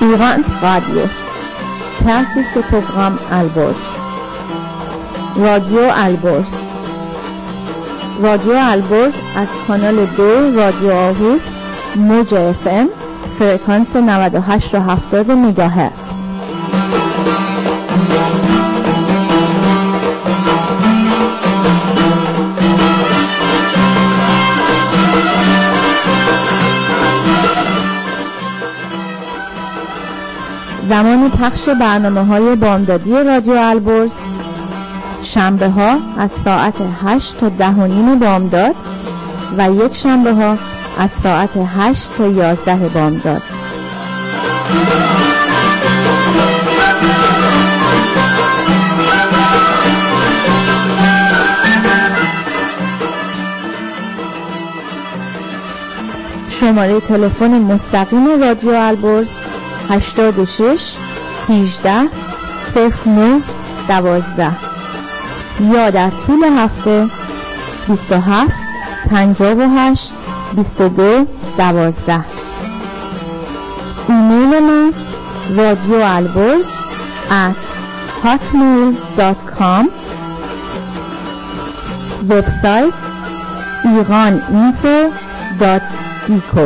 Iran's Radio. Persis program Alborz. رادیو البرز. رادیو البرز از کانال 2 رادیو آهوز موج FM فرکانس 98 و 70 مگاهرتز. زمان پخش برنامه‌های بامدادی رادیو البرز شنبه ها از ساعت 8 تا 10:30 بامداد و یک شنبه ها از ساعت 8 تا 11 بامداد. شماره تلفن مستقیم رادیو البرز 86 18 09 12 یا در طول هفته 27 58 22 12. ایمیل من radioalborz@hotmail.com. وبسایت iranInfo.eco.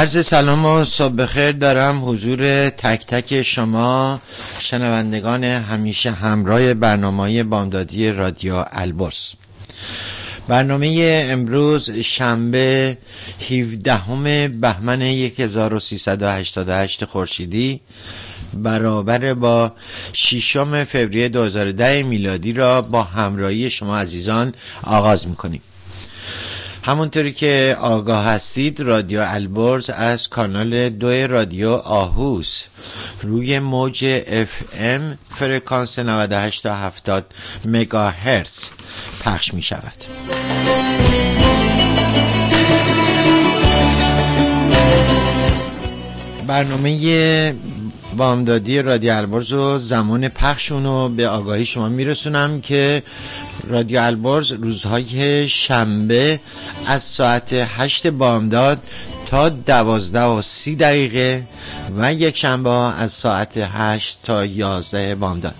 عرض سلام و صبح بخیر دارم حضور تک تک شما شنوندگان همیشه همراه برنامه بامدادی رادیو البرز. برنامه امروز شنبه 17 بهمن 1388 خورشیدی برابر با 6 فوریه 2010 میلادی را با همراهی شما عزیزان آغاز میکنیم. همونطوری که آگاه هستید رادیو البرز از کانال 2 رادیو آهوس روی موج FM فرکانس 98 تا 70 مگاهرتز پخش می شود. برنامه بامدادی رادیو البرز و زمان پخشونو به آگاهی شما میرسونم که رادیو البرز روزهای شنبه از ساعت 8 بامداد تا 12:30 و یک شنبه از ساعت 8 تا 11 بامداد.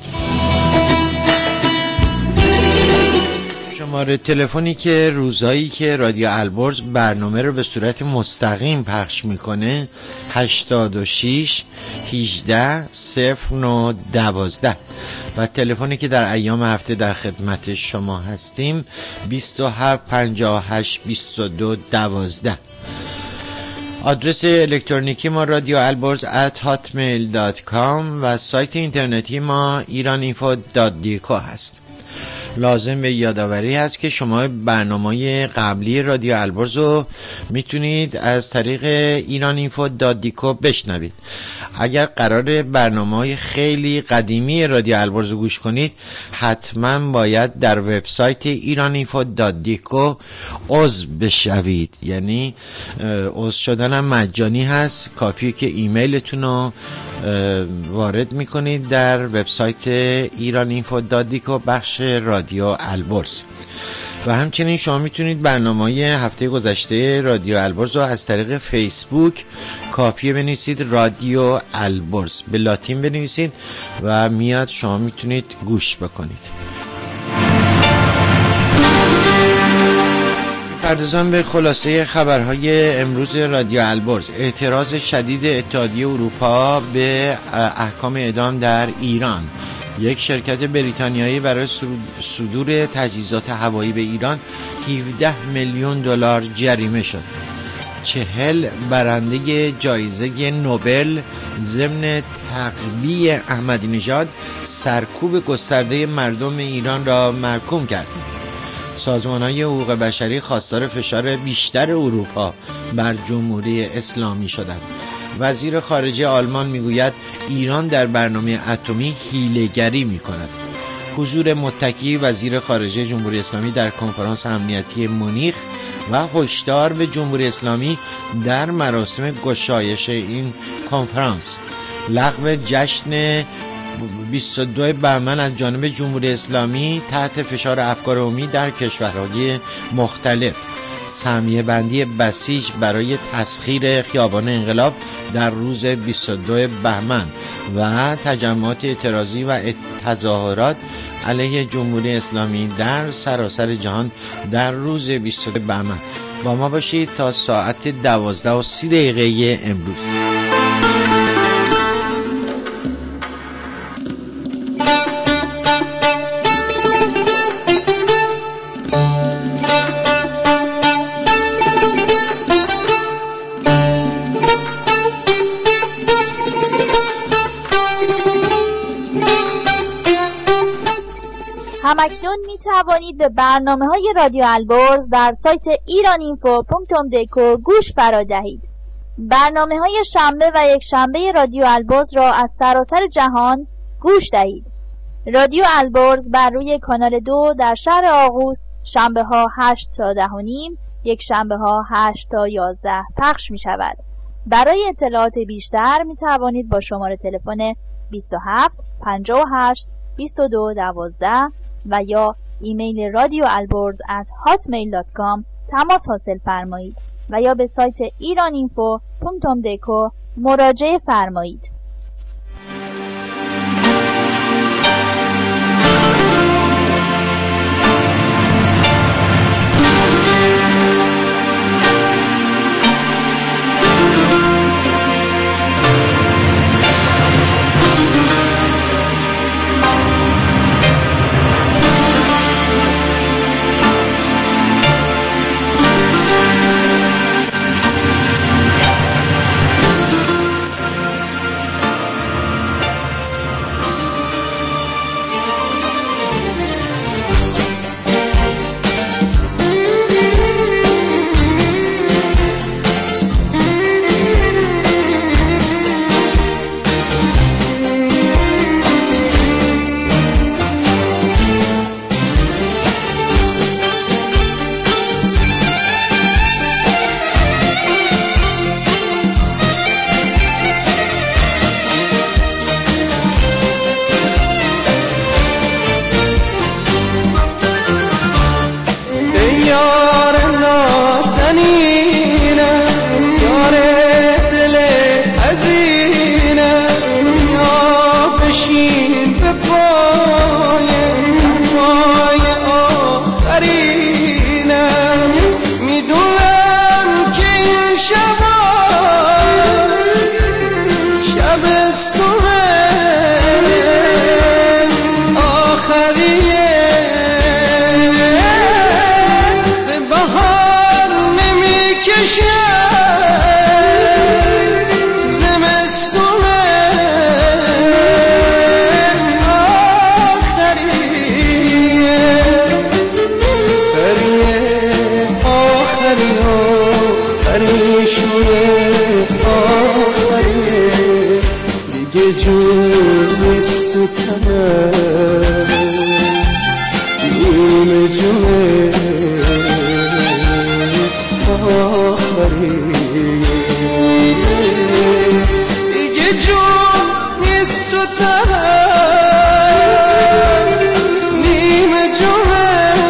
شماره تلفنی که روزایی که رادیو البرز برنامه رو به صورت مستقیم پخش میکنه 86 18 09 12 و تلفنی که در ایام هفته در خدمت شما هستیم 27 58 22 12. آدرس الکترونیکی ما رادیو البرز @hotmail.com و سایت اینترنتی ما iraninfo.dk هست. لازم به یادآوری هست که شما برنامه‌های قبلی رادیو البرز رو میتونید از طریق iraninfo.dk بشنوید. اگر قرار برنامه‌های خیلی قدیمی رادیو البرز رو گوش کنید حتما باید در وبسایت iraninfo.dk عضو بشوید. یعنی عضو شدن هم مجانی هست، کافیه که ایمیلتون رو وارد میکنید در وبسایت iraninfo.dk بخش رادیو البرز. و همچنین شما میتونید برنامه‌های هفته گذشته رادیو البرز رو از طریق فیسبوک کافیه بنویسید رادیو البرز، به لاتین بنویسید و میاد، شما میتونید گوش بکنید. پردازم به خلاصه خبرهای امروز رادیو البرز. اعتراض شدید اتحادیه اروپا به احکام اعدام در ایران. یک شرکت بریتانیایی برای صدور تجهیزات هوایی به ایران 17 میلیون دلار جریمه شد. 40 برنده جایزه نوبل ضمن تقویع احمدی نژاد سرکوب گسترده مردم ایران را محکوم کرد. سازمان‌های حقوق بشری خواستار فشار بیشتر اروپا بر جمهوری اسلامی شدند. وزیر خارجه آلمان میگوید ایران در برنامه اتمی حیله‌گری می‌کند. حضور متکی وزیر خارجه جمهوری اسلامی در کنفرانس امنیتی مونیخ و هشدار به جمهوری اسلامی در مراسم گشایش این کنفرانس. لغو جشن 22 بهمن از جانب جمهوری اسلامی تحت فشار افکار عمومی در کشورهای مختلف. سهمیه بندی بسیج برای تسخیر خیابان انقلاب در روز 22 بهمن و تجمعات اعتراضی و تظاهرات علیه جمهوری اسلامی در سراسر جهان در روز 22 بهمن. با ما باشید تا ساعت 12:30 امروز. همکنون می توانید به برنامه‌های رادیو البرز در سایت iraninfo.dk گوش فرا دهید. برنامه‌های شنبه و یک شنبه رادیو البرز را از سراسر جهان گوش دهید. رادیو البرز بر روی کانال 2 در شهر آغوس شنبه ها 8 تا 10:30، یک شنبه ها 8 تا 11 پخش می شود. برای اطلاعات بیشتر می توانید با شماره تلفن 27 58 22 12 و یا ایمیل رادیو البرز @hotmail.com تماس حاصل فرمایید و یا به سایت iraninfo.dk مراجعه فرمایید. دیگه جون نیست تو تنم، نیمه جونه آخری، دیگه جون نیست تو تنم، نیمه جونه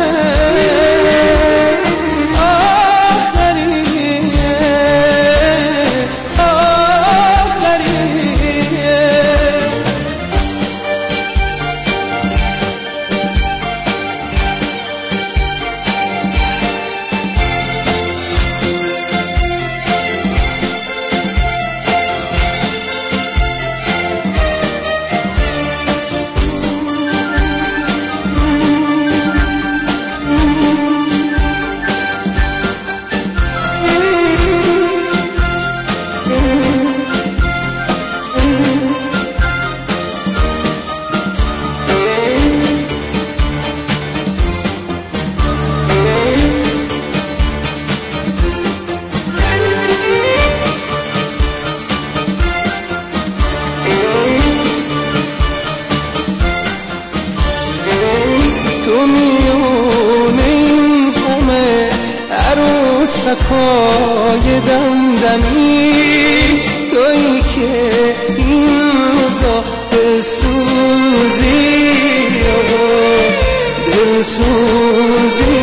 عروسکای دمدمی، تویی که این روزا دلسوزی دلسوزی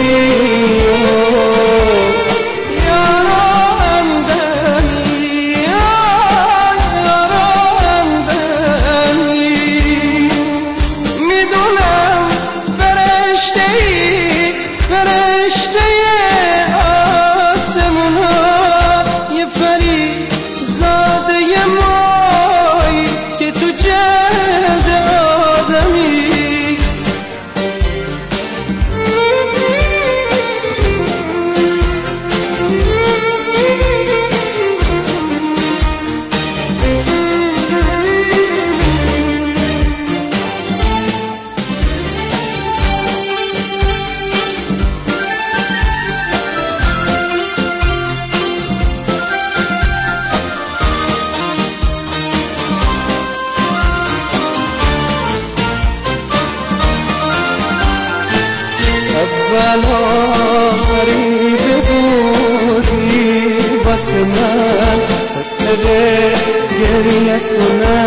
غریبه بودی واسه من، حقیقه گریه تو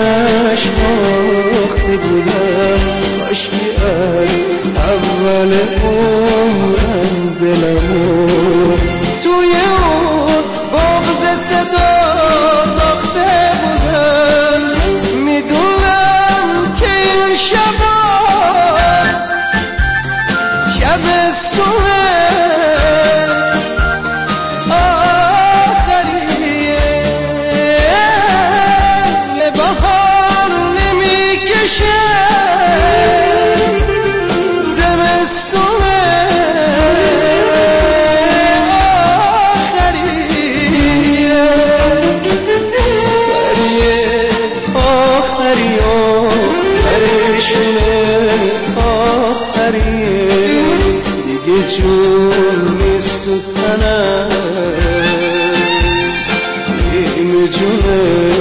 نشناخته بودم، کاشکی از اول عمرم دلمو توی اون بغض صدا داخته بودم. میدونم که این شبا شب سوه آخریه، یه بهار نمیکشه زمستونه آخریه، آخریه آخریه آخریه، دیگه جون نیست تو تنم، نیمه جونه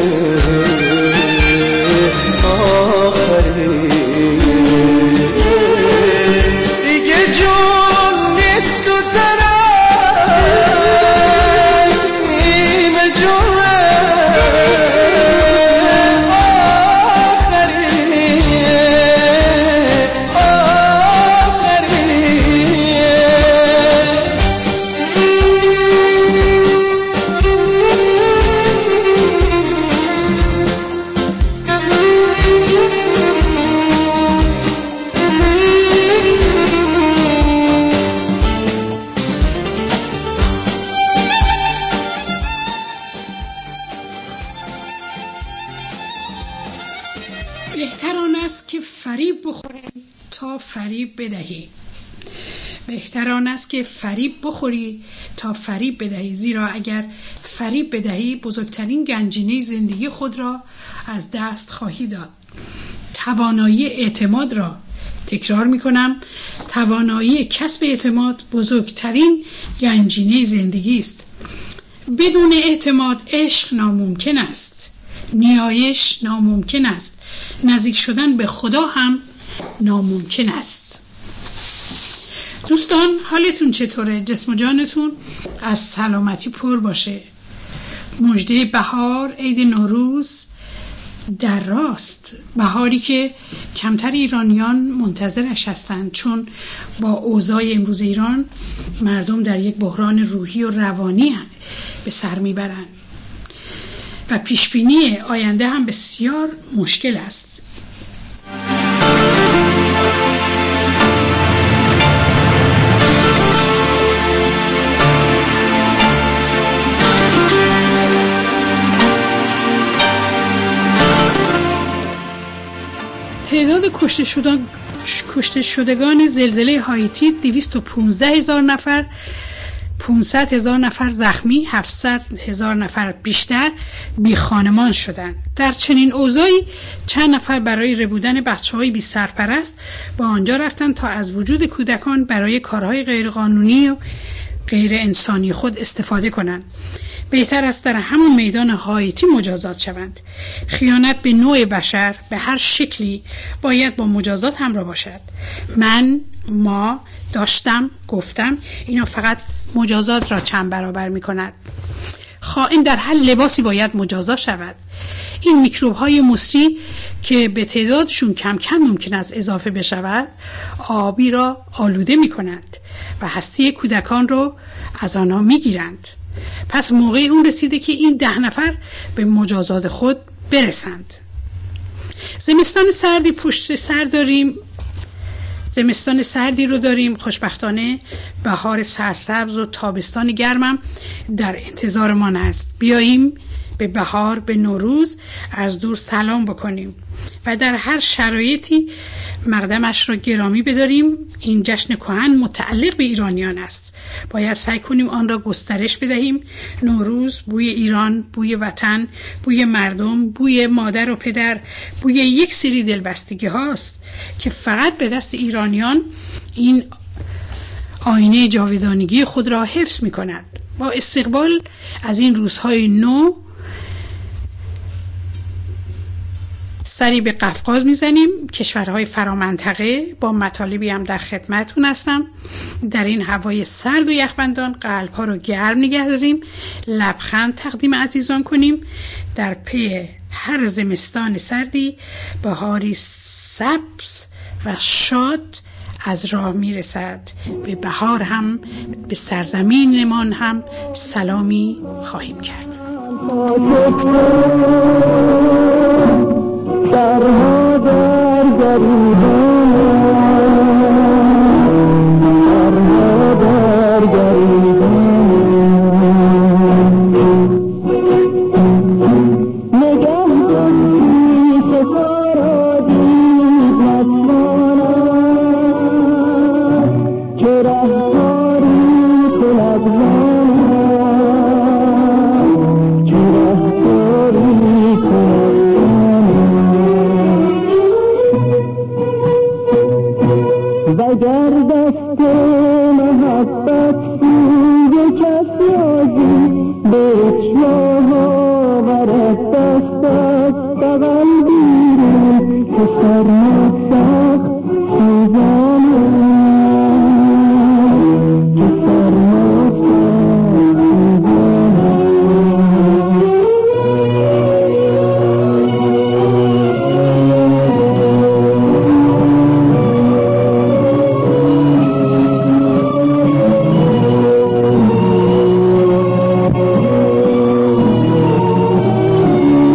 آخریه، دیگه جون نیست تو تنم، نیمه جونه بهتر آن است که فریب بخوری تا فریب بدهی. بهتر آن است که فریب بخوری تا فریب بدهی، زیرا اگر فریب بدهی بزرگترین گنجینه زندگی خود را از دست خواهی داد. توانایی اعتماد را، تکرار میکنم، توانایی کسب اعتماد بزرگترین گنجینه زندگی است. بدون اعتماد عشق ناممکن است. نیایش ناممکن است، نزدیک شدن به خدا هم ناممکن است. دوستان حالتون چطوره؟ جسم و جانتون از سلامتی پر باشه. مژده بهار، عید نوروز در راست. بهاری که کمتر ایرانیان منتظرش هستند، چون با اوضاع امروز ایران مردم در یک بحران روحی و روانی به سر میبرند و پیشبینی آینده هم بسیار مشکل است. تعداد کشته شدگان زلزله هایتی 215,000 نفر، 500,000 نفر زخمی، 700,000 نفر بیشتر بی خانمان شدند. در چنین اوضاعی چند نفر برای ربودن بچه‌های بی سرپرست با آنجا رفتند تا از وجود کودکان برای کارهای غیرقانونی و غیر انسانی خود استفاده کنند. بهتر است در همون میدان هایتی مجازات شوند. خیانت به نوع بشر به هر شکلی باید با مجازات همراه باشد. ما داشتم گفتم اینا فقط مجازات را چند برابر می کند. خائن در هر لباسی باید مجازات شود. این میکروب های مصری که به تعدادشون کم کم ممکن است اضافه بشود، آبی را آلوده می کنند و هستی کودکان رو از آنها می گیرند. پس موقع اون رسیده که این 10 نفر به مجازات خود برسند. زمستان سردی پشت سر داریم. زمستان سردی رو داریم. خوشبختانه بهار سرسبز و تابستان گرمم در انتظارمان است. بیاییم به بهار، به نوروز از دور سلام بکنیم و در هر شرایطی مقدمش را گرامی بداریم. این جشن کهن متعلق به ایرانیان است. باید سعی کنیم آن را گسترش بدهیم. نوروز بوی ایران، بوی وطن، بوی مردم، بوی مادر و پدر، بوی یک سری دلبستگی هاست که فقط به دست ایرانیان این آینه جاودانگی خود را حفظ می کند. با استقبال از این روزهای نو سری به قفقاز میزنیم. کشورهای فرامنطقه با مطالبی هم در خدمتتون هستم. در این هوای سرد و یخبندان قلب‌ها رو گرم نگه داریم، لبخند تقدیم عزیزان کنیم. در پی هر زمستان سردی بهاری سبز و شاد از راه میرسد. به بهار هم، به سرزمینمان هم سلامی خواهیم کرد. درها در گریبان، درها در گریبان، نگه کن پیش سارا دید نتواند که رهکاری کند زانم، که رهکاری کند وگر دست محبت سوی کسی آزی به اجراه آورد دست از بغل بیرون که سرمت سخت سوزانه، که سرمت سخت سوزانه.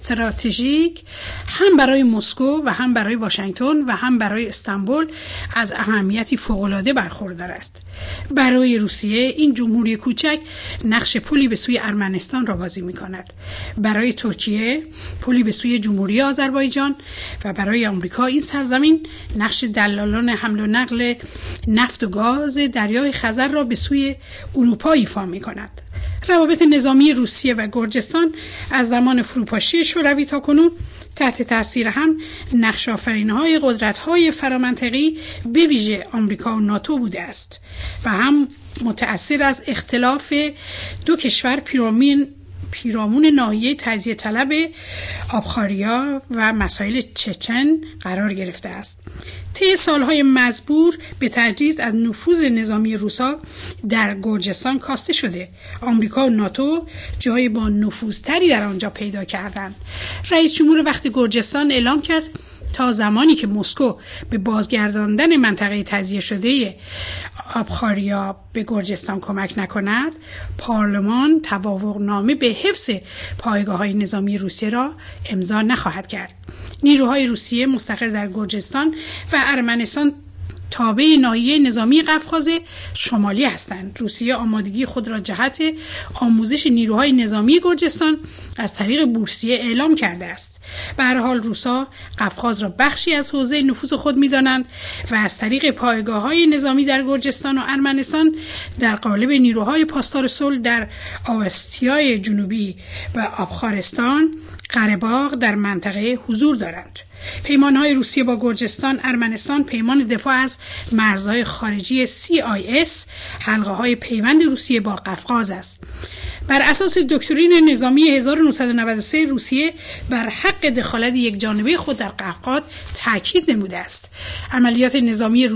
استراتژیک هم برای مسکو و هم برای واشنگتن و هم برای استانبول از اهمیتی فوق‌العاده برخوردار است. برای روسیه این جمهوری کوچک نقش پلی به سوی ارمنستان را بازی می‌کند. برای ترکیه پلی به سوی جمهوری آذربایجان و برای آمریکا این سرزمین نقش دلالان حمل و نقل نفت و گاز دریای خزر را به سوی اروپا ایفا می‌کند. روابط نظامی روسیه و گرجستان از زمان فروپاشی شوروی تا کنون تحت تاثیر هم نقش آفرین‌های قدرت‌های فرامنطقی به ویژه آمریکا و ناتو بوده است و هم متأثر از اختلاف دو کشور پیرامون ناحیه تجزیه طلب آبخاریا و مسائل چچن قرار گرفته است. طی سالهای مزبور به تدریج از نفوذ نظامی روسا در گرجستان کاسته شده. آمریکا و ناتو جای با نفوذتری در آنجا پیدا کردند. رئیس جمهور وقت گرجستان اعلام کرد تا زمانی که مسکو به بازگرداندن منطقه تجزیه شده آبخاریا به گرجستان کمک نکند، پارلمان توافقنامه به حفظ پایگاه‌های نظامی روسیه را امضا نخواهد کرد. نیروهای روسیه مستقر در گرجستان و ارمنستان تابع ناحیه نظامی قفقاز شمالی هستند. روسیه آمادگی خود را جهت آموزش نیروهای نظامی گرجستان از طریق بورسیه اعلام کرده است. به هر حال روسا قفقاز را بخشی از حوزه نفوذ خود می‌دانند و از طریق پایگاه‌های نظامی در گرجستان و ارمنستان در قالب نیروهای پاسدار صلح در آوستیای جنوبی و آبخارستان قره‌باغ در منطقه حضور دارند. پیمان‌های روسیه با گرجستان، ارمنستان پیمان دفاع از مرزهای خارجی CIS، حلقه‌های پیوند روسیه با قفقاز است. بر اساس دکترین نظامی 1993 روسیه بر حق دخالت یک جانبه خود در قفقاز تاکید نموده است. عملیات نظامی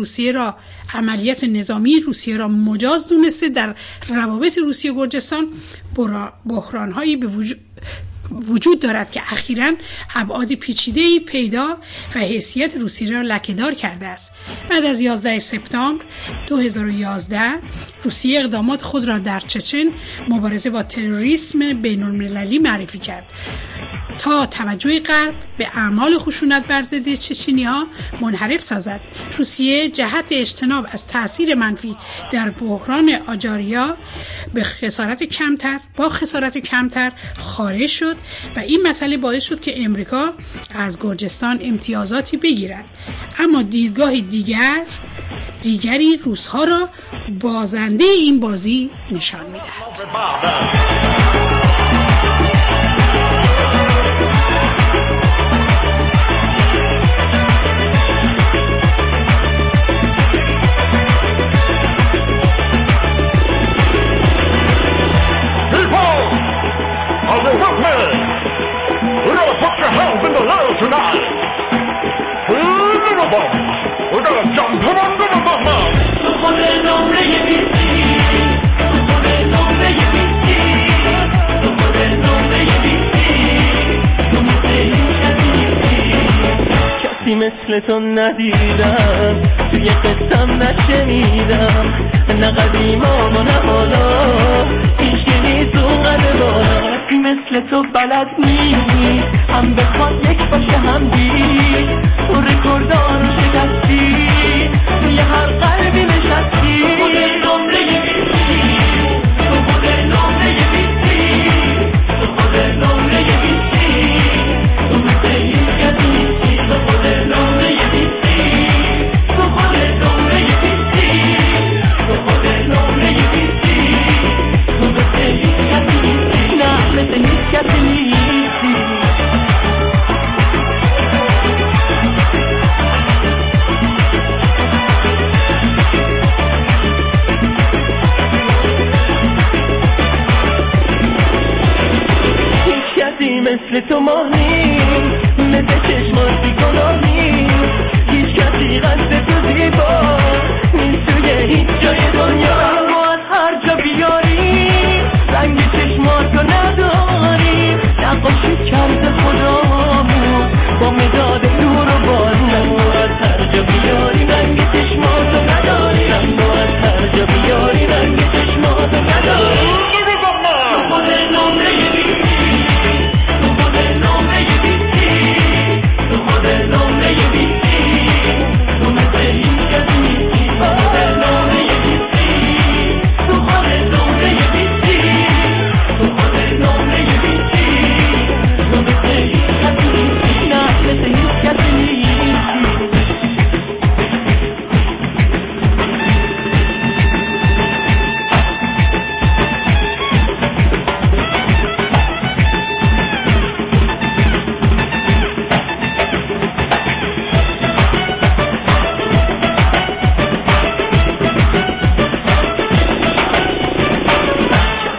روسیه را مجاز دونسته در روابط روسیه و گرجستان بحران‌هایی به وجود دارد که اخیراً ابعاد پیچیده‌ای پیدا و حیثیت روسیه را لکه‌دار کرده است. بعد از 11 سپتامبر 2011 روسیه اقدامات خود را در چچن مبارزه با تروریسم بین‌المللی معرفی کرد تا توجه غرب به اعمال خشونت بر ضد چچنی‌ها منحرف سازد. روسیه جهت اجتناب از تأثیر منفی در بحران آجاریا با خسارت کمتر خارج شد و این مسئله باعث شد که امریکا از گرجستان امتیازاتی بگیرد. اما دیدگاه دیگری روس‌ها را بازنده این بازی نشان می‌دهد. We're gonna jump, come on, come on, come on. So put it on the کسی مثل تو ندیدم، توی قصم نشنیدم، نه قدیما و نه حالا هیچ نیست اونقدر بالا. کسی مثل تو بلد نیست، هم بخواد یک باشه هم دید، تو رکوردارو شکستی، توی هر قلبی نشستی. تو خود نمره بیستی، تو خود نمره بیستی، تو خود نمره بیستی، تو مثل هیچ کسی نیستی. تو خود نمره بیستی، تو خود نمره بیستی، تو خود نمره بیستی، تو مثل هیچ کسی نیستی. نه مثل هیچ کسی نیستی. مثل تو ماهی، مثل چشمات بیگناهی، هیچ کسی قصد تو زیبا نیست توی هیچ جای دنیا. ما از هر جا بیاری رنگ چشماتو نداری، نقاشی کرده خدامون با مداد نور و بارون. ما از هر جا بیاری رنگ چشماتو نداری، ما از هر جا بیاری رنگ چشماتو نداری. تو خود نمره بیستی، no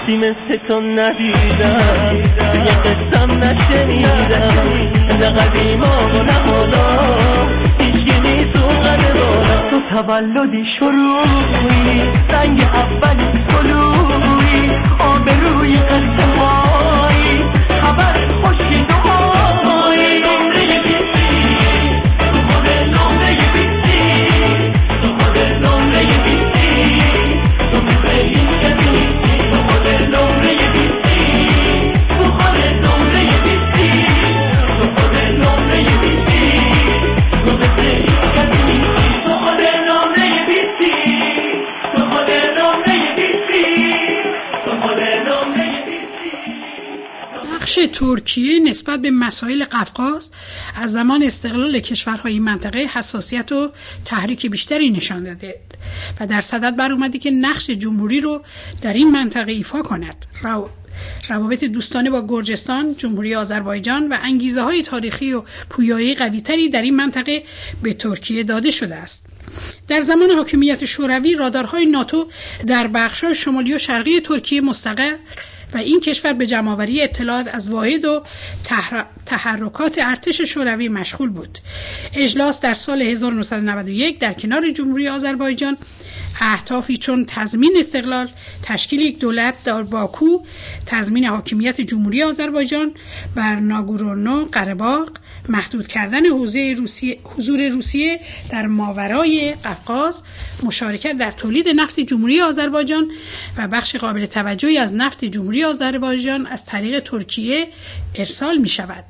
وقتی مثل تو ندیدم یه قسم نشنیدم نه قدیما و نه حالا هیچی نیست اونقدر بالا تو تولدی شروعی رنگ اولی طلوعی آبروی قصه هایی خبر خوشی دعایی نمره بیستی تو خود نمره بیستی تو خود نمره بیستی تو خیلی کبیستی تو خود نمره بیستی تو خود نمره بیستی تو خود نمره بیستی تو خیلی کبیستی تو خود نمره بیستی تو خود نمره بیستی تو خود نمره بیستی. نقش ترکیه نسبت به مسائل قفقاز از زمان استقلال کشورهای منطقه حساسیت و تحریک بیشتری نشان داده و در صدد بر اومده که نقش جمهوری رو در این منطقه ایفا کند. روابط دوستانه با گرجستان، جمهوری آذربایجان و انگیزه های تاریخی و پویایی قویتری در این منطقه به ترکیه داده شده است. در زمان حاکمیت شوروی رادارهای ناتو در بخش‌های شمالی و شرقی ترکیه مستقر و این کشور به جمع‌آوری اطلاعات از واحد و تحرکات ارتش شوروی مشغول بود. اجلاس در سال 1991 در کنار جمهوری آذربایجان اهدافی چون تضمین استقلال، تشکیل یک دولت در باکو، تضمین حاکمیت جمهوری آذربایجان بر ناگورنو قره‌باغ، محدود کردن حضور روسیه در ماورای قفقاز، مشارکت در تولید نفت جمهوری آذربایجان و بخش قابل توجهی از نفت جمهوری آذربایجان از طریق ترکیه ارسال می شود.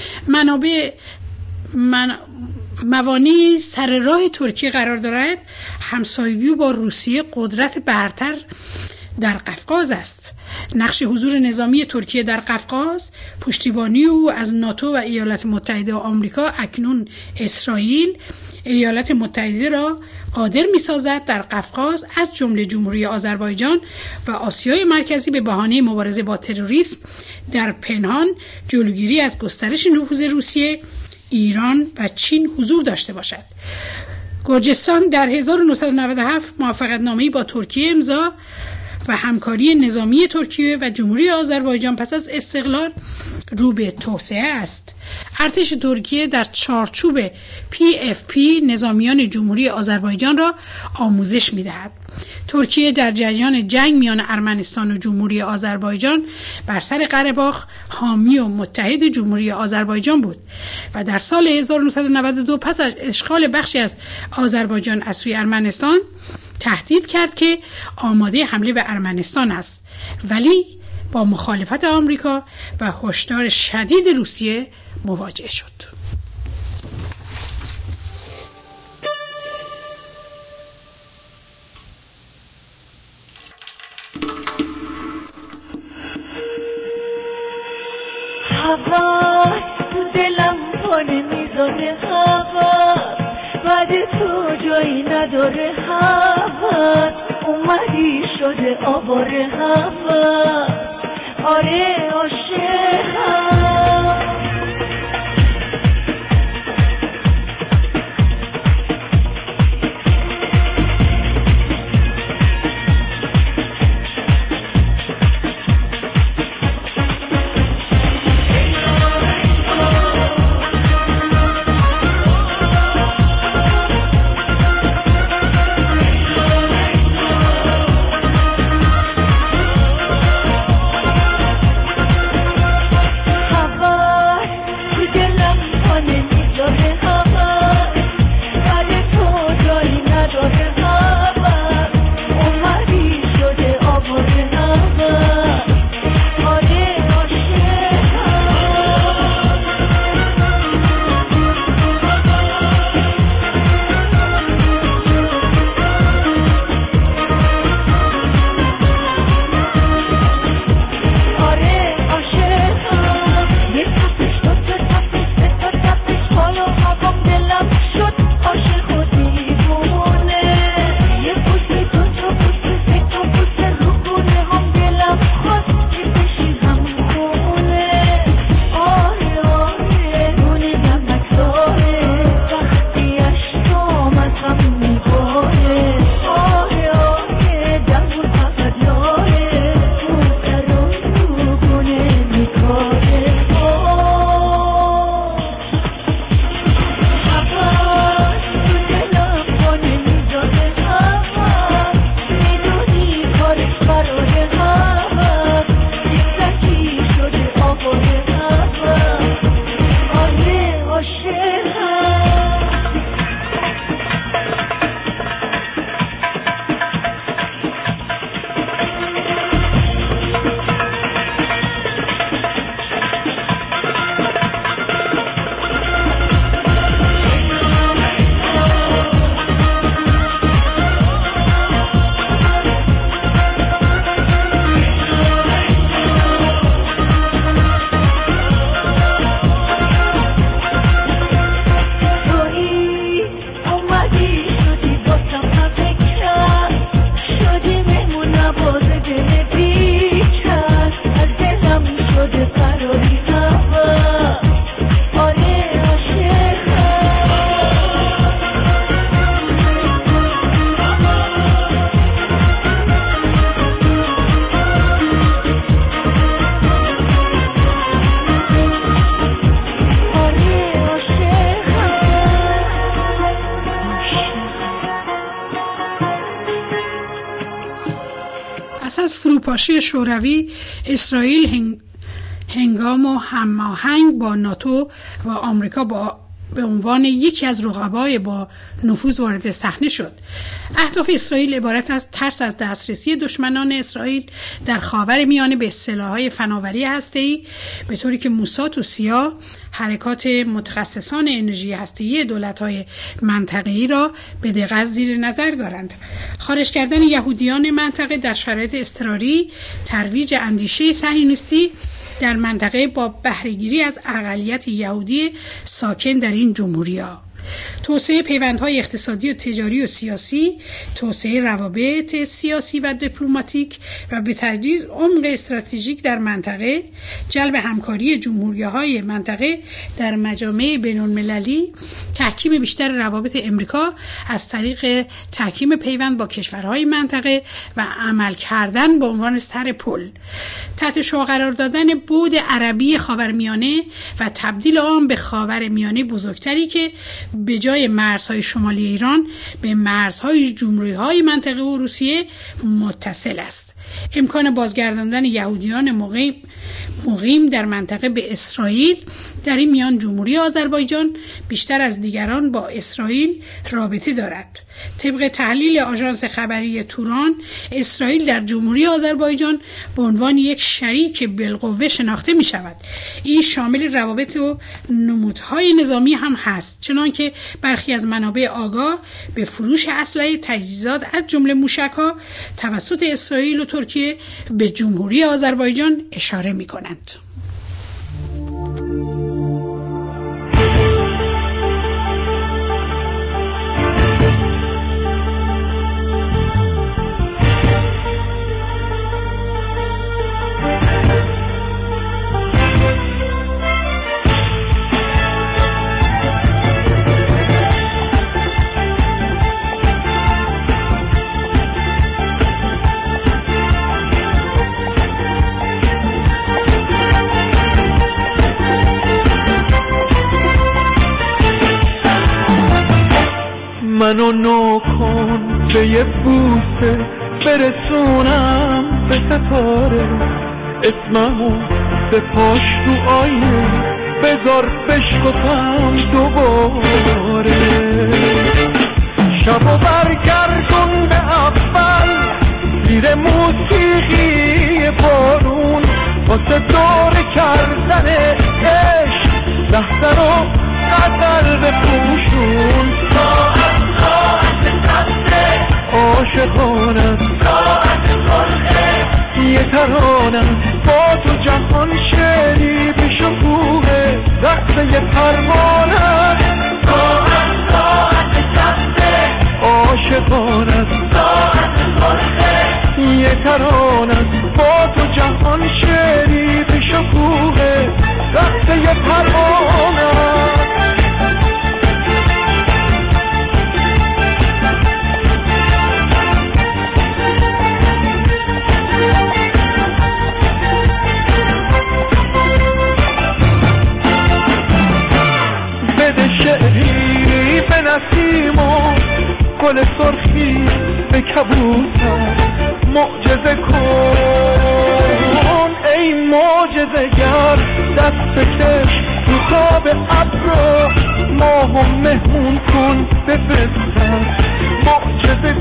موانعی سر راه ترکیه قرار دارد همسایگی با روسیه قدرت برتر در قفقاز است. نقش حضور نظامی ترکیه در قفقاز، پشتیبانی او از ناتو و ایالات متحده آمریکا، اکنون اسرائیل، ایالات متحده را قادر می‌سازد در قفقاز از جمله جمهوری آذربایجان و آسیای مرکزی به بهانه مبارزه با تروریسم در پنهان جلوگیری از گسترش نفوذ روسیه، ایران و چین حضور داشته باشد. گرجستان در 1997 موافقتنامه‌ای با ترکیه امضا و همکاری نظامی ترکیه و جمهوری آذربایجان پس از استقلال رو به توسعه است. ارتش ترکیه در چارچوب PFP نظامیان جمهوری آذربایجان را آموزش می‌دهد. ترکیه در جریان جنگ میان ارمنستان و جمهوری آذربایجان بر سر قره‌باغ حامی و متحد جمهوری آذربایجان بود و در سال 1992 پس از اشغال بخشی از آذربایجان از سوی ارمنستان تهدید کرد که آماده حمله به ارمنستان است، ولی با مخالفت آمریکا و هشدار شدید روسیه مواجه شد. هوا تو دلم پانه میزانه هوا بعد تو جایی نداره هوا اومدی شده آواره هوا آره عاشقم پس از فروپاشی شوروی، اسرائیل هنگام و هماهنگ با ناتو و آمریکا به عنوان یکی از رقبای با نفوذ وارد صحنه شد. اهداف اسرائیل عبارت از ترس از دسترسی دشمنان اسرائیل در خاورمیانه به سلاح‌های فناوری هسته‌ای، به طوری که موساد و سیا حرکات متخصصان انرژی هسته‌ای دولت‌های منطقه‌ای را به دقت زیر نظر دارند. خارج کردن یهودیان منطقه در شرایط اضطراری، ترویج اندیشه صهیونیستی در منطقه با بهره‌گیری از اقلیت یهودی ساکن در این جمهوری‌ها، توسعه پیوندهای اقتصادی و تجاری و سیاسی، توسعه روابط سیاسی و دیپلماتیک و به تدریج عمق استراتژیک در منطقه، جلب همکاری جمهوریه‌های منطقه در مجامع بین‌المللی، تحکیم بیشتر روابط امریکا از طریق تحکیم پیوند با کشورهای منطقه و عمل کردن به عنوان سر پل، تحت شعار قرار دادن بعد عربی خاورمیانه و تبدیل آن به خاورمیانه بزرگتری که به جای مرزهای شمالی ایران به مرزهای جمهوری‌های منطقه و روسیه متصل است. امکان بازگرداندن یهودیان مقیم در منطقه به اسرائیل، در این میان جمهوری آذربایجان بیشتر از دیگران با اسرائیل رابطه دارد. طبق تحلیل آژانس خبری توران، اسرائیل در جمهوری آذربایجان به عنوان یک شریک بالقوه شناخته می شود. این شامل روابط و نمودهای نظامی هم هست، چنانکه برخی از منابع آگاه به فروش اسلحه تجهیزات از جمله موشک‌ها توسط اسرائیل و ترکیه به جمهوری آذربایجان اشاره می کنند. منو نکن به یه بوسه برسونم به ستاره، اسممو به پاش تو آینه بذار بشکفم دوباره، شبو برگردون به اول زیر موسیقی بارون، واسه دور کردن عشق لحظه رو غزل بپوشون. عاشقانم یه ترانم با تو جهان شعری به شکوه رقص یه پروانم. عاشقانم یه ترانم با تو جهان شعری به شکوه رقص یه پروانم. شعری به نسیم و گل سرخی به کبوتر، معجزه کن ای معجزه گر، دست کش تو خواب ابر ماهو مهمون کن بفرستم. معجزه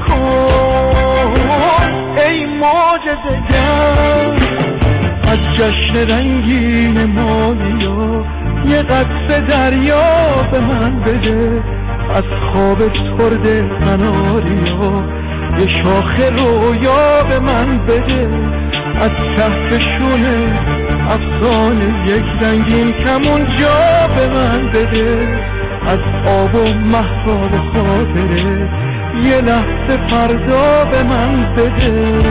کن ای معجزه گر، از جشن رنگین مالیا یه قطره دریا به من بده، از خوابش خورده قناریا یه شاخه رویا به من بده، از کهکشون افسانه یک رنگین کمون جا به من بده، از آب و محتاب خاطره یه لحظه فردا به من بده.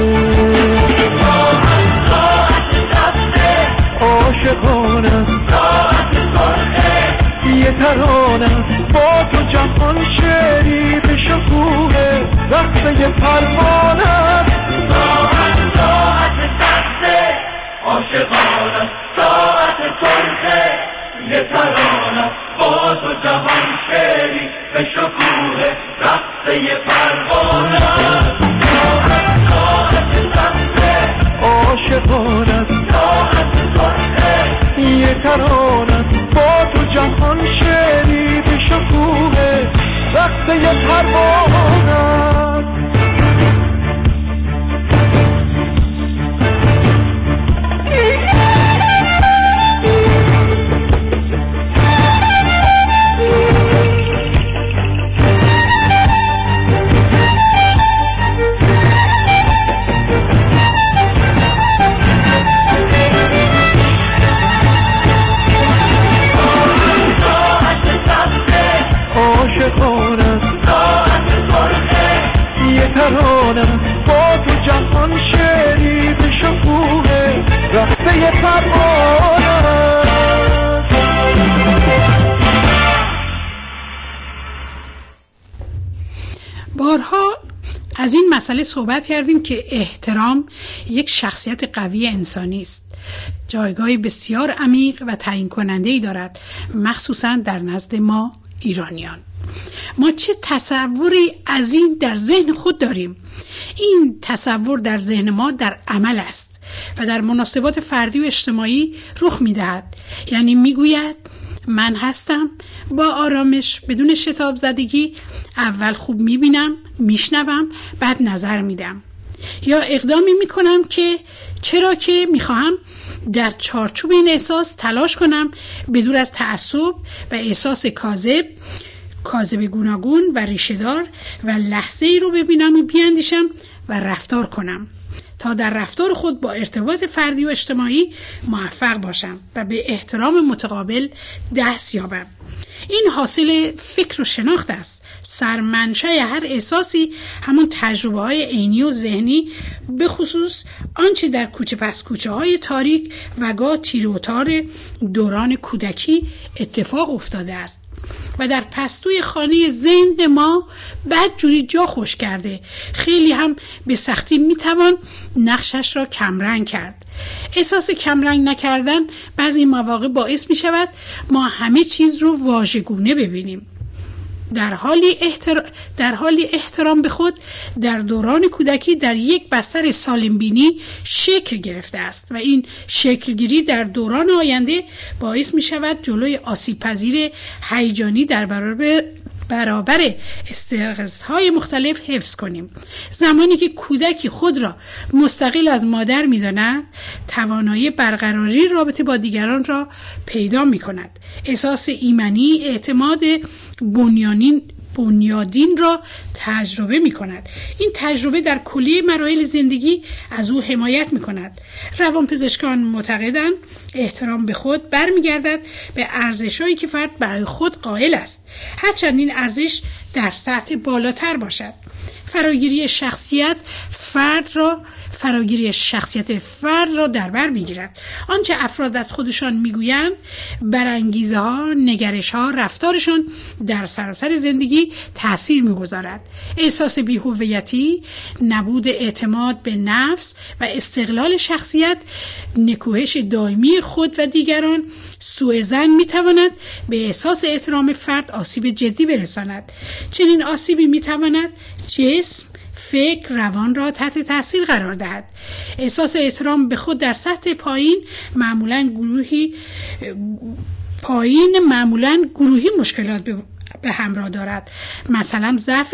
عاشقانم یه ترانم با تو جهان شعری به شکوه رقص یه پروانم. ساعت سخته عاشقانم، ساعت سرخه یه ترانم با تو جهان شعری به شکوه رقص یه پروانم. ساعت سخته عاشقان است یه تران است با تو جهان شعری به شکوه وقت یه پروانه است عاشقان است یه ترانه با تو جهان شعری به شکوه رفته یه پروانه است. بارها از این مسئله صحبت کردیم که احترام یک شخصیت قوی انسانی است. جایگاهی بسیار عمیق و تعیین کننده‌ای دارد، مخصوصاً در نزد ما ایرانیان. ما چه تصوری از این در ذهن خود داریم؟ این تصور در ذهن ما در عمل است و در مناسبات فردی و اجتماعی رخ می‌دهد. یعنی میگوید من هستم، با آرامش بدون شتاب زدگی اول خوب میبینم، میشنوم، بعد نظر میدم. یا اقدامی میکنم که چرا که میخواهم در چارچوب این احساس تلاش کنم بدون از تعصب و احساس کاذب گوناگون و ریشه‌دار و لحظه ای رو ببینم و بیاندیشم و رفتار کنم تا در رفتار خود با ارتباط فردی و اجتماعی موفق باشم و به احترام متقابل دست یابم. این حاصل فکر و شناخت است. سرمنشأ هر احساسی همون تجربه های عینی و ذهنی، به خصوص آنچه در کوچه پس کوچه های تاریک و گاه تیر و تار دوران کودکی اتفاق افتاده است و در پستوی خانه ذهن ما بدجوری جا خوش کرده. خیلی هم به سختی میتوان نقشش را کمرنگ کرد. احساس کمرنگ نکردن بعضی مواقع باعث می شود ما همه چیز رو واژگونه ببینیم. در حالی احترام به خود در دوران کودکی در یک بستر سالم بینی شکل گرفته است و این شکلگیری در دوران آینده باعث می شود جلوی آسیب پذیر هیجانی در برابر استرس‌های مختلف حفظ کنیم. زمانی که کودکی خود را مستقل از مادر می‌داند، توانایی برقراری رابطه با دیگران را پیدا می‌کند. احساس ایمنی، اعتماد بنیادین را تجربه می کند. این تجربه در کلیه مراحل زندگی از او حمایت می کند. روانپزشکان معتقدند احترام به خود برمیگردد به ارزش‌هایی که فرد برای خود قائل است، هرچند این ارزش در سطح بالاتر باشد. فراگیری شخصیت فرد را در بر میگیرد. آنچه افراد از خودشان میگویند بر انگیزه ها، نگرش ها، رفتارشان در سراسر زندگی تأثیر میگذارد. احساس بی‌هویتی، نبود اعتماد به نفس و استقلال شخصیت، نکوهش دائمی خود و دیگران، سوء ظن میتواند به احساس احترام فرد آسیب جدی برساند. چنین آسیبی میتواند جسم، فکر، روان را تحت تاثیر قرار دهد. احساس احترام به خود در سطح پایین معمولاً گروهی مشکلات به همراه دارد. مثلا ضعف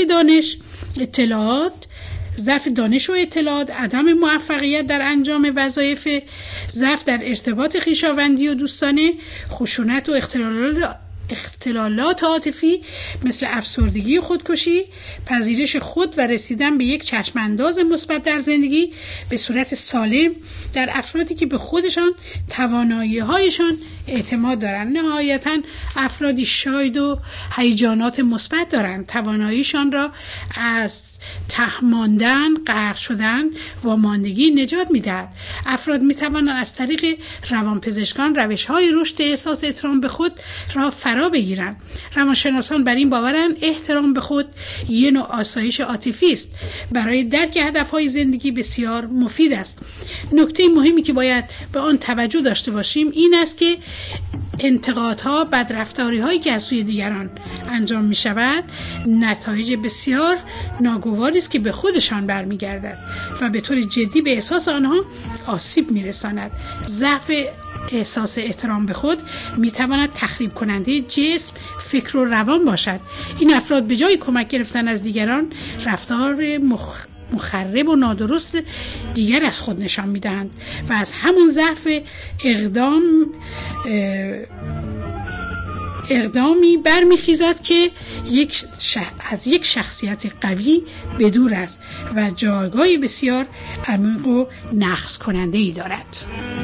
دانش و اطلاعات، عدم موفقیت در انجام وظایف، ضعف در ارتباط خویشاوندی و دوستانه، خشونت و اختلالات عاطفی مثل افسردگی و خودکشی، پذیرش خود و رسیدن به یک چشمانداز مثبت در زندگی به صورت سالم در افرادی که به خودشان، توانایی‌هایشان اعتماد دارند. نهایتاً افرادی شاید و هیجانات مثبت دارند، تواناییشان را از تهماندن، غرق شدن و ماندگی نجات می‌دهد. افراد می‌توانند از طریق روانپزشکان روش‌های رشد احساس احترام به خود را فرا بگیرند. روانشناسان بر این باورند احترام به خود یک نوع آسایش عاطفی است. برای درک هدف‌های زندگی بسیار مفید است. نکته مهمی که باید به آن توجه داشته باشیم این است که انتقادها، بدرفتاری هایی که از سوی دیگران انجام می شود نتایج بسیار ناگواری است که به خودشان برمیگردد و به طور جدی به احساس آنها آسیب می رساند. ضعف احساس احترام به خود می تواند تخریب کننده جسم، فکر و روان باشد. این افراد به جای کمک گرفتن از دیگران رفتار مخرب و نادرست دیگر از خود نشان میدهند و از همون ضعف اقدامی برمیخیزد که از یک شخصیت قوی به دور است و جایگاهی بسیار عمیق و نقص کننده ای دارد.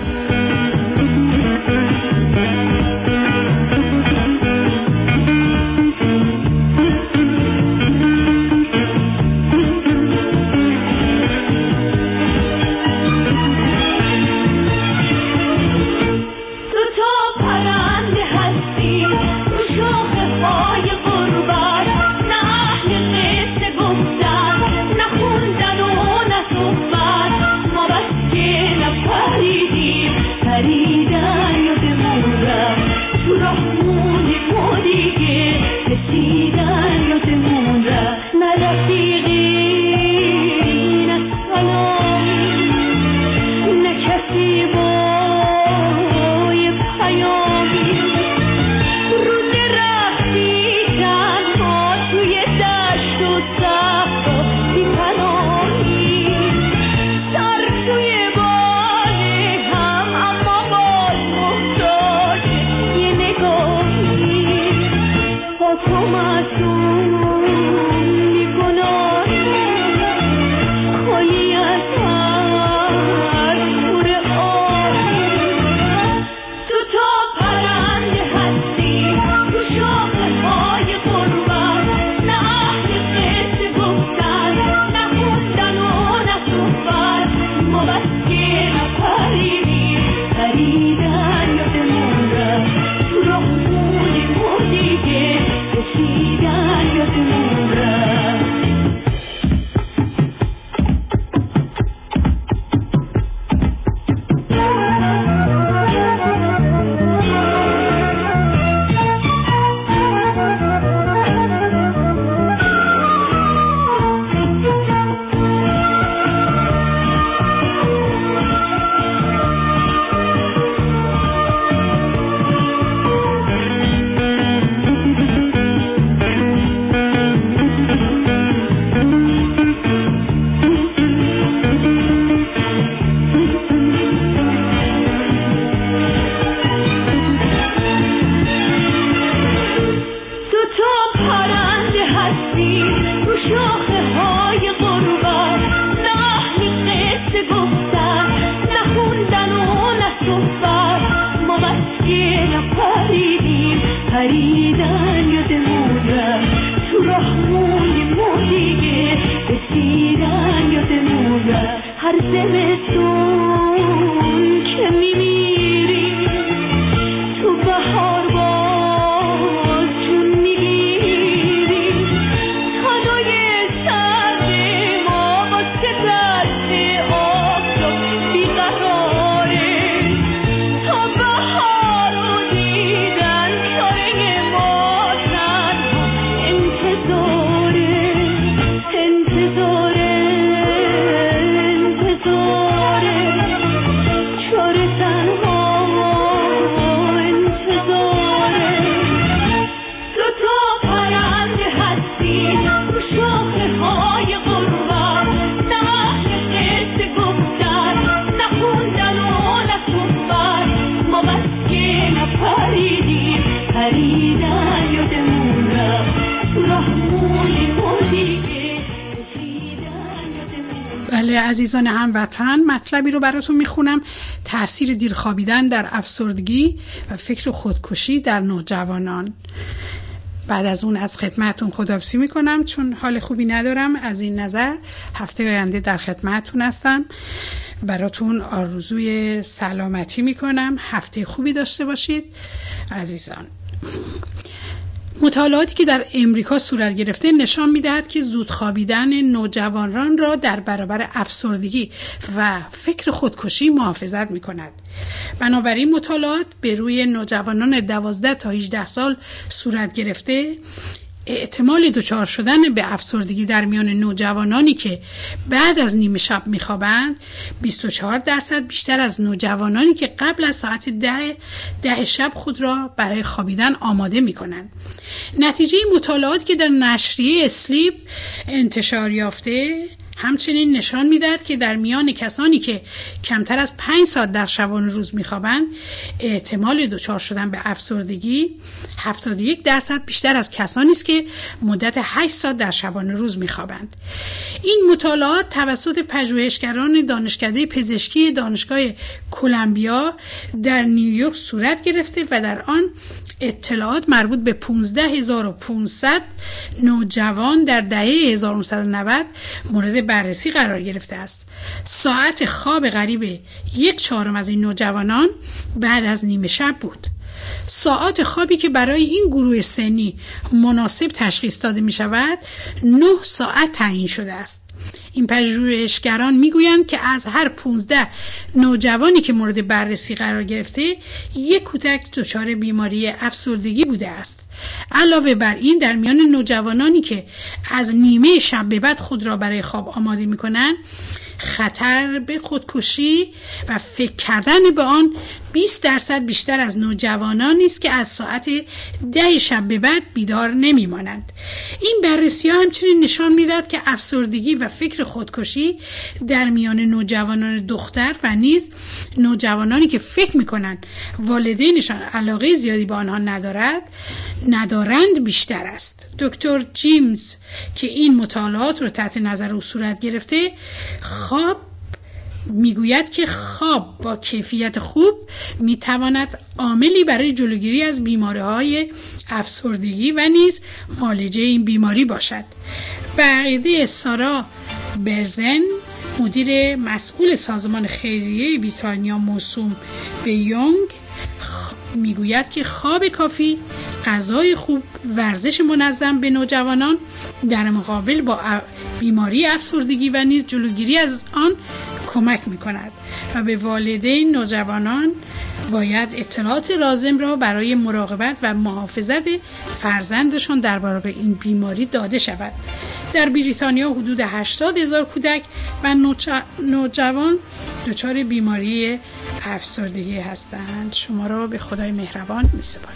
عزیزان هموطن، مطلبی رو براتون میخونم. تأثیر دیر خوابیدن در افسردگی و فکر خودکشی در نوجوانان. بعد از اون از خدمتون خداحافظی میکنم چون حال خوبی ندارم. از این نظر هفته آینده در خدمتون هستم. براتون آرزوی سلامتی میکنم. هفته خوبی داشته باشید عزیزان. مطالعاتی که در امریکا صورت گرفته نشان می‌دهد که زود خوابیدن نوجوانان را در برابر افسردگی و فکر خودکشی محافظت می‌کند. بنابراین مطالعات به روی نوجوانان 12 تا 18 سال صورت گرفته احتمال دچار شدن به افسردگی در میان نوجوانانی که بعد از نیمه شب میخوابند 24% بیشتر از نوجوانانی که قبل از ساعت 10 شب خود را برای خوابیدن آماده میکنند. نتیجه مطالعات که در نشریه اسلیپ انتشار یافته همچنین نشان میدهد که در میان کسانی که کمتر از 5 ساعت در شبانه روز میخوابند احتمال دچار شدن به افسردگی 71% بیشتر از کسانی است که مدت 8 ساعت در شبانه روز میخوابند. این مطالعات توسط پژوهشگران دانشکده پزشکی دانشگاه کلمبیا در نیویورک صورت گرفته و در آن اطلاعات مربوط به 15500 نوجوان در دهه 1990 مورد بررسی قرار گرفته است. ساعت خواب قریب 1/4 از این نوجوانان بعد از نیمه شب بود. ساعات خوابی که برای این گروه سنی مناسب تشخیص داده می شود 9 ساعت تعیین شده است. این پژوهشگران میگویند که از هر 15 نوجوانی که مورد بررسی قرار گرفته یک کودک دچار بیماری افسردگی بوده است. علاوه بر این در میان نوجوانانی که از نیمه شب به بعد خود را برای خواب آماده می‌کنند خطر به خودکشی و فکر کردن به آن 20% بیشتر از نوجوانانی است که از ساعت 10 شب به بعد بیدار نمی‌مانند. این بررسی‌ها همچنین نشان می‌دهد که افسردگی و فکر خودکشی در میان نوجوانان دختر و نیز نوجوانانی که فکر می‌کنند والدینشان علاقه زیادی به آنها ندارند بیشتر است. دکتر جیمز که این مطالعات رو تحت نظر او صورت گرفته میگوید که خواب با کیفیت خوب میتواند عاملی برای جلوگیری از بیماری‌های افسردگی و نیز معالجه این بیماری باشد. به عقیده سارا برزن مدیر مسئول سازمان خیریه بریتانیا موسوم به یونگ میگوید که خواب کافی، غذای خوب، ورزش منظم به نوجوانان در مقابل با بیماری افسردگی و نیز جلوگیری از آن کمک می‌کند و به والدین نوجوانان باید اطلاعات لازم را برای مراقبت و محافظت فرزندشان درباره این بیماری داده شود. در بریتانیا حدود 80,000 کودک و نوجوان دچار بیماری افسردگی هستند. شما را به خدای مهربان می‌سپارم.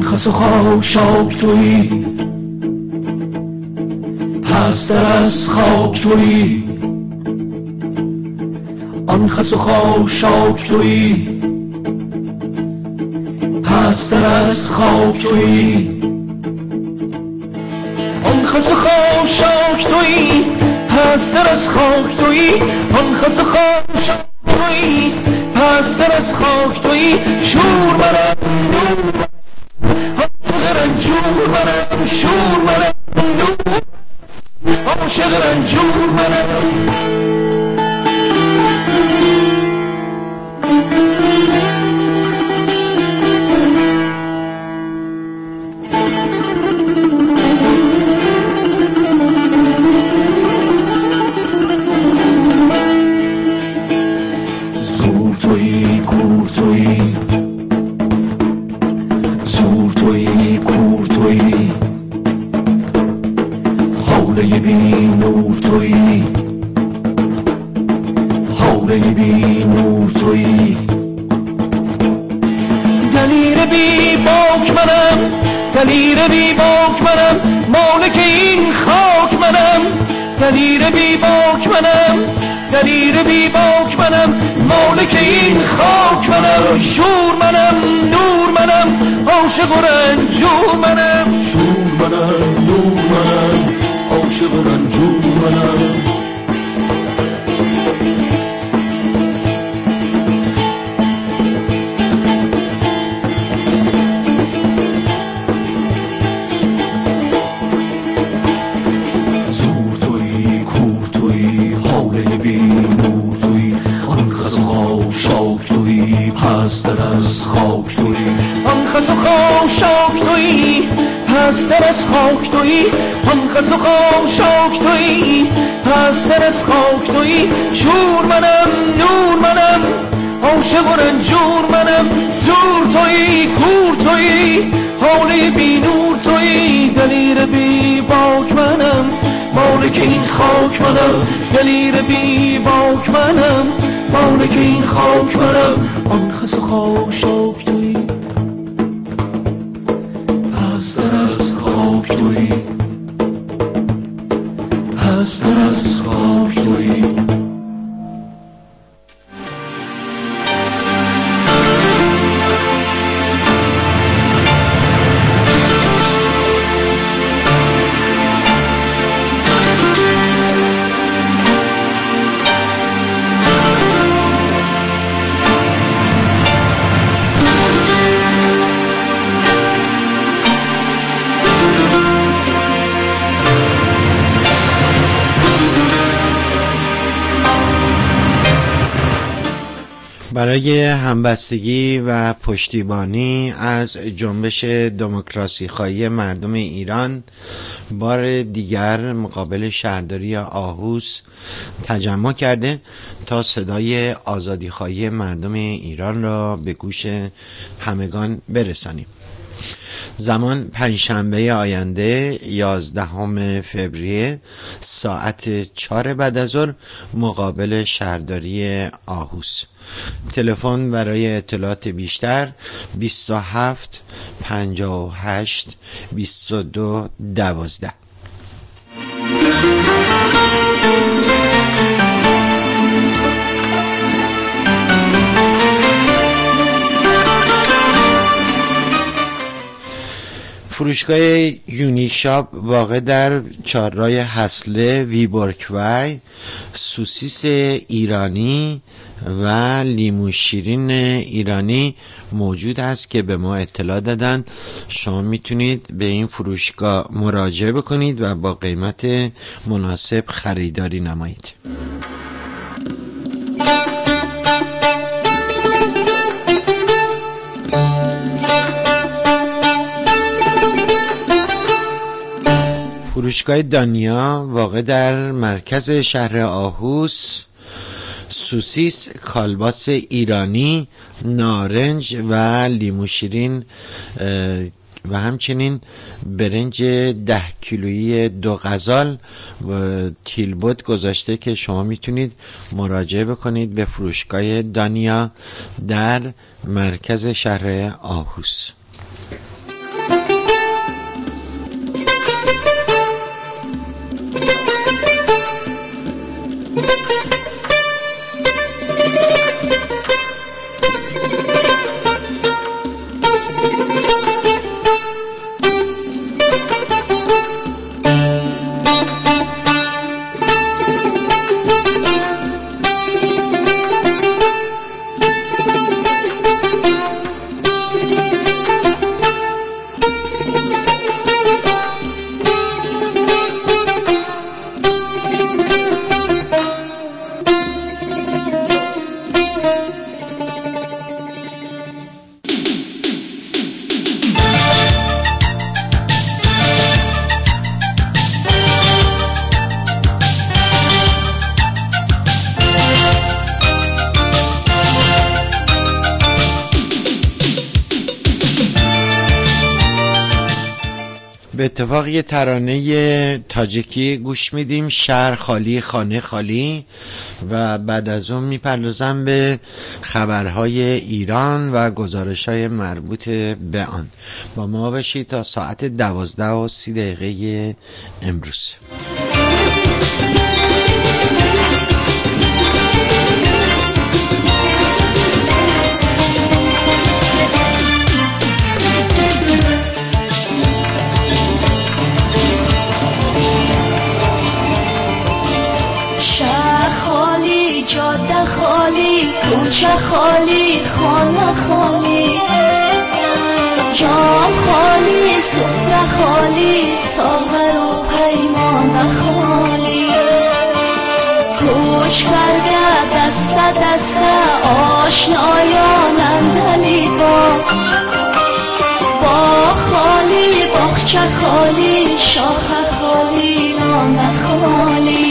خس و خاشاک تویی، پستر از خاک تویی. آن خس و خاشاک تویی، پستر از خاک تویی. آن خس و خاشاک تویی، پستر از خاک تویی. آن خس و خاشاک تویی، پستر از خاک تویی. شور منم نور، عاشق رنجور منم. شور منم نور، عاشق رنجور منم. دلیر بی باک منم، مالک این خاک منم. دلیر بی باک منم، دلیر بی باک منم، مالک این خاک منم. شور منم نور منم، عاشق و رنجور منم. شور منم نور منم، عاشق و رنجور منم. پستر از خاک تویی، آن خس و خاشاک تویی. پستر از خاک تویی، آن خس و خاشاک تویی. پستر از خاک تویی. شور منم نور منم، عاشق و رنجور منم. زور تویی کور تویی، حاله بی نور تویی. دلیر بی باک منم، مالک این خاک منم. دلیر بی باک منم، مالک این خاک منم. آن خس و خاشاک تویی، پستر از خاک تویی. پستر از خاک تویی. برای همبستگی و پشتیبانی از جنبش دموکراسی خواهی مردم ایران بار دیگر مقابل شهرداری آهوس تجمع کرده تا صدای آزادی خواهی مردم ایران را به گوش همگان برسانیم. زمان پنجشنبه آینده 11 فوریه ساعت 4 بعد از ظهر مقابل شهرداری آهوس. تلفن برای اطلاعات بیشتر 27 58 22 12. فروشگاه یونیشاپ واقع در چهارراه حصله ویبورگوی سوسیس ایرانی و لیمو شیرین ایرانی موجود است که به ما اطلاع دادن. شما میتونید به این فروشگاه مراجعه بکنید و با قیمت مناسب خریداری نمایید. فروشگاه دانیا واقع در مرکز شهر آهوس سوسیس، کالباس ایرانی، نارنج و لیمو شیرین و همچنین برنج 10 کیلویی 2 غزال و تیلبوت گذاشته که شما میتونید مراجعه بکنید به فروشگاه دانیا در مرکز شهر آهوس. به اتفاق یه ترانه تاجیکی گوش میدیم، شهر خالی خانه خالی، و بعد از اون میپردازم به خبرهای ایران و گزارشهای مربوط به آن. با ما باشید تا ساعت 12:30 امروز. جاده خالی، کوچه خالی، خانه خالی، جام خالی، سفره خالی، ساغر و پیمان خالی، کوچ کرده دست دست آشنایان اندلی با خالی، باغچه خالی، شاخه خالی، لانه خالی.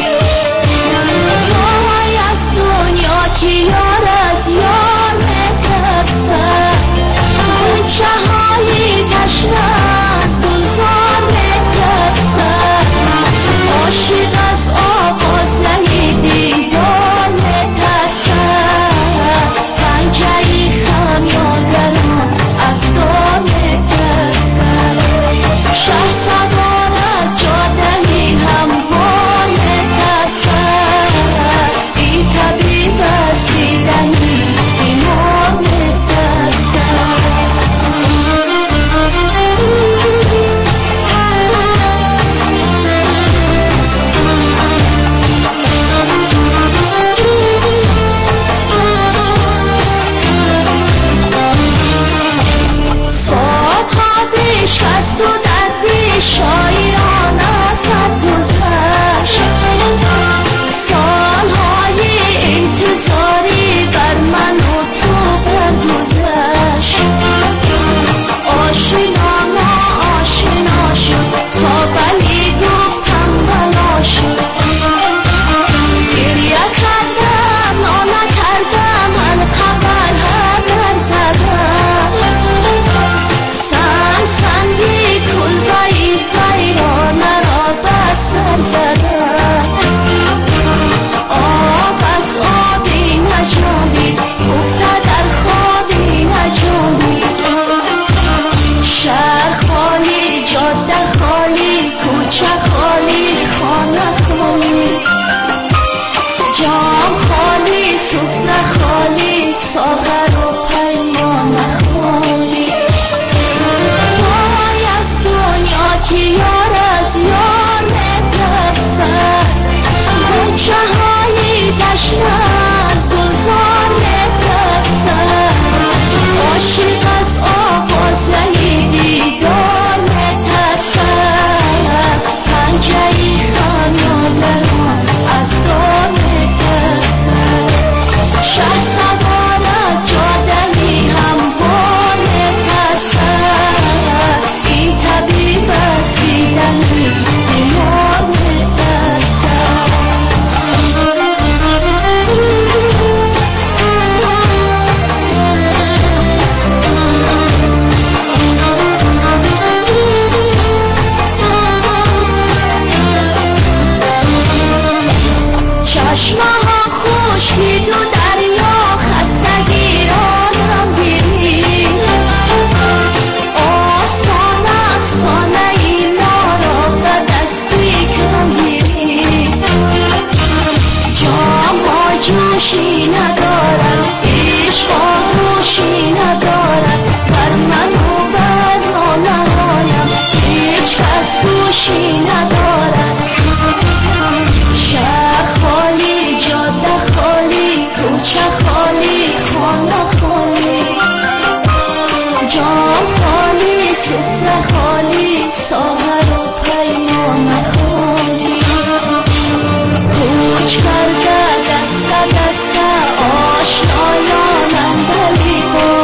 از دنیا که یار از یار میترسه، غنچه های تشنه از گلزار میترسه، عاشق از آوازه دیدار میترسه، پنجه خمیازه از دار میترسه، شهر سوار از جاده هموار میترسه، طبیب از دیدنی بیمار میترسه. ساعتها بشکست و دردی شاعرانه صد گذشت، سالهای انتظاری بر من و تو برگذشت، آشنا ما آشنا شد، خوابلی گفتم بلا شد، گریه کردم ناله کردم حلقه بر هدر زدم، سنگی کلبهی ویرانه را بر سر زدم، آب از آبی نجنبید، خفته در خوابی نجنبید، شهر خالی، جاده خالی، کوچه خالی، خانه خالی، جام خالی، سفره خالی، ساغر و پیمان خالی. وای از دنیا که یار از یار میترسه، غنچه های تشنه از گلزار میترسه، عاشق از آوازه دیدار میترسه، پنجه خمیازه از دار میترسه، شهر سوار از جاده هموار میترسه، این طبیب از دیدنی بیمار میترسه. چشمه ها خشکید و دریا خستگی را نگیری، آسمان افسانه ای ما را به دستی کمگیری، جام ها جوشی ندارد، عشق آغوشی ندارد، بر من و بر ناله‌هایم هیچ کس گوشی ندارد، شهر خالی، جاده خالی، کوچه خالی، خانه خالی، جام خالی، سفره خالی، ساغر و پیمان خالی، کوچ کرده دست دست آشنایان اندلی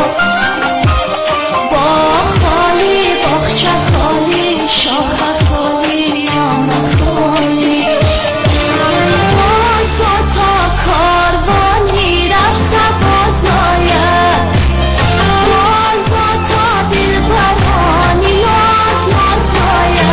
با خالی، باغچه خالی، شاخه خالی، لانه خالی، باز تا کاروانی رفته بازاید، باز تا دلبرانی لاز لازاید،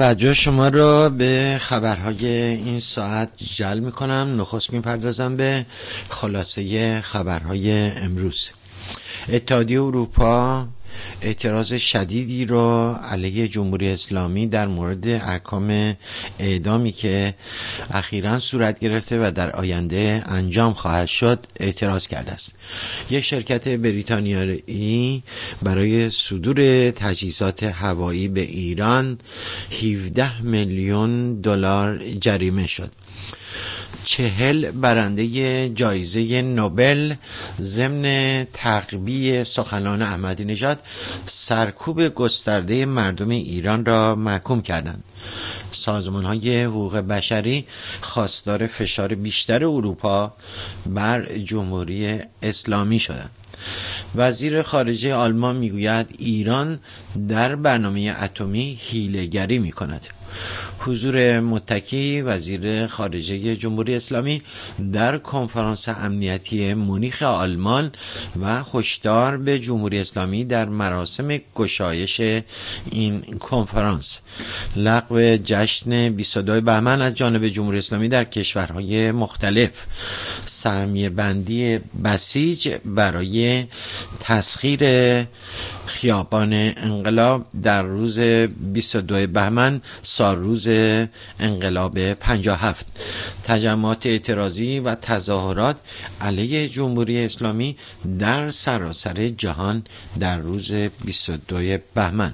توجه شما رو به خبرهای این ساعت جلب میکنم. نخست میپردازم به خلاصه خبرهای امروز. اتحادیه اروپا اعتراض شدیدی رو علیه جمهوری اسلامی در مورد احکام اعدامی که اخیراً صورت گرفته و در آینده انجام خواهد شد اعتراض کرده است. یک شرکت بریتانیایی برای صدور تجهیزات هوایی به ایران 17 میلیون دلار جریمه شد. 40 برنده جایزه نوبل ضمن تعقیبی سخنان احمدی نژاد سرکوب گسترده مردم ایران را محکوم کردند. سازمان‌های حقوق بشری خواستار فشار بیشتر اروپا بر جمهوری اسلامی شدند. وزیر خارجه آلمان میگوید ایران در برنامه اتمی حیله‌گری می‌کند. حضور متکی وزیر خارجه جمهوری اسلامی در کنفرانس امنیتی مونیخ آلمان و هشدار به جمهوری اسلامی در مراسم گشایش این کنفرانس. لغو جشن 22 بهمن از جانب جمهوری اسلامی در کشورهای مختلف. سهمیه بندی بسیج برای تسخیر خیابان انقلاب در روز 22 بهمن سالروز انقلاب 57. تجمعات اعتراضی و تظاهرات علیه جمهوری اسلامی در سراسر جهان در روز 22 بهمن.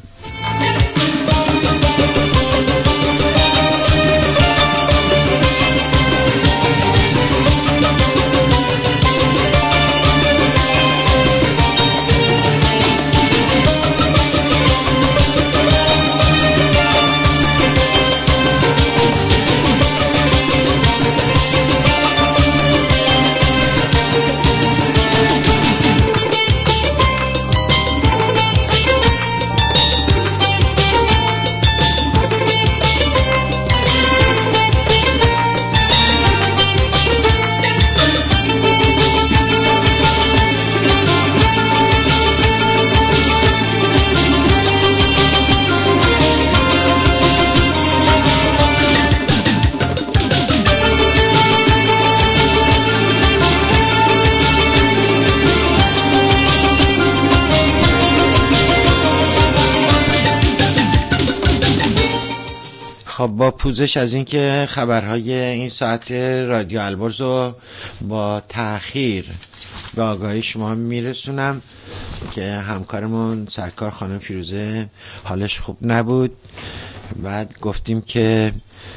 خب با پوزش از این که خبرهای این ساعت رادیو البرز رو با تأخیر به آگاهی شما میرسونم که همکارمون سرکار خانم فیروزه حالش خوب نبود. بعد گفتیم که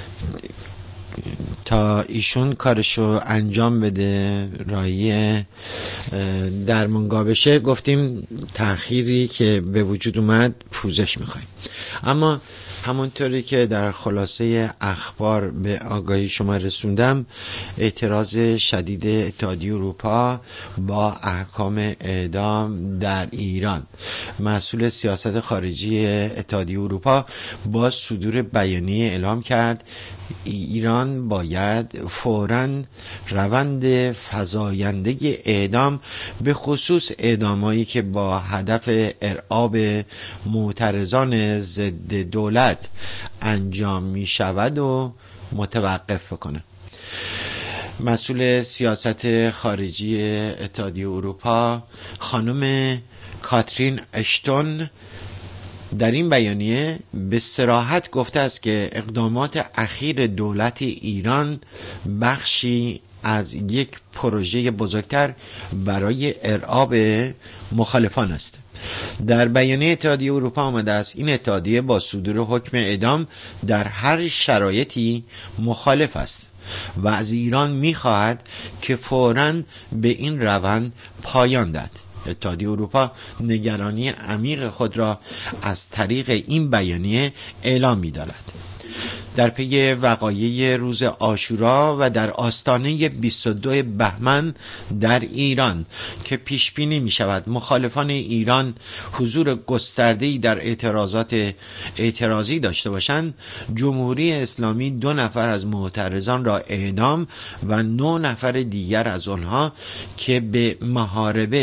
تا ایشون کارشو انجام بده رایی درمانگاه بشه، گفتیم تأخیری که به وجود اومد پوزش میخوایم. اما همونطوری که در خلاصه اخبار به آگاهی شما رسوندم، اعتراض شدید اتحادیه اروپا با احکام اعدام در ایران. مسئول سیاست خارجی اتحادیه اروپا با صدور بیانیه اعلام کرد ایران باید فوراً روند فزاینده اعدام، به خصوص اعدامایی که با هدف ارعاب معترضان ضد دولت انجام می شود و متوقف بکنه. مسئول سیاست خارجی اتحادیه اروپا خانم کاترین اشتون در این بیانیه به صراحت گفته است که اقدامات اخیر دولت ایران بخشی از یک پروژه بزرگتر برای ارعاب مخالفان است. در بیانیه اتحادیه اروپا آمده است این اتحادیه با صدور حکم اعدام در هر شرایطی مخالف است و از ایران می‌خواهد که فوراً به این روند پایان دهد. اتحادیه اروپا نگرانی عمیق خود را از طریق این بیانیه اعلام می‌دارد. در پی وقایع روز عاشورا و در آستانه 22 بهمن در ایران که پیش بینی می شود مخالفان ایران حضور گسترده‌ای در اعتراضی داشته باشند، جمهوری اسلامی 2 نفر از معترضان را اعدام و 9 نفر دیگر از آنها که به محاربه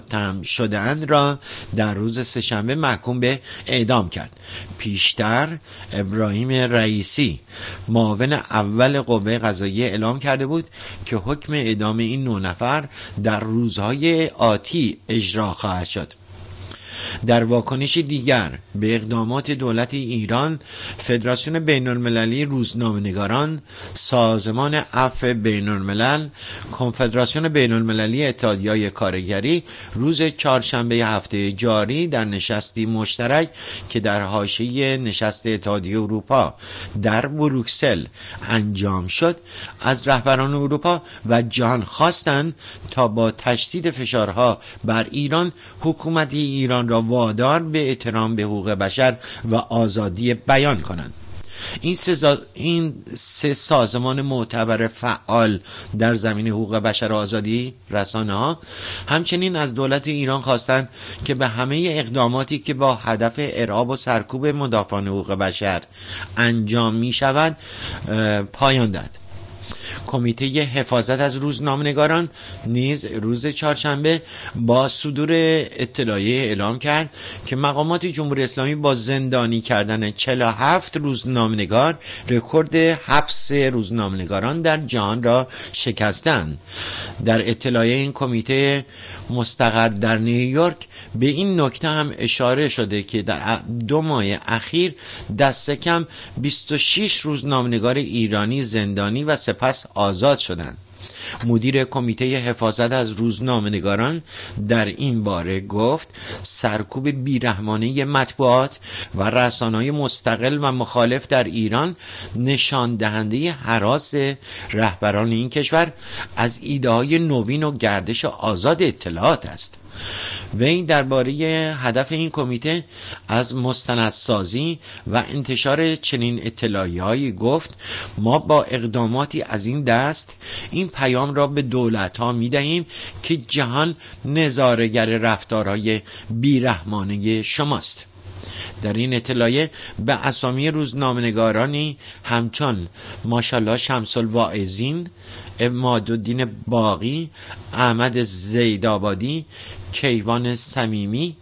متهم شده‌اند را در روز سه‌شنبه محکوم به اعدام کرد. پیشتر ابراهیم رئیسی معاون اول قوه قضاییه اعلام کرده بود که حکم اعدام این 9 نفر در روزهای آتی اجرا خواهد شد. در واکنش دیگر به اقدامات دولت ایران، فدراسیون بین المللی روزنامه‌نگاران، سازمان عفو بین الملل، کنفدراسیون بین المللی اتحادیه‌های کارگری روز چهارشنبه هفته جاری در نشستی مشترک که در حاشیه نشست اتحادیه اروپا در بروکسل انجام شد، از رهبران اروپا و جهان خواستند تا با تشدید فشارها بر ایران، حکومت ایران را وادار به احترام به حقوق بشر و آزادی بیان کنند. این سه سازمان معتبر فعال در زمینه حقوق بشر و آزادی رسانه‌ها همچنین از دولت ایران خواستند که به همه اقداماتی که با هدف ارعاب و سرکوب مدافعان حقوق بشر انجام می شود پایان دهد. کمیته حفاظت از روزنامه‌نگاران نیز روز چهارشنبه با صدور اطلاعیه اعلام کرد که مقامات جمهوری اسلامی با زندانی کردن 47 روزنامه‌نگار رکورد حبس روزنامه‌نگاران در جهان را شکستند. در اطلاعیه این کمیته مستقر در نیویورک به این نکته هم اشاره شده که در 2 ماه اخیر دست کم 26 روزنامه‌نگار ایرانی زندانی و سپس آزاد شدند. مدیر کمیته حفاظت از روزنامه‌نگاران در این باره گفت سرکوب بیرحمانه مطبوعات و رسانه‌های مستقل و مخالف در ایران نشان دهنده هراس رهبران این کشور از ایده‌های نوین و گردش آزاد اطلاعات است. وی درباره هدف این کمیته از مستندسازی و انتشار چنین اطلاعیه‌هایی گفت ما با اقداماتی از این دست این پیام را به دولت‌ها می‌دهیم که جهان نظاره‌گر رفتارهای بیرحمانه شماست. در این اطلاعیه به اسامی روزنامه‌نگارانی همچون ماشاءالله شمس الواعظین، عمادالدین باقی، احمد زیدآبادی، کیوان صمیمی،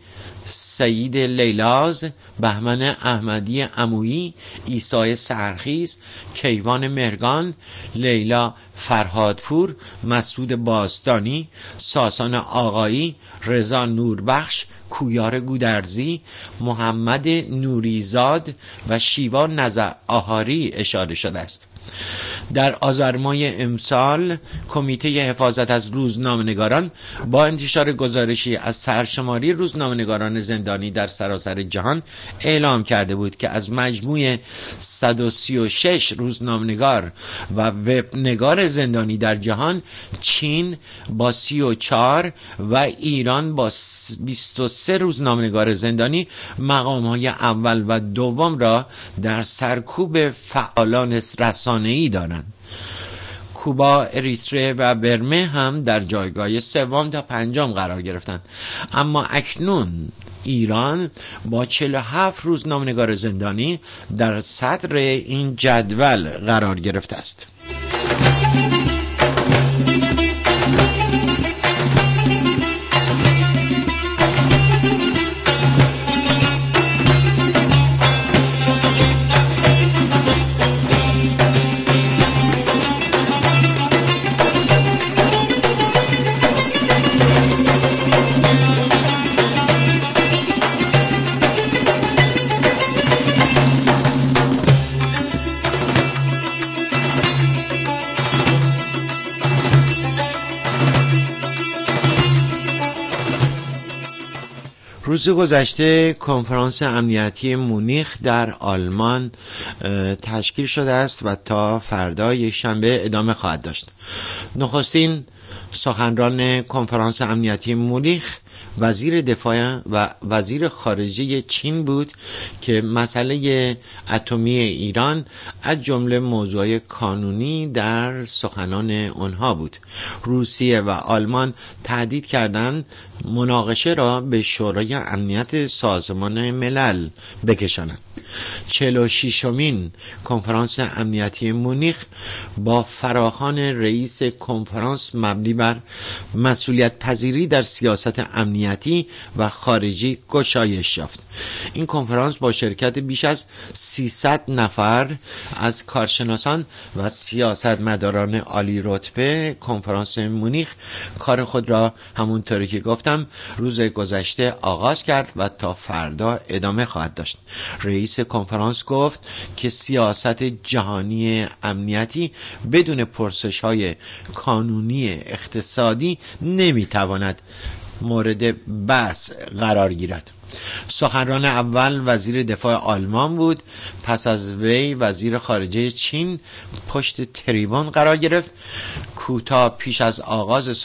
سعید لیلاز، بهمن احمدی عمویی، عیسی سحرخیز، کیوان مرگان، لیلا فرهادپور، مسعود باستانی، ساسان آقایی، رضا نوربخش، کویار گودرزی، محمد نوریزاد و شیوا نظر آهاری اشاره شده است. در آذر ماه امسال کمیته حفاظت از روزنامه‌نگاران با انتشار گزارشی از سرشماری روزنامه‌نگاران زندانی در سراسر جهان اعلام کرده بود که از مجموع 136 روزنامه‌نگار و وبنگار زندانی در جهان، چین با 34 و ایران با 23 روزنامه‌نگار زندانی مقام‌های اول و دوم را در سرکوب فعالان رسانه‌ای دارند. کوبا، اریتره و برمه هم در جایگاه 3 تا 5 قرار گرفتند. اما اکنون ایران با 47 روزنامه‌نگار زندانی در صدر این جدول قرار گرفته است. روز گذشته کنفرانس امنیتی مونیخ در آلمان تشکیل شده است و تا فردا یک شنبه ادامه خواهد داشت. نخستین سخنران کنفرانس امنیتی مونیخ وزیر دفاع و وزیر خارجه چین بود که مسئله اتمی ایران از جمله موضوع کانونی در سخنان آنها بود. روسیه و آلمان تهدید کردند مناقشه را به شورای امنیت سازمان ملل بکشانند. 46مین کنفرانس امنیتی مونیخ با فراخوان رئیس کنفرانس مبنی بر مسئولیت پذیری در سیاست امنیتی و خارجی گشایش یافت. این کنفرانس با شرکت بیش از 300 نفر از کارشناسان و سیاستمداران عالی رتبه کنفرانس مونیخ کار خود را همونطوری که گفتم روز گذشته آغاز کرد و تا فردا ادامه خواهد داشت. رئیس کنفرانس گفت که سیاست جهانی امنیتی بدون پرسش‌های کانونی اقتصادی نمیتواند مورد بحث قرار گیرد. سخنران اول وزیر دفاع آلمان بود. پس از وی وزیر خارجه چین پشت تریبون قرار گرفت. کوتاه پیش از آغاز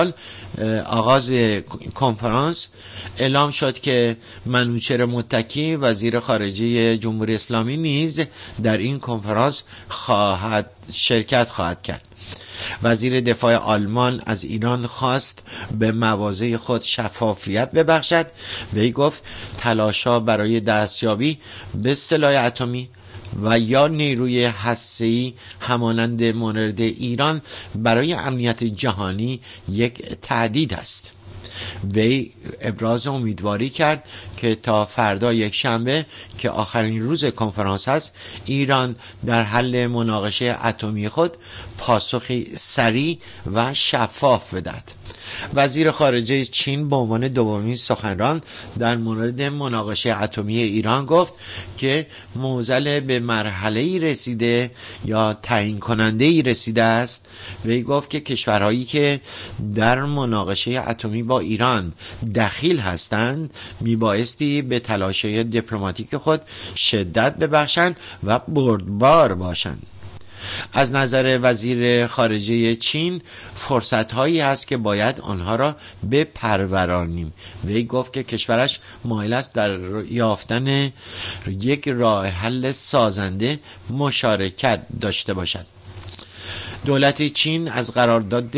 کنفرانس اعلام شد که منوچهر متکی وزیر خارجه جمهوری اسلامی نیز در این کنفرانس شرکت خواهد کرد. وزیر دفاع آلمان از ایران خواست به مواضع خود شفافیت ببخشد. وی گفت تلاش‌ها برای دستیابی به سلاح اتمی و یا نیروی هسته‌ای همانند مانند ایران برای امنیت جهانی یک تهدید است. وی ابراز امیدواری کرد که تا فردا یک شنبه که آخرین روز کنفرانس است ایران در حل مناقشه اتمی خود پاسخی سریع و شفاف بدهد. وزیر خارجه چین به عنوان دومین سخنران در مورد مناقشه اتمی ایران گفت که معضل به مرحله‌ای رسیده یا تعیین کننده‌ای رسیده است. وی گفت که کشورهایی که در مناقشه اتمی با ایران دخیل هستند میبایستی به تلاش‌های دیپلماتیک خود شدت ببخشند و بردبار باشند. از نظر وزیر خارجه چین فرصت‌هایی هست که باید آنها را بپرورانیم. وی گفت که کشورش مایل است در یافتن یک راه حل سازنده مشارکت داشته باشد. دولت چین از قرارداد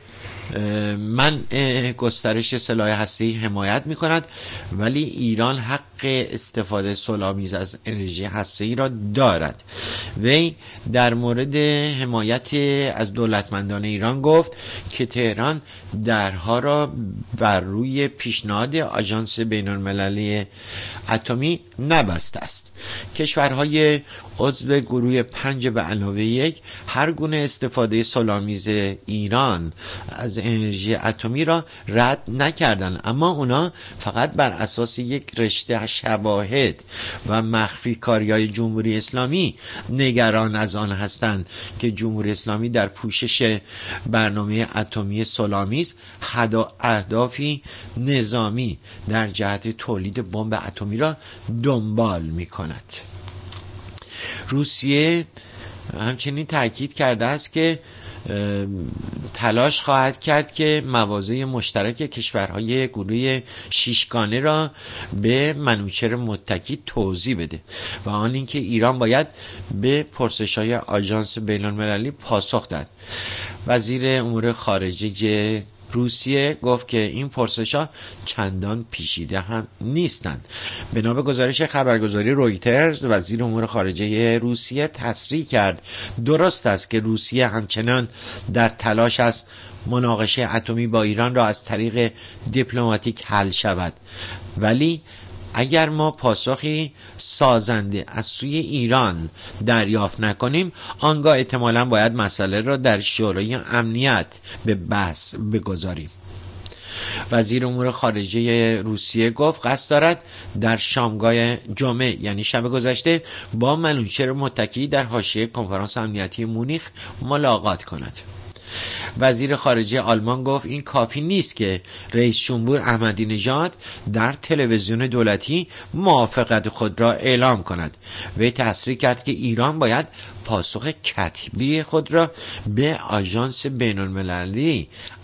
منع گسترش سلاح هسته‌ای حمایت می‌کند، ولی ایران حق استفاده صلح‌آمیز از انرژی هسته‌ای را دارد. وی در مورد حمایت از دولتمندان ایران گفت که تهران درها را بر روی پیشنهاد آژانس بین‌المللی اتمی نبسته است. کشورهای عضو گروه 5+1 هر گونه استفاده صلح‌آمیز ایران از انرژی اتمی را رد نکردند، اما اونا فقط بر اساس یک رشته شواهد و مخفی کاری‌های جمهوری اسلامی نگران از آن هستند که جمهوری اسلامی در پوشش برنامه اتمی صلح‌آمیز اهدافی نظامی در جهت تولید بمب اتمی را دنبال می‌کند. روسیه همچنین تاکید کرده است که تلاش خواهد کرد که مواضع مشترک کشورهای گروه شیشگانه را به منوچهر متکی توضیح بده و آن اینکه ایران باید به پرسش‌های آژانس بین‌المللی پاسخ دهد. وزیر امور خارجه روسیه گفت که این پرسش‌ها چندان پیچیده هم نیستند. بنا به گزارش خبرگزاری رویترز، وزیر امور خارجه روسیه تصریح کرد درست است که روسیه همچنان در تلاش است مناقشه اتمی با ایران را از طریق دیپلماتیک حل شود، ولی اگر ما پاسخی سازنده از سوی ایران دریافت نکنیم آنگاه احتمالاً باید مسئله را در شورای امنیت به بحث بگذاریم. وزیر امور خارجه روسیه گفت قصد دارد در شامگاه جمعه یعنی شب گذشته با منوچهر متکی در حاشیه کنفرانس امنیتی مونیخ ملاقات کند. وزیر خارجه آلمان گفت این کافی نیست که رئیس جمهور احمدی نژاد در تلویزیون دولتی موافقت خود را اعلام کند. وی تصریح کرد که ایران باید پاسخ کتبی خود را به آژانس بین‌المللی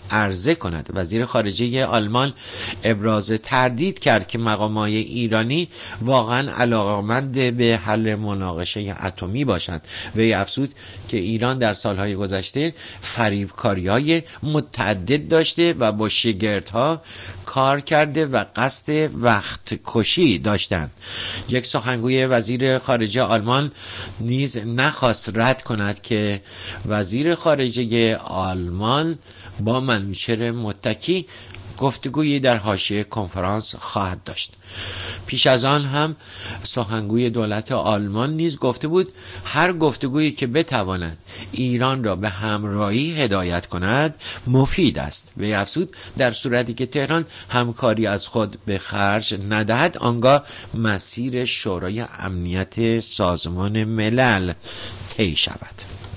عرضه کند. وزیر خارجه آلمان ابراز تردید کرد که مقامات ایرانی واقعا علاقه‌مند به حل مناقشه اتمی باشند. وی افزود که ایران در سالهای گذشته فریبکاری‌های متعدد داشته و با شگردها کار کرده و قصد وقت کشی داشتند. یک سخنگوی وزیر خارجه آلمان نیز نخواست رد کند که وزیر خارجه آلمان با منوچهر متکی گفتگویی در حاشیه کنفرانس خواهد داشت. پیش از آن هم سخنگوی دولت آلمان نیز گفته بود هر گفتگویی که بتواند ایران را به همراهی هدایت کند مفید است. وی افزود در صورتی که تهران همکاری از خود به خرج ندهد آنگاه مسیر شورای امنیت سازمان ملل طی شود.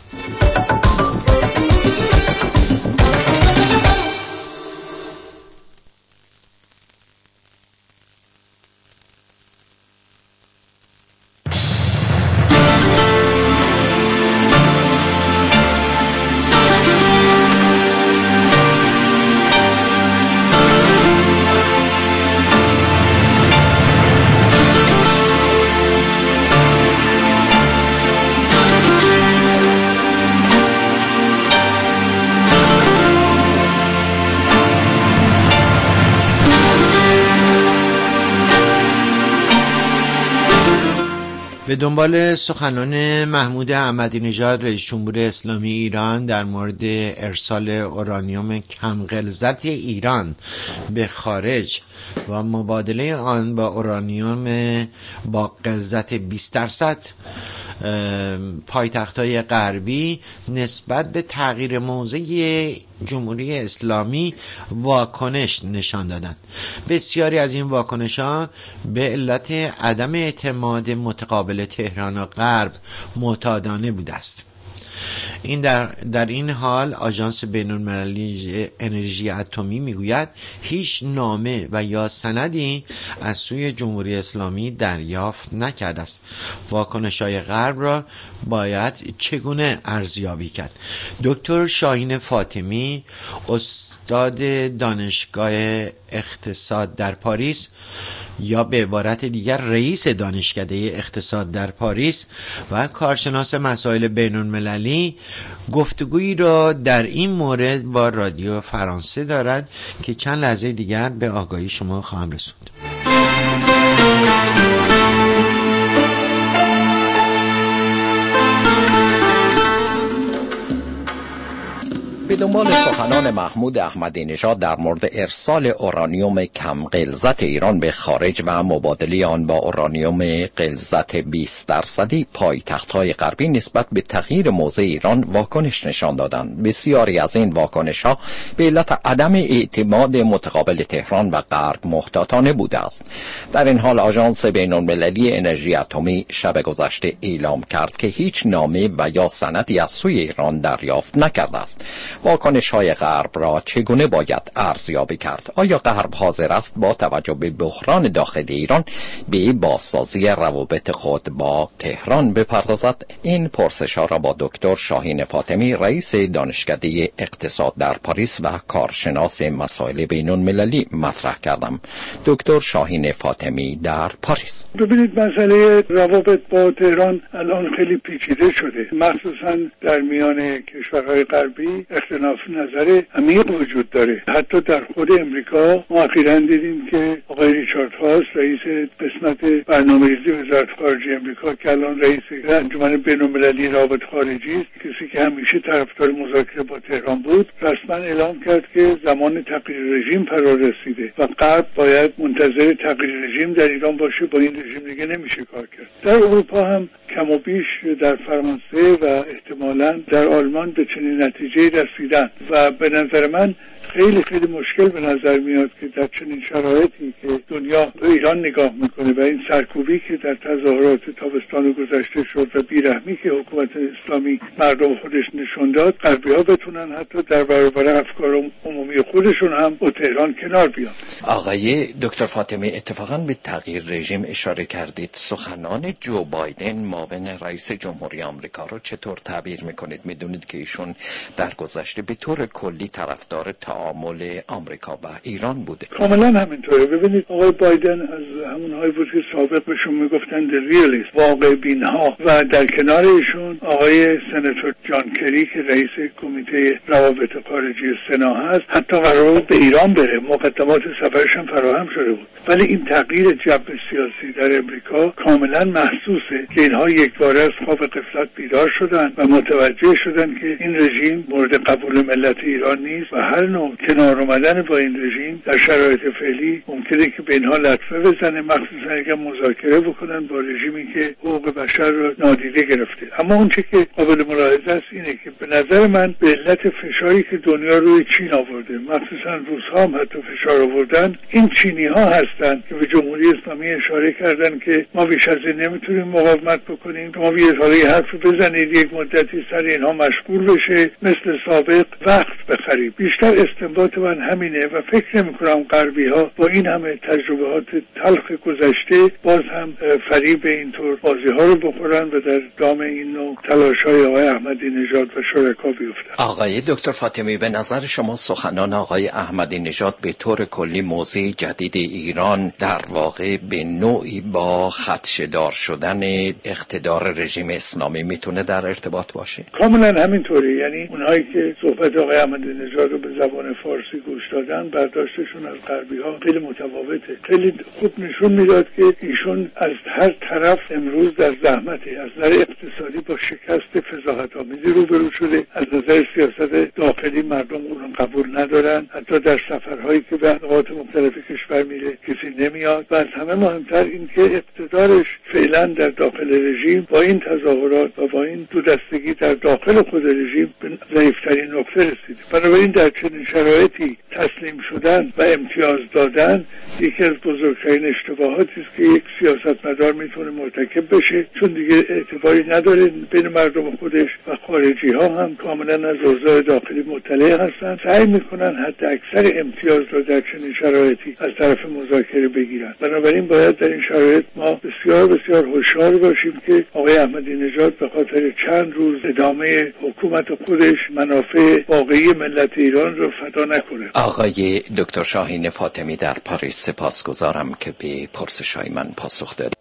به دنبال سخنان محمود احمدی نژاد رئیس جمهور اسلامی ایران در مورد ارسال اورانیوم کم غلظت ایران به خارج و مبادله آن با اورانیوم با غلظت 20% پایتخت‌های غربی نسبت به تغییر موضع جمهوری اسلامی واکنش نشان دادند. بسیاری از این واکنش‌ها به علت عدم اعتماد متقابل تهران و غرب معتادانه بوده است. این در این حال آژانس بین‌المللی انرژی اتمی میگوید هیچ نامه و یا سندی از سوی جمهوری اسلامی دریافت نکرده است. واکنش‌های غرب را باید چگونه ارزیابی کرد؟ دکتر شاهین فاطمی، استاد دانشگاه اقتصاد در پاریس یا به عبارت دیگر رئیس دانشکده اقتصاد در پاریس و کارشناس مسائل بین‌المللی، گفتگویی را در این مورد با رادیو فرانسه دارد که چند لحظه دیگر به آگاهی شما خواهم رسوند. به دنبال سخنان محمود احمدی نژاد در مورد ارسال اورانیوم کم غلظت ایران به خارج و مبادله آن با اورانیوم غلظت 20% پایتخت‌های غربی نسبت به تغییر موضع ایران واکنش نشان دادند. بسیاری از این واکنش‌ها به علت عدم اعتماد متقابل تهران و غرب محتاطانه بوده است. در این حال آژانس بین‌المللی انرژی اتمی شب گذشته اعلام کرد که هیچ نامه و یا سندی از سوی ایران دریافت نکرده است. واکنش‌های غرب را چگونه باید ارزیابی کرد؟ آیا غرب حاضر است با توجه به بحران داخل ایران به بازسازی روابط خود با تهران بپردازد؟ این پرسش‌ها را با دکتر شاهین فاطمی، رئیس دانشکده اقتصاد در پاریس و کارشناس مسائل بین‌المللی مطرح کردم. دکتر شاهین فاطمی در پاریس: ببینید، مسئله روابط با تهران الان خیلی پیچیده شده، مخصوصا در میان کشورهای غربی اختلاف نظر عمیق وجود داره. حتی در خود امریکا ما اخیراً دیدیم که آقای ریچارد هاس، رئیس قسمت برنامه‌ریزی وزارت خارجه امریکا که الان رئیس انجمن بین‌المللی روابط خارجی است، کسی که همیشه طرفدار مذاکره با تهران بود، رسما اعلام کرد که زمان تغییر رژیم فرا رسیده و غرب باید منتظر تغییر رژیم در ایران باشه، با این رژیم دیگه نمیشه کار کرد. در اروپا هم کم و بیش در فرانسه و احتمالاً در آلمان به چنین نتیجه رسیدن و به نظر من خیلی مشکل به نظر میاد که در چنین شرایطی که دنیا به ایران نگاه میکنه و این سرکوبی که در تظاهرات تابستان گذشته شد و بیرحمی که حکومت اسلامی مردم خودش نشون داد، غربی‌ها بتونن حتی در برابر افکار عمومی خودشون هم با تهران کنار بیان. آقای دکتر فاطمی، اتفاقا به تغییر رژیم اشاره کردید. سخنان جو بایدن معاون رئیس جمهوری آمریکا رو چطور تعبیر میکنید؟ میدونید که ایشون در گذشته به طور کلی طرفدار تعامل آمریکا و ایران بوده. کاملا همینطوره. ببینید آقای بایدن از همونهایی بود که سابق بهشون میگفتن the realist، واقع بینها، و در کنار ایشون آقای سناتور جان کری که رئیس کمیته روابط خارجی سنا هست، حتی قرار بود به ایران بره، مقدمات سفرش هم فراهم شده بود. ولی این تغییر جو سیاسی در امریکا کاملا محسوسه که اینها یکباره از خواب غفلت بیدار شدن و متوجه شدن که این رژیم مورد قبول ملت ایران نیست و هر نوع کنار اومدن با این رژیم در شرایط فعلی ممکنه که به اینها لطمه بزنه، مخصوصا اگر مذاکره بکنن با رژیمی که حقوق بشر رو نادیده گرفته. اما اون چه که قابل ملاحظه است اینه که به نظر من به علت فشاری که دنیا روی چین آورده، مخصوصا روس‌ها هم حتی فشار آوردن، این چینی‌ها هستند که به جمهوری اسلامی اشاره کردن که ما بیش از این نمیتونیم مقاومت بکنیم، ما یه حرف بزنید یک مدتی سر اینها مشغول بشه، مثل سابق وقت بخرید. بیشتر استنباط من همینه و فکر نمی‌کنم غربی‌ها با این همه تجربهات تلخ گذشته باز هم فریب اینطور بازی‌ها رو بخورن و در دام این نوع تلاش‌های آقای احمدی نژاد و شرکا بیفتن. آقای دکتر فاطمی، به نظر شما سخنان آقای احمدی نژاد به طور کلی موضع جدید ایران در واقع به نوعی با خدشه‌دار شدن اقتدار رژیم اسلامی میتونه در ارتباط باشه؟ کاملا همینطوره. یعنی اونهایی که صحبت آقای احمدی نژاد رو به زبان فارسی گوش دادن، برداشتشون از غربی‌ها خیلی متفاوته. خیلی خوب نشون میداد که ایشون از هر طرف امروز در زحمته، از نظر اقتصادی با شکست فضاحت‌آمیزی روبرو شده، از نظر سیاست داخلی مردم اون قبول ندارن، حتی در سفرهایی که به نقاط مختلف کشور میره کسی نمیاد، و از همه مهمتر این که اقتدارش فعلا در داخل رژیم با این تظاهرات و با این دو دستگی در داخل خود رژیم به ضعیف‌ترین نقطه رسیده. بنابراین در چنین شرایطی تسلیم شدن و امتیاز دادن یکی از بزرگترین اشتباهاتی است که یک سیاستمدار میتونه مرتکب بشه، چون دیگه اعتباری نداره بین مردم خودش و خارجی ها هم کاملا از اوضاع داخلی مطلع هستن، سعی میکنن حتی اکثر امتیاز رو در چنین شرایطی از طرف مذاکره بگیرن. بنابراین باید در این شرایط ما بسیار بسیار هوشیار باشیم که آقای احمدی نژاد به خاطر چند روز ادامه حکومت خودش منافع واقعی ملت ایران رو فدا نکنه. آقای دکتر شاهین فاطمی در پاریس، سپاسگزارم که به پرسش‌های من پاسخ داد.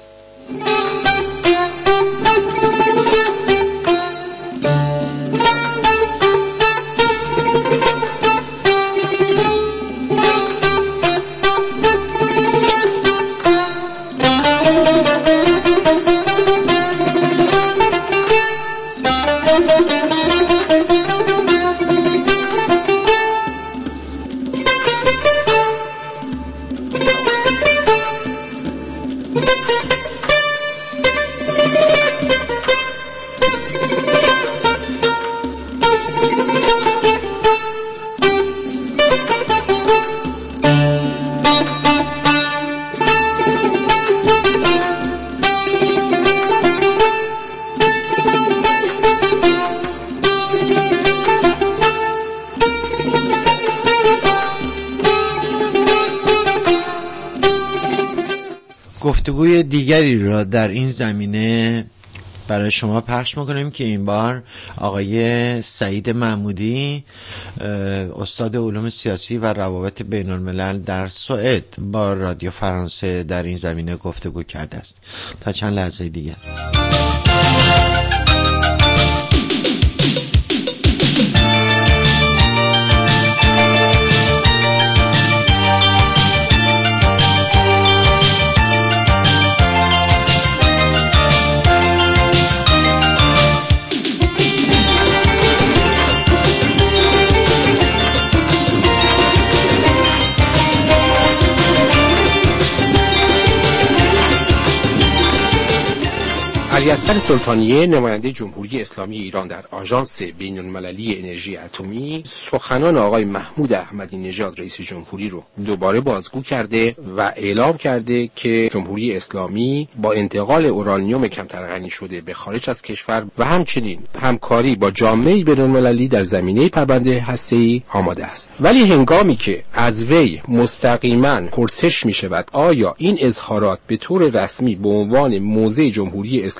گفتگوی دیگری را در این زمینه برای شما پخش میکنیم که این بار آقای سعید محمودی، استاد علوم سیاسی و روابط بین الملل در سوئد، با رادیو فرانسه در این زمینه گفتگو کرده است. تا چند لحظه دیگر. علیاصغر سلطانیه، نماینده جمهوری اسلامی ایران در آژانس بین‌المللی انرژی اتمی، سخنان آقای محمود احمدی نژاد رئیس جمهوری رو دوباره بازگو کرده و اعلام کرده که جمهوری اسلامی با انتقال اورانیوم کمتر غنی شده به خارج از کشور و همچنین همکاری با جامعه بین‌المللی در زمینه پرونده هسته‌ای آماده است. ولی هنگامی که از وی مستقیما پرسش می شود آیا این اظهارات به طور رسمی به عنوان موضع جمهوری اسلامی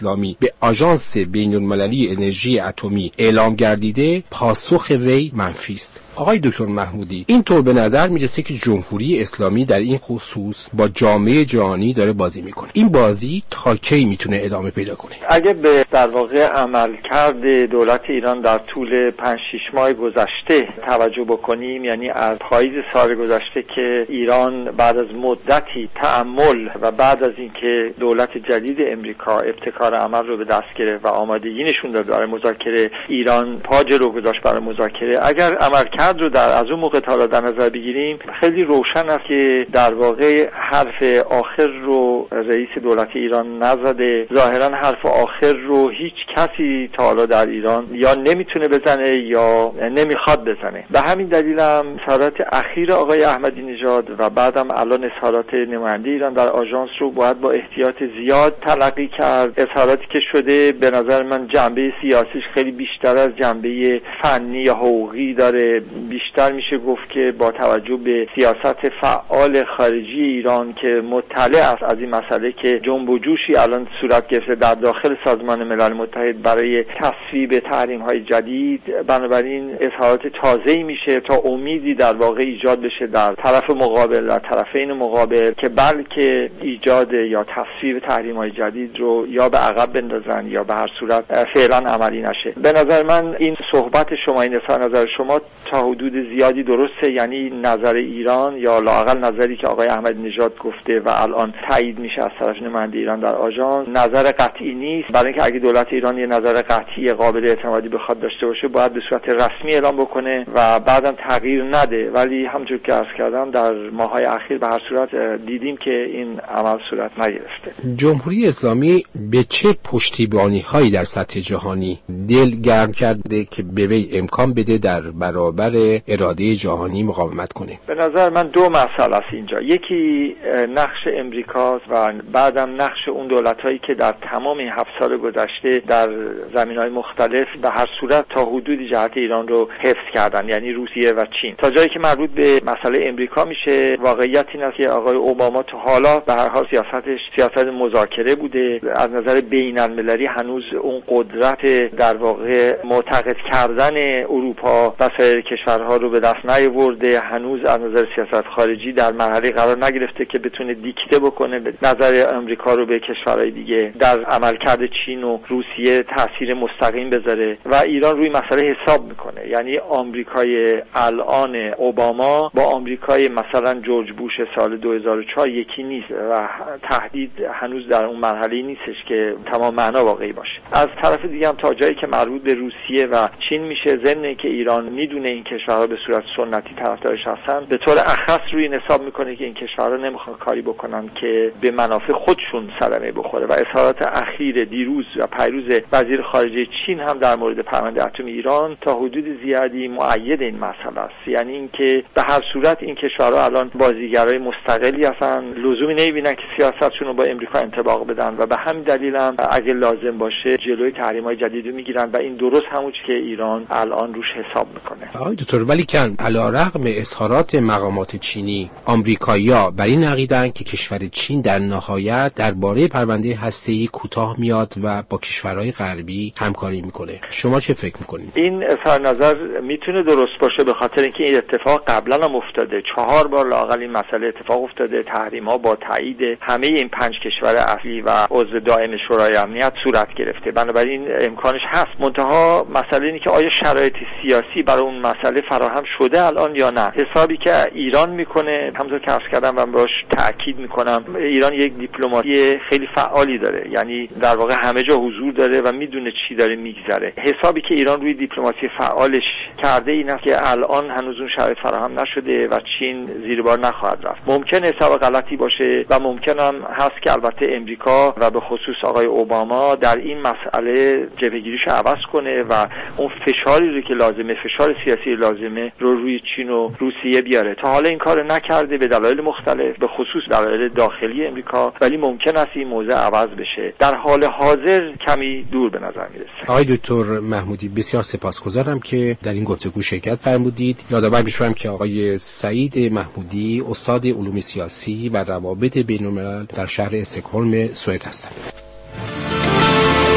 اسلامی به آژانس بین‌المللی انرژی اتمی اعلام گردیده، پاسخ وی منفی است. آقای دکتر محمودی، اینطور به نظر میرسه که جمهوری اسلامی در این خصوص با جامعه جهانی داره بازی میکنه. این بازی تا کی میتونه ادامه پیدا کنه؟ اگه به در واقع عملکرد دولت ایران در طول 5-6 ماه گذشته توجه بکنیم، یعنی از پاییز سال گذشته که ایران بعد از مدتی تأمل و بعد از اینکه دولت جدید امریکا ابتکار عمل رو به دست گرفت و آمادگی نشون داد برای مذاکره، ایران پا جلو گذاشت برای مذاکره. اگر عملکرد رو از اون موقع تا در نظر بگیریم، خیلی روشن است که در واقع حرف آخر رو رئیس دولت ایران نزده. ظاهرا حرف آخر رو هیچ کسی تا حالا در ایران یا نمیتونه بزنه یا نمیخواد بزنه. به همین دلیل هم اظهارات اخیر آقای احمدی نژاد و بعدم الان اظهارات نماینده ایران در آژانس رو باید با احتیاط زیاد تلقی کرد. اظهاراتی که شده به نظر من جنبه سیاسیش خیلی بیشتر از جنبه فنی یا حقوقی داره. بیشتر میشه گفت که با توجه به سیاست فعال خارجی ایران که مطلع است از این مسئله که جنب و جوشی الان صورت گرفته در داخل سازمان ملل متحد برای تصویب تحریم‌های جدید، بنابراین اظهارات تازه‌ای میشه تا امیدی در واقع ایجاد بشه در طرف مقابل، در طرفین مقابل، که بلکه ایجاد یا تصویب تحریم‌های جدید رو یا به عقب بندازن یا به هر صورت فعلا عملی نشه. به نظر من این صحبت شما، این اظهار نظر شما تا حدود زیادی درسته، یعنی نظر ایران یا لااقل نظری که آقای احمدی نژاد گفته و الان تایید میشه از طرف نماینده ایران در آژانس نظر قطعی نیست، برای اینکه اگه دولت ایران یه نظر قطعی قابل اعتمادی بخواد داشته باشه باید به صورت رسمی اعلام بکنه و بعداً تغییر نده. ولی همونجور که عرض کردم در ماه‌های اخیر به هر صورت دیدیم که این عمل صورت نگرفته. جمهوری اسلامی به چه پشتیبانی‌هایی در سطح جهانی دل گرم کرده که به وی امکان بده در برابر اراده جهانی مقاومت کنه؟ به نظر من دو مسئله است اینجا. یکی نقش امریکاست و بعدم نقش اون دولت‌هایی که در تمام این 7 سال گذشته در زمینه‌های مختلف به هر صورت تا حدودی جهت ایران رو حفظ کردن، یعنی روسیه و چین. تا جایی که مربوط به مسئله امریکا میشه، واقعیت این است که آقای اوباما تا حالا به هر حال سیاستش سیاست مذاکره بوده. از نظر بین‌المللی هنوز اون قدرت در واقع معتقد کردن اروپا و سایر کشورها رو به دست نیاورده. هنوز از نظر سیاست خارجی در مرحله قرار نگرفته که بتونه دیکته بکنه نظر امریکا رو به کشورهای دیگه. در عملکرد چین و روسیه تاثیر مستقیم بذاره و ایران روی مسئله حساب میکنه. یعنی آمریکای الان اوباما با آمریکای مثلا جورج بوش سال 2004 یکی نیست و تهدید هنوز در اون مرحله نیستش که تمام معنا واقعی باشه. از طرف دیگه هم تا جایی که مربوط به روسیه و چین میشه، ضمن که ایران میدونه این کشورها به صورت سنتی طرفدارش هستن، به طور اخص روی این حساب میکنه که این کشورها نمیخوان کاری بکنن که به منافع خودشون صدمه بخوره. و اظهارات اخیر دیروز و پیروز وزیر خارجه چین هم در مورد پرونده اتمی ایران تا حدود زیادی مؤید این مسئله است. یعنی اینکه به هر صورت این کشورها الان بازیگرای مستقلی هستن، لزومی نمیبینن که سیاستشون رو با امریکا انطباق بدن و به همین دلیل هم اگه لازم باشه جلوی تحریم‌های جدید رو میگیرن و این درست همون که ایران الان روش حساب میکنه. آقای دکتر، ولی کن علیرغم اظهارات مقامات چینی، آمریکایی‌ها بر این عقیده‌اند که کشور چین در نهایت درباره پرونده هسته‌ای کوتاه میاد و با کشورهای غربی همکاری میکنه. شما چه فکر میکنید؟ این اظهار نظر میتونه درست باشه به خاطر اینکه این اتفاق قبلا هم افتاده. 4 بار لااقل این مسئله اتفاق افتاده. تحریم‌ها با تایید همه این 5 کشور اصلی و عضو دائم شورای امنیت صورت گرفته. بنابراین امکانش هست. منتها مسئله اینه که آیا شرایط سیاسی برای اون مسئله فراهم شده الان یا نه. حسابی که ایران میکنه، همونطور که عرض کردم و باش تاکید میکنم، ایران یک دیپلماسی خیلی فعالی داره، یعنی در واقع همه جا حضور داره و میدونه چی داره میگذره. حسابی که ایران روی دیپلماسی فعالش کرده این است که الان هنوز اون شرایط فراهم نشده و چین زیر بار نخواهد رفت. ممکنه حساب غلطی باشه و ممکن هم هست که البته امریکا و به خصوص آقای اوباما در این مسئله جبهه‌گیریشو عوض کنه و اون فشاری رو که لازمه، فشار سیاسی لازمه رو روی چین و روسیه بیاره. تا حالا این کارو نکرده به دلایل مختلف، به خصوص دلایل داخلی امریکا، ولی ممکن است این موضوع عوض بشه. در حال حاضر کمی دور به نظر میرسه. آقای دکتر محمودی، بسیار سپاسگزارم که در این گفتگو شرکت فرمودید. یادآور می‌شوم که آقای سعید محمودی استاد علوم سیاسی و روابط بین‌الملل در شهر استکهلم سوئد هستند.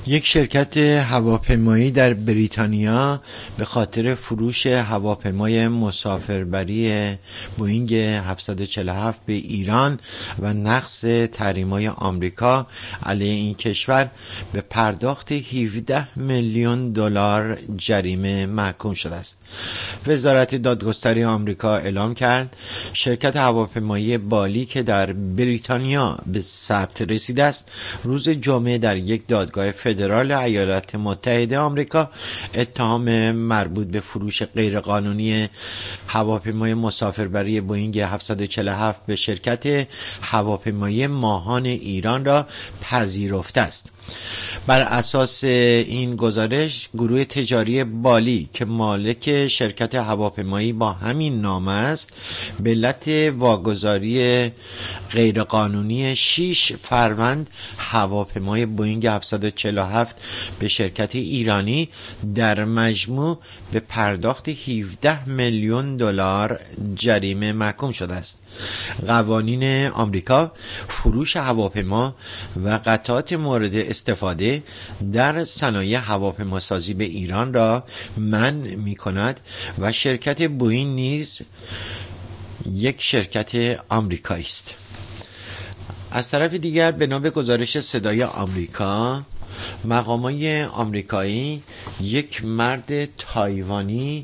یک شرکت هواپیمایی در بریتانیا به خاطر فروش هواپیمای مسافربری بوئینگ 747 به ایران و نقض تحریم‌های آمریکا علیه این کشور به پرداخت 17 میلیون دلار جریمه محکوم شده است. وزارت دادگستری آمریکا اعلام کرد شرکت هواپیمایی بالی که در بریتانیا به ثبت رسیده است روز جمعه در یک دادگاه فدرال ایالات متحده آمریکا اتهام مربوط به فروش غیرقانونی هواپیمای مسافربری بوئینگ 747 به شرکت هواپیمایی ماهان ایران را پذیرفته است. بر اساس این گزارش گروه تجاری بالی که مالک شرکت هواپیمایی با همین نام است به علت واگذاری غیرقانونی 6 فروند هواپیمای بوئینگ 747 به شرکت ایرانی در مجموع به پرداخت 17 میلیون دلار جریمه محکوم شده است. قوانین آمریکا فروش هواپیما و قطعات مورد استفاده در صنایع هواپیماسازی به ایران را منع می‌کند و شرکت بوئینگ نیز یک شرکت آمریکایی است. از طرف دیگر بنا به گزارش صدای آمریکا، مقامات آمریکایی یک مرد تایوانی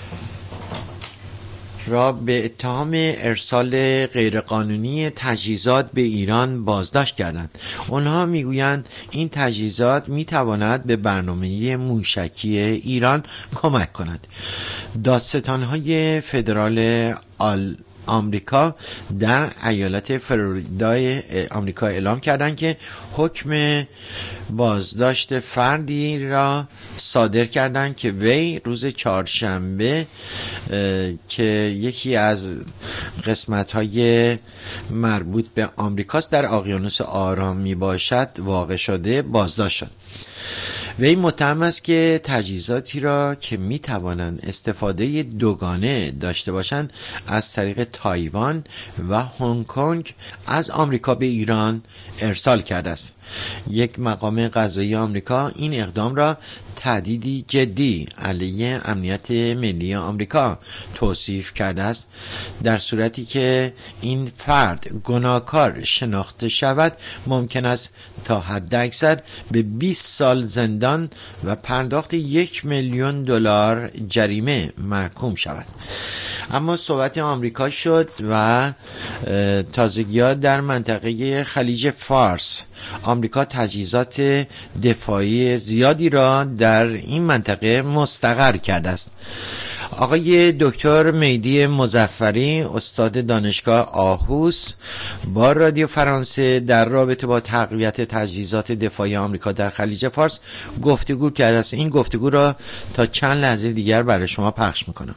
را به اتهام ارسال غیرقانونی تجهیزات به ایران بازداشت کردند. آنها میگویند این تجهیزات میتواند به برنامه موشکی ایران کمک کند. دادستان‌های فدرال آمریکا در ایالت فلوریدای آمریکا اعلام کردند که حکم بازداشت فردی را صادر کردند که وی روز چهارشنبه که یکی از قسمت‌های مربوط به آمریکاست در اقیانوس آرام می باشد واقع شده بازداشت شد. وی متهم است که تجهیزاتی را که می توانند استفاده دوگانه داشته باشند از طریق تایوان و هنگ کنگ از آمریکا به ایران ارسال کرده است. یک مقام قضایی آمریکا این اقدام را تهدیدی جدی علیه امنیت ملی آمریکا توصیف کرده است. در صورتی که این فرد گناهکار شناخته شود ممکن است تا حد اکثر به 20 سال زندان و پرداخت 1 میلیون دلار جریمه محکوم شود. اما صحبت آمریکا شد و تازگی‌ها در منطقه خلیج فارس. آمریکا تجهیزات دفاعی زیادی را در این منطقه مستقر کرده است. آقای دکتر مهدی مظفری استاد دانشگاه آهوس با رادیو فرانسه در رابطه با تقویت تجهیزات دفاعی آمریکا در خلیج فارس گفتگو کرده است. این گفتگو را تا چند لحظه دیگر برای شما پخش میکنم.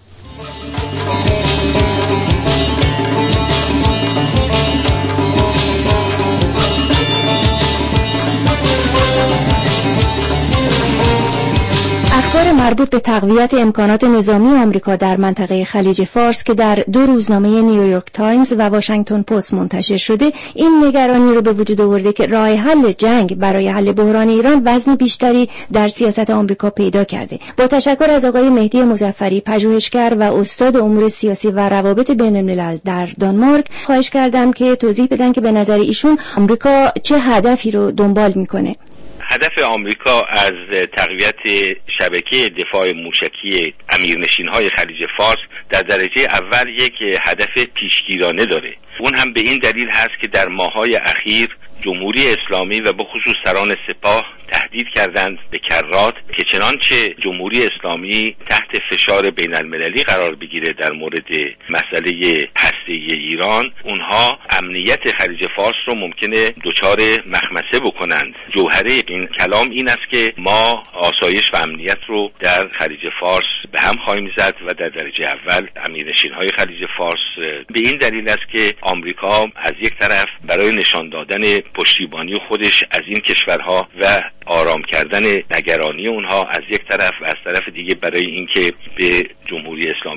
اخبار مربوط به تقویت امکانات نظامی آمریکا در منطقه خلیج فارس که در 2 روزنامه نیویورک تایمز و واشنگتن پست منتشر شده این نگرانی رو به وجود آورده که راه حل جنگ برای حل بحران ایران وزن بیشتری در سیاست آمریکا پیدا کرده. با تشکر از آقای مهدی مظفری پژوهشگر و استاد امور سیاسی و روابط بین الملل در دانمارک خواهش کردم که توضیح بدن که به نظر ایشون آمریکا چه هدفی رو دنبال میکنه. هدف آمریکا از تقویت شبکه دفاع موشکی امیرنشین‌های خلیج فارس در درجه اول یک هدف پیشگیرانه داره. اون هم به این دلیل هست که در ماه‌های اخیر جمهوری اسلامی و به خصوص سران سپاه تهدید کردند به کرات که چنانچه جمهوری اسلامی تحت فشار بین المللی قرار بگیره در مورد مسئله هسته‌ای ایران، اونها امنیت خلیج فارس رو ممکنه دچار مخمسه بکنند. جوهره این کلام این است که ما آسایش و امنیت رو در خلیج فارس به هم خواهیم زد و در درجه اول امیرنشین‌های خلیج فارس. به این دلیل است که آمریکا از یک طرف برای نشان دادن پشتیبانی خودش از این کشورها و آرام کردن نگرانی اونها از یک طرف و از طرف دیگه برای اینکه به جمهوری اسلامی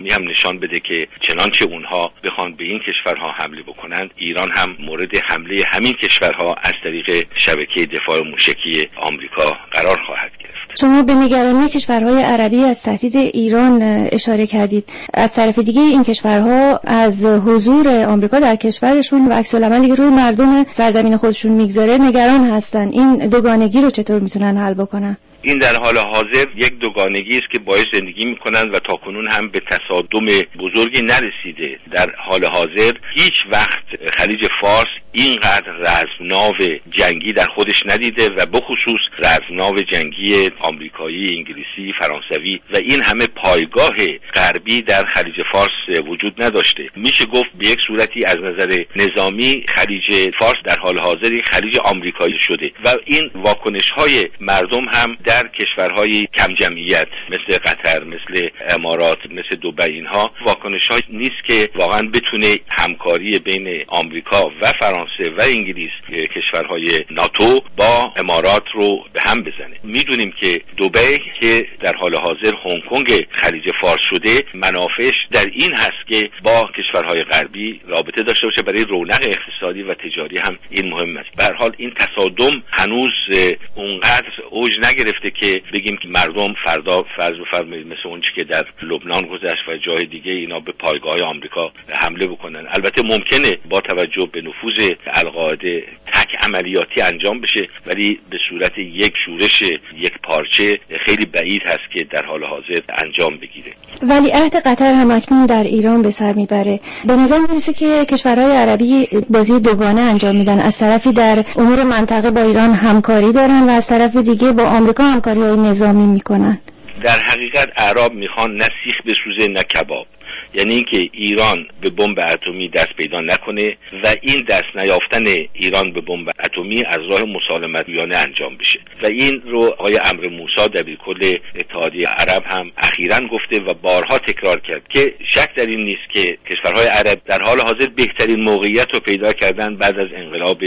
اسلامی هم نشان بده که چنانچه اونها بخوان به این کشورها حمله بکنند، ایران هم مورد حمله همین کشورها از طریق شبکه دفاع موشکی آمریکا قرار خواهد گرفت. شما به نگرانی کشورهای عربی از تهدید ایران اشاره کردید. از طرف دیگه این کشورها از حضور آمریکا در کشورشون و عکس العملی که روی مردم سرزمین خودشون میگذاره نگران هستن. این دوگانگی رو چطور میتونن حل بکنن؟ این در حال حاضر یک دوگانگی است که باعث زندگی میکنند و تاکنون هم به تصادم بزرگی نرسیده. در حال حاضر هیچ وقت خلیج فارس اینقدر رزمناو جنگی در خودش ندیده و بخصوص رزمناو جنگی آمریکایی، انگلیسی، فرانسوی و این همه پایگاه غربی در خلیج فارس وجود نداشته. میشه گفت به یک صورتی از نظر نظامی خلیج فارس در حال حاضر یک خلیج آمریکایی شده و این واکنش‌های مردم هم در کشورهای کم جمعیت مثل قطر، مثل امارات، مثل دبی، اینها واکنش‌هایی نیست که واقعا بتونه همکاری بین آمریکا و فرانسه و انگلیس، کشورهای ناتو، با امارات رو به هم بزنه. میدونیم که دبی که در حال حاضر هنگ کنگ خلیج فارس شده، منافعش در این هست که با کشورهای غربی رابطه داشته باشه. برای رونق اقتصادی و تجاری هم این مهم است. به هر حال این تصادم هنوز اونقدر اوج نگرفته که بگیم که مردم فردا فرض بفرمایید مثل اون چیزی که در لبنان گذشت و جای دیگه اینا به پایگاه آمریکا حمله بکنن. البته ممکنه با توجه به نفوذ القاعده تک عملیاتی انجام بشه، ولی به صورت یک شورش یک پارچه خیلی بعید هست که در حال حاضر انجام بگیره. ولیعهد قطر هم اکنون در ایران به سر میبره. به نظر میرسه که کشورهای عربی بازی دوگانه انجام میدن. از طرفی در امور منطقه با ایران همکاری دارن و از طرف دیگه با آمریکا همکاری‌های نظامی میکنن. در حقیقت اعراب میخوان نه سیخ بسوزه نه کباب، یعنی اینکه ایران به بمب اتمی دست پیدا نکنه و این دست نیافتن ایران به بمب اتمی از راه مسالمت‌جویانه انجام بشه و این رو آقای عمرو موسی دبیرکل اتحادیه عرب هم اخیراً گفته و بارها تکرار کرد که شک در این نیست که کشورهای عرب در حال حاضر بهترین موقعیت رو پیدا کردن بعد از انقلاب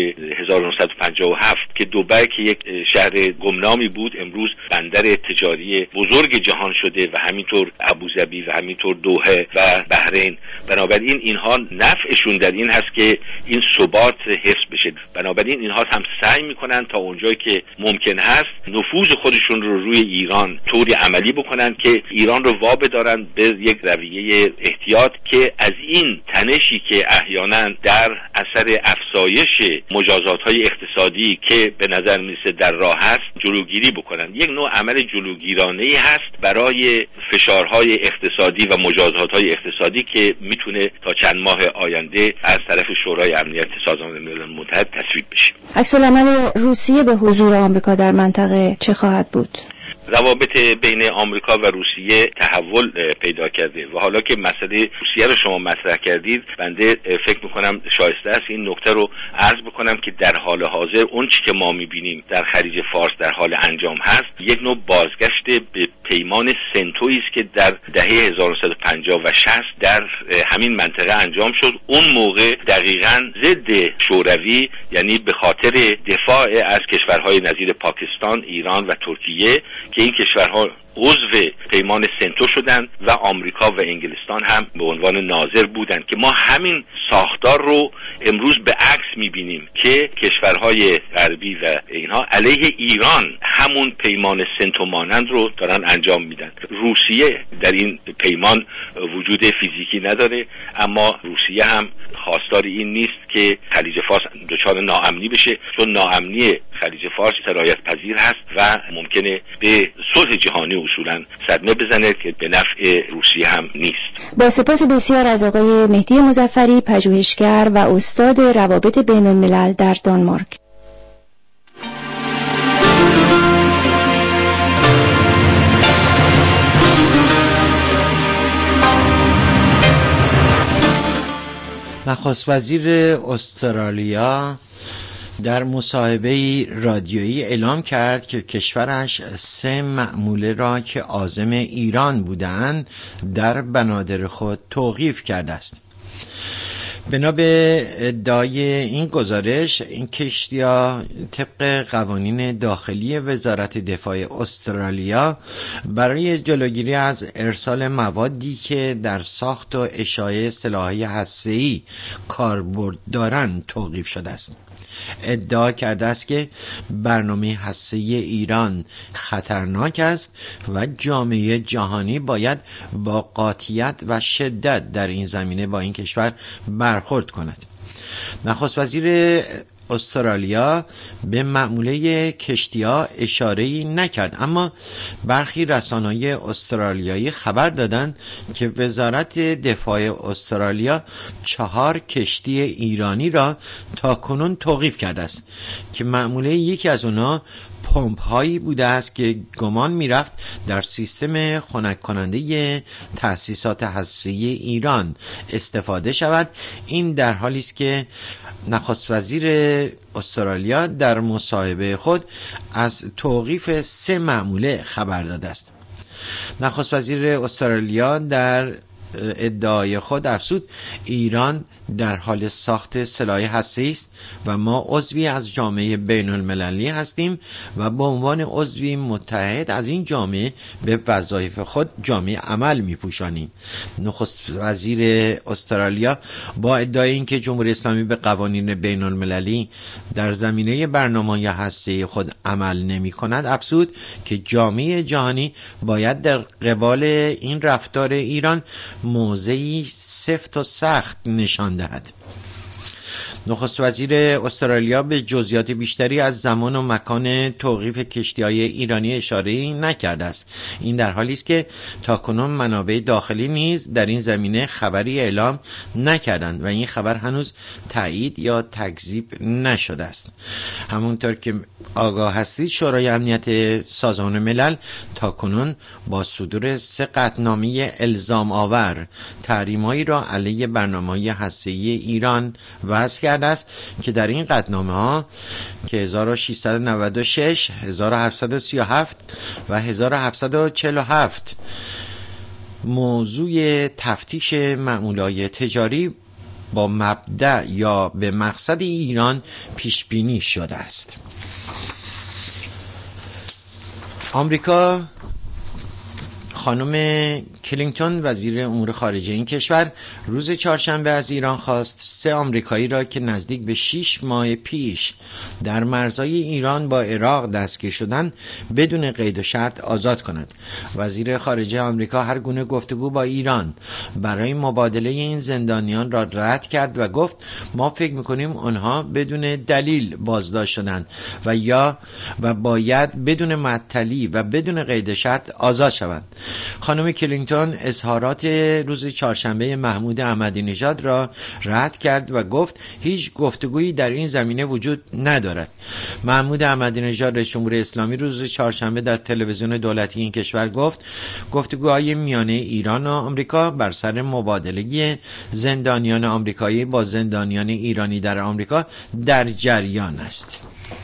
1957 که دبی که یک شهر گمنامی بود امروز بندر تجاری بزرگ جهان شده و همینطور ابوظبی و همینطور دوحه و بحرین. بنابراین اینها نفعشون در این هست که این ثبات حفظ بشه. بنابراین اینها هم سعی میکنن تا اونجایی که ممکن هست نفوذ خودشون رو روی ایران طوری عملی بکنن که ایران رو وابدارن به یک رویه احتیاط که از این تنشی که احیانا در اثر افزایش مجازات‌های اقتصادی که به نظر میرسه در راه هست جلوگیری بکنن. یک نوع عمل جلوگیرانه‌ای هست برای فشارهای اقتصادی و مجازات‌های اقتصادی که میتونه تا چند ماه آینده از طرف شورای امنیت سازمان ملل متحد تصویب بشه. عکس العمل روسیه به حضور آمریکا در منطقه چه خواهد بود؟ روابط بین آمریکا و روسیه تحول پیدا کرده و حالا که مسئله روسیه رو شما مطرح کردید، بنده فکر میکنم شایسته است این نکته رو عرض بکنم که در حال حاضر اون چی که ما میبینیم در خلیج فارس در حال انجام هست یک نوع بازگشت به پیمان سنتویی است که در دهه 1950 و 60 در همین منطقه انجام شد. اون موقع دقیقاً ضد شوروی، یعنی به خاطر دفاع از کشورهای نظیر پاکستان، ایران و ترکیه که این کشورها عضو پیمان سنتو شدند و آمریکا و انگلستان هم به عنوان ناظر بودند که ما همین ساختار رو امروز به عکس میبینیم که کشورهای غربی و اینها علیه ایران همون پیمان سنتو مانند رو دارن انجام میدن. روسیه در این پیمان وجود فیزیکی نداره، اما روسیه هم خواستار این نیست که خلیج فارس دچار ناامنی بشه، چون ناامنی خلیج فارس سرایت پذیر هست و ممکنه به صلح جهانی اصولا صدمه بزنه که به نفع روسیه هم نیست. با سپاس بسیار از آقای مهدی مظفری، پژوهشگر و استاد روابط بین الملل در دانمارک. نخست وزیر استرالیا در مصاحبه رادیویی اعلام کرد که کشورش 3 مأموله را که عازم ایران بودند در بنادر خود توقیف کرده است. بنا به ادعای این گزارش، این کشتی‌ها طبق قوانین داخلی وزارت دفاع استرالیا برای جلوگیری از ارسال موادی که در ساخت و اشاعه سلاح‌های هسته‌ای کاربرد دارند توقیف شده است. ادعا کرده است که برنامه هسته‌ای ایران خطرناک است و جامعه جهانی باید با قاطعیت و شدت در این زمینه با این کشور برخورد کند. نخست وزیر استرالیا به مأموله کشتی‌ها اشاره‌ای نکرد، اما برخی رسانه‌های استرالیایی خبر دادند که وزارت دفاع استرالیا 4 کشتی ایرانی را تاکنون توقیف کرده است که مأموله یکی از آنها پمپ هایی بوده است که گمان میرفت در سیستم خنک کننده تأسیسات هسته‌ای ایران استفاده شود. این در حالی است که نخست وزیر استرالیا در مصاحبه خود از توقیف 3 مأموله خبر داده است. نخست وزیر استرالیا در ادعای خود افزود ایران در حال ساخت سلاح هسته‌ای است و ما عضوی از جامعه بین المللی هستیم و به عنوان عضوی متحد از این جامعه به وظایف خود جامعه عمل می‌پوشانیم. نخست وزیر استرالیا با ادعای اینکه جمهوری اسلامی به قوانین بین المللی در زمینه برنامه‌های هسته‌ای خود عمل نمی‌کند افزود که جامعه جهانی باید در قبال این رفتار ایران موضعی سفت و سخت نشان دهد. نخست وزیر استرالیا به جزئیات بیشتری از زمان و مکان توقیف کشتی‌های ایرانی اشاره‌ای نکرده است. این در حالی است که تاکنون منابع داخلی نیز در این زمینه خبری اعلام نکردند و این خبر هنوز تایید یا تکذیب نشده است. همونطور که آگاه هستید، شورای امنیت سازمان ملل تاکنون با صدور 3 قطعنامه الزام آور تحریم‌هایی را علیه برنامه‌های هسته‌ای ایران وضع کرده است که در این قطعنامه ها که 1696 1737 و 1747 موضوع تفتیش مأموله‌های تجاری با مبدأ یا به مقصد ایران پیش بینی شده است. آمریکا، خانم کلینتون وزیر امور خارجه این کشور روز چهارشنبه از ایران خواست 3 آمریکایی را که نزدیک به 6 ماه پیش در مرزهای ایران با عراق دستگیر شدند بدون قید و شرط آزاد کند. وزیر خارجه آمریکا هر گونه گفتگو با ایران برای مبادله این زندانیان را رد کرد و گفت ما فکر می‌کنیم آنها بدون دلیل بازداشت شدند و باید بدون معطلی و بدون قید شرط آزاد شوند. خانم کلینتون اظهارات روز چهارشنبه محمود احمدی نژاد را رد کرد و گفت هیچ گفتگویی در این زمینه وجود ندارد. محمود احمدی نژاد رئیس جمهوری اسلامی روز چهارشنبه در تلویزیون دولتی این کشور گفت گفتگوهای میانه ایران و آمریکا بر سر مبادله زندانیان آمریکایی با زندانیان ایرانی در آمریکا در جریان است.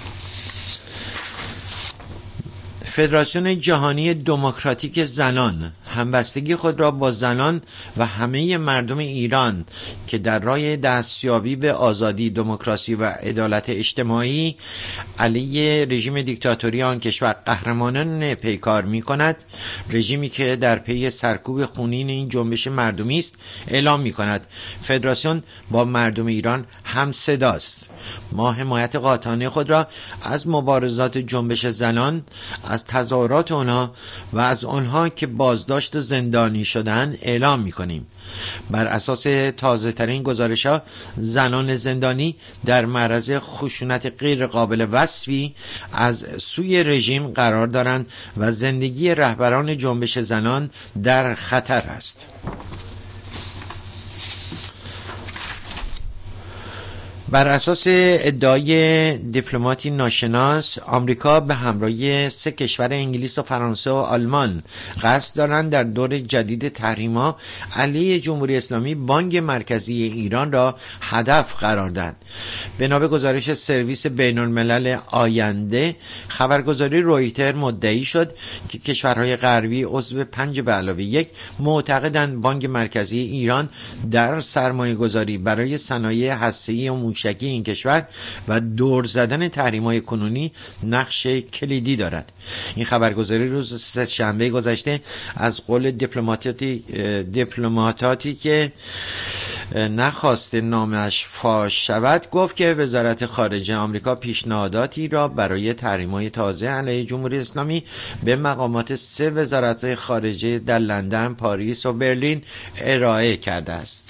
فدراسیون جهانی دموکراتیک زنان همبستگی خود را با زنان و همه مردم ایران که در راه دستیابی به آزادی، دموکراسی و عدالت اجتماعی علیه رژیم دیکتاتوری آن کشور قهرمانانه پیکار می‌کند، رژیمی که در پی سرکوب خونین این جنبش مردمی است، اعلام می‌کند فدراسیون با مردم ایران هم صداست. ما حمایت قاطعانه خود را از مبارزات جنبش زنان، از تظاهرات آنها و از آنها که بازداشت و زندانی شدند اعلام می‌کنیم. بر اساس تازه ترین گزارش‌ها زنان زندانی در معرض خشونت غیر قابل وصفی از سوی رژیم قرار دارند و زندگی رهبران جنبش زنان در خطر است. بر اساس ادعای دیپلماتی ناشناس، آمریکا به همراه 3 کشور انگلیس و فرانسه و آلمان قصد دارند در دور جدید تحریم‌ها علیه جمهوری اسلامی بانک مرکزی ایران را هدف قرار دهند. بنا به گزارش سرویس بین الملل آینده، خبرگزاری رویتر مدعی شد که کشورهای غربی عضو 5+1 معتقدند بانک مرکزی ایران در سرمایه‌گذاری برای صنایع هسته‌ای و موشکی این کشور و دور زدن تحریم‌های کنونی نقش کلیدی دارد. این خبرگزاری روز سه‌شنبه گذشته از قول دیپلماتاتی که نخواست نامش فاش شود گفت که وزارت خارجه آمریکا پیشنهاداتی را برای تحریم‌های تازه علیه جمهوری اسلامی به مقامات 3 وزارت خارجه در لندن، پاریس و برلین ارائه کرده است.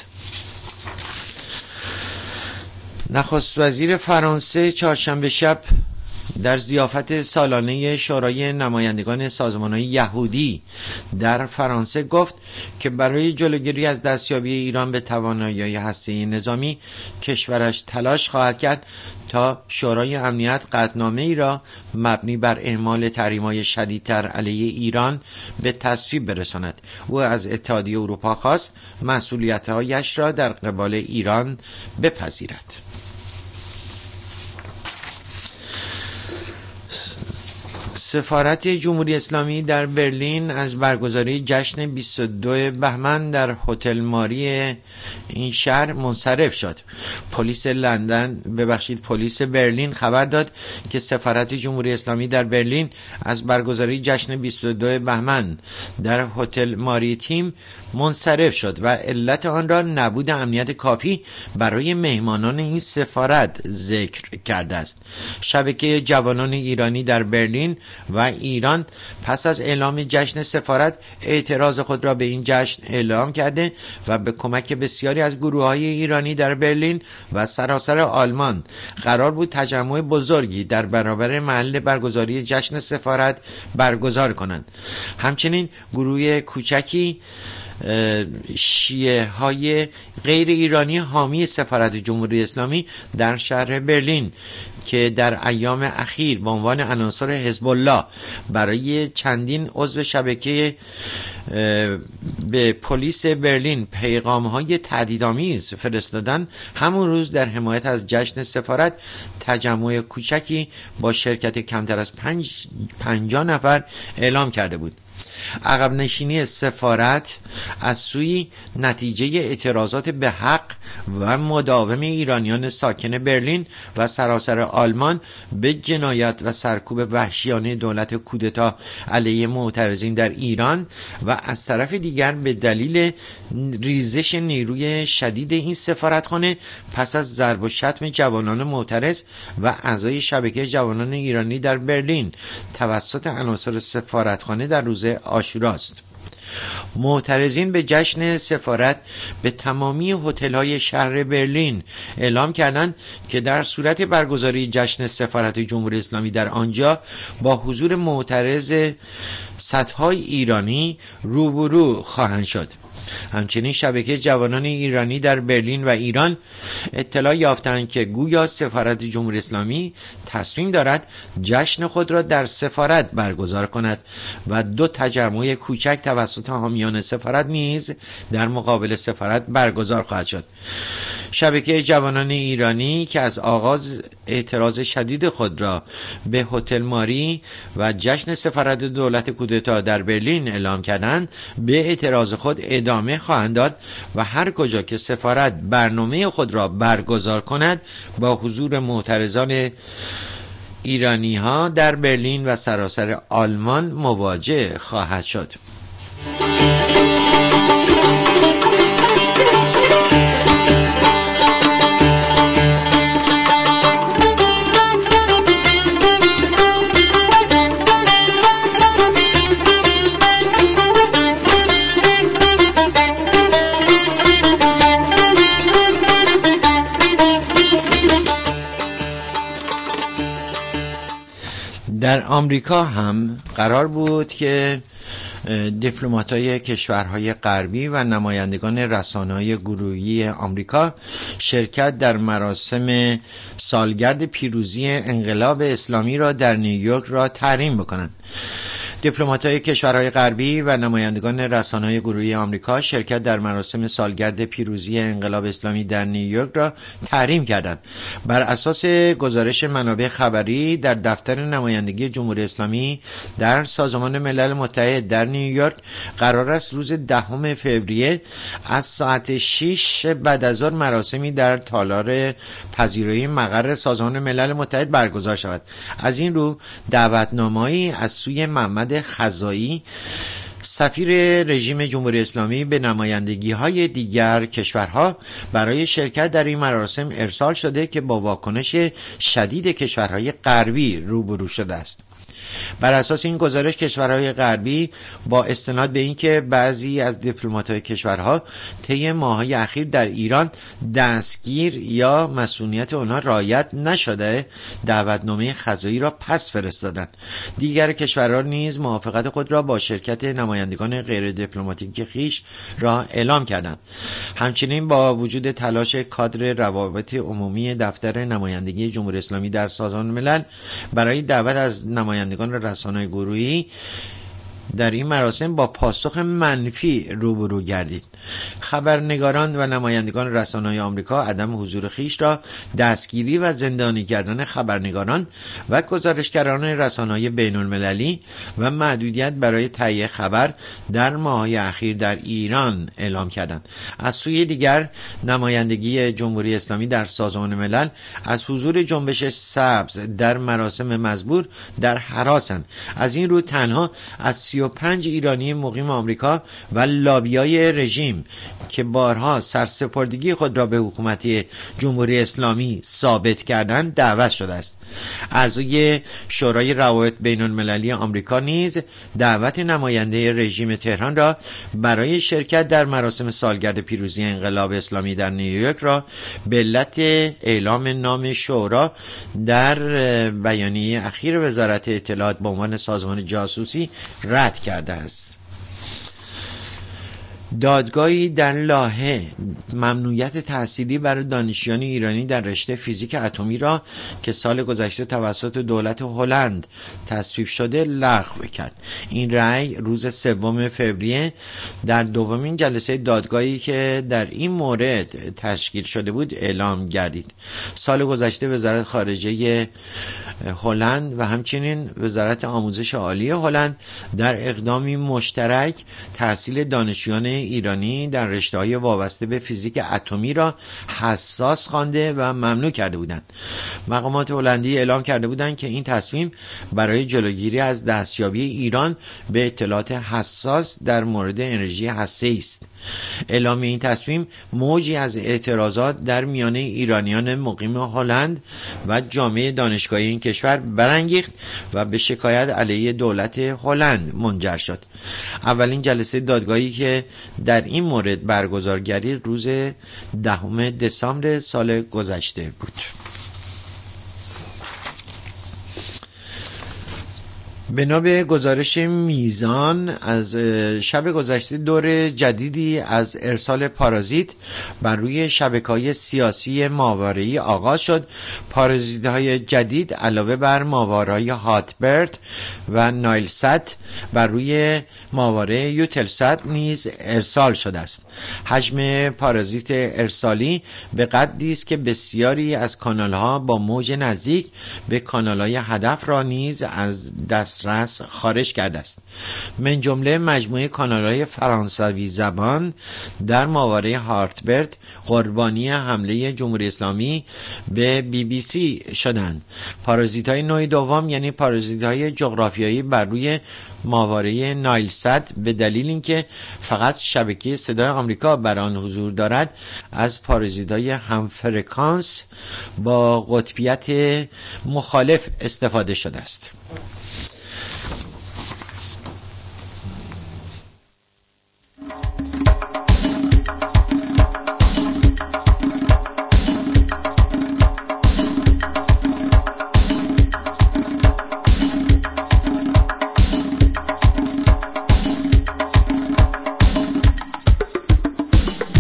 نخست وزیر فرانسه چهارشنبه شب در ضیافت سالانه شورای نمایندگان سازمان‌های یهودی در فرانسه گفت که برای جلوگیری از دستیابی ایران به توانایی هسته‌ای نظامی کشورش تلاش خواهد کرد تا شورای امنیت قطعنامه‌ای را مبنی بر اعمال تحریم‌های شدیدتر علیه ایران به تصویب برساند. او از اتحادیه اروپا خواست مسئولیت‌هایش را در قبال ایران بپذیرد. سفارت جمهوری اسلامی در برلین از برگزاری جشن 22 بهمن در هتل ماری این شهر منصرف شد. پلیس برلین خبر داد که سفارت جمهوری اسلامی در برلین از برگزاری جشن 22 بهمن در هتل ماریتیم منصرف شد و علت آن را نبود امنیت کافی برای مهمانان این سفارت ذکر کرده است. شبکه جوانان ایرانی در برلین و ایران پس از اعلام جشن سفارت اعتراض خود را به این جشن اعلام کرده و به کمک بسیاری از گروه‌های ایرانی در برلین و سراسر آلمان قرار بود تجمع بزرگی در برابر محل برگزاری جشن سفارت برگزار کنند. همچنین گروه کوچکی شیعه های غیر ایرانی حامی سفارت جمهوری اسلامی در شهر برلین که در ایام اخیر به عنوان عناصر حزب الله برای چندین عضو شبکه به پلیس برلین پیغام‌های تهدیدآمیز فرستادن، همون روز در حمایت از جشن سفارت تجمع کوچکی با شرکت کمتر از 50 نفر اعلام کرده بود. عقب نشینی سفارت از سوی نتیجه اعتراضات به حق و مداوم ایرانیان ساکن برلین و سراسر آلمان به جنایت و سرکوب وحشیانه دولت کودتا علیه معترضین در ایران و از طرف دیگر به دلیل ریزش نیروی شدید این سفارتخانه پس از ضرب و شتم جوانان معترض و اعضای شبکه جوانان ایرانی در برلین توسط عناصر سفارتخانه در روز عاشوراست. معترضین به جشن سفارت به تمامی هتل‌های شهر برلین اعلام کردند که در صورت برگزاری جشن سفارت جمهوری اسلامی در آنجا با حضور معترض صدهای ایرانی روبرو خواهند شد. همچنین شبکه جوانان ایرانی در برلین و ایران اطلاع یافتند که گویا سفارت جمهوری اسلامی تصمیم دارد جشن خود را در سفارت برگزار کند و 2 تجمع کوچک توسط حامیان سفارت نیز در مقابل سفارت برگزار خواهد شد. شبکه جوانان ایرانی که از آغاز اعتراض شدید خود را به هتل ماری و جشن سفارت دولت کودتا در برلین اعلام کردند، به اعتراض خود ادامه خواهند داد و هر کجا که سفارت برنامه خود را برگزار کند با حضور معترضان ایرانی ها در برلین و سراسر آلمان مواجه خواهد شد. در آمریکا هم قرار بود که دیپلمات‌های کشورهای غربی و نمایندگان رسانه‌های گروهی آمریکا شرکت در مراسم سالگرد پیروزی انقلاب اسلامی را در نیویورک را تحریم بکنند. دیپلمات‌های کشورهای غربی و نمایندگان رسانه‌های گروهی آمریکا شرکت در مراسم سالگرد پیروزی انقلاب اسلامی در نیویورک را تحریم کردند. بر اساس گزارش منابع خبری در دفتر نمایندگی جمهوری اسلامی در سازمان ملل متحد در نیویورک قرار است روز 10 فوریه از ساعت 6 بعد از ظهر مراسمی در تالار پذیرایی مقر سازمان ملل متحد برگزار شود. از این رو دعوتنامه‌ای از سوی محمد خزایی سفیر رژیم جمهوری اسلامی به نمایندگی‌های دیگر کشورها برای شرکت در این مراسم ارسال شده که با واکنش شدید کشورهای غربی روبرو شده است. بر اساس این گزارش کشورهای غربی با استناد به اینکه بعضی از دیپلمات‌های کشورها طی ماه‌های اخیر در ایران دستگیر یا مسئولیت آنها رعایت نشده دعوتنامه خزایی را پس فرستادند. دیگر کشورها نیز موافقت خود را با شرکت نمایندگان غیر دیپلماتیک خویش را اعلام کردند. همچنین با وجود تلاش کادر روابط عمومی دفتر نمایندگی جمهوری اسلامی در سازمان ملل برای دعوت از نمایندگان رسانه‌های گروهی در این مراسم با پاسخ منفی روبرو گردید. خبرنگاران و نمایندگان رسانه‌های آمریکا عدم حضور خویش را دستگیری و زندانی کردن خبرنگاران و گزارشگران رسانه‌های بین‌المللی و محدودیت برای تهیه خبر در ماه‌های اخیر در ایران اعلام کردند. از سوی دیگر نمایندگی جمهوری اسلامی در سازمان ملل از حضور جنبش سبز در مراسم مزبور در هراسند. از این رو تنها از 35 ایرانی مقیم آمریکا و لابیای رژیم که بارها سرسپردگی خود را به حکومت جمهوری اسلامی ثابت کردند دعوت شده است. اعضای شورای روابط بین المللی آمریکا نیز دعوت نماینده رژیم تهران را برای شرکت در مراسم سالگرد پیروزی انقلاب اسلامی در نیویورک را به علت اعلام نام شورا در بیانیه اخیر وزارت اطلاعات به عنوان سازمان جاسوسی رد کرده است. دادگاهی در لاهه ممنوعیت تحصیلی برای دانشجویان ایرانی در رشته فیزیک اتمی را که سال گذشته توسط دولت هلند تصویب شده لغو کرد. این رأی روز 3 فوریه در دومین جلسه دادگاهی که در این مورد تشکیل شده بود اعلام گردید. سال گذشته وزارت خارجه هلند و همچنین وزارت آموزش عالی هلند در اقدامی مشترک تحصیل دانشجویان ایرانی در رشته‌های وابسته به فیزیک اتمی را حساس خوانده و ممنوع کرده بودند. مقامات هلندی اعلام کرده بودند که این تصمیم برای جلوگیری از دستیابی ایران به اطلاعات حساس در مورد انرژی هسته‌ای است. اعلام این تصمیم موجی از اعتراضات در میان ایرانیان مقیم هلند و جامعه دانشگاهی این کشور برانگیخت و به شکایت علیه دولت هلند منجر شد. اولین جلسه دادگاهی که در این مورد برگزار گردید روز 10 دسامبر سال گذشته بود. بنا به گزارش میزان از شب گذشته دور جدیدی از ارسال پارازیت بر روی شبکه‌های سیاسی ماورایی آغاز شد. پارازیت‌های جدید علاوه بر ماورای هاتبرد و نایلسات بر روی ماوره یوتلسات نیز ارسال شده است. حجم پارازیت ارسالی به قدری است که بسیاری از کانال‌ها با موج نزدیک به کانال‌های هدف را نیز از دسترس خارج کرده است. من جمله مجموعه کانال‌های فرانسوی زبان در ماوره هارتبرد قربانی حمله جمهوری اسلامی به BBC شدند. پارازیت‌های نوع دوم یعنی پارازیت‌های جغرافیایی بر روی ماوره نایلسات به دلیل اینکه فقط شبکه صدای آمریکا بر آن حضور دارد از پارازیت‌های همفرکانس با قطبیت مخالف استفاده شده است.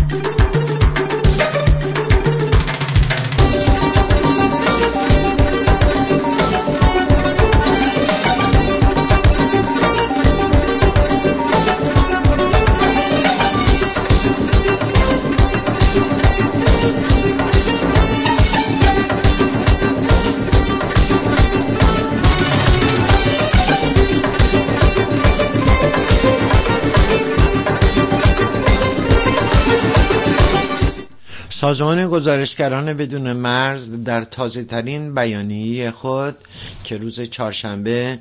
سازمان گزارشگران بدون مرز در تازه‌ترین بیانیه خود که روز چهارشنبه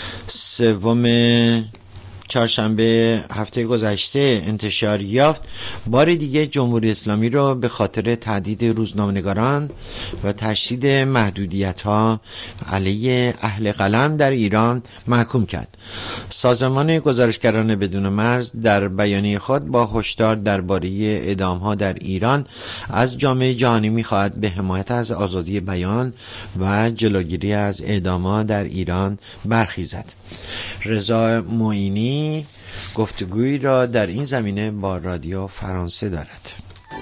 هفته گذشته انتشار یافت، بار دیگه جمهوری اسلامی رو به خاطر تهدید روزنامه‌نگاران و تشدید محدودیت‌ها علیه اهل قلم در ایران محکوم کرد. سازمان گزارشگران بدون مرز در بیانیه خود با هشدار درباره اعدام‌ها در ایران از جامعه جهانی می‌خواهد به حمایت از آزادی بیان و جلوگیری از اعدام‌ها در ایران برخیزد. رضا معینی گفتگویی را در این زمینه با رادیو فرانسه دارد.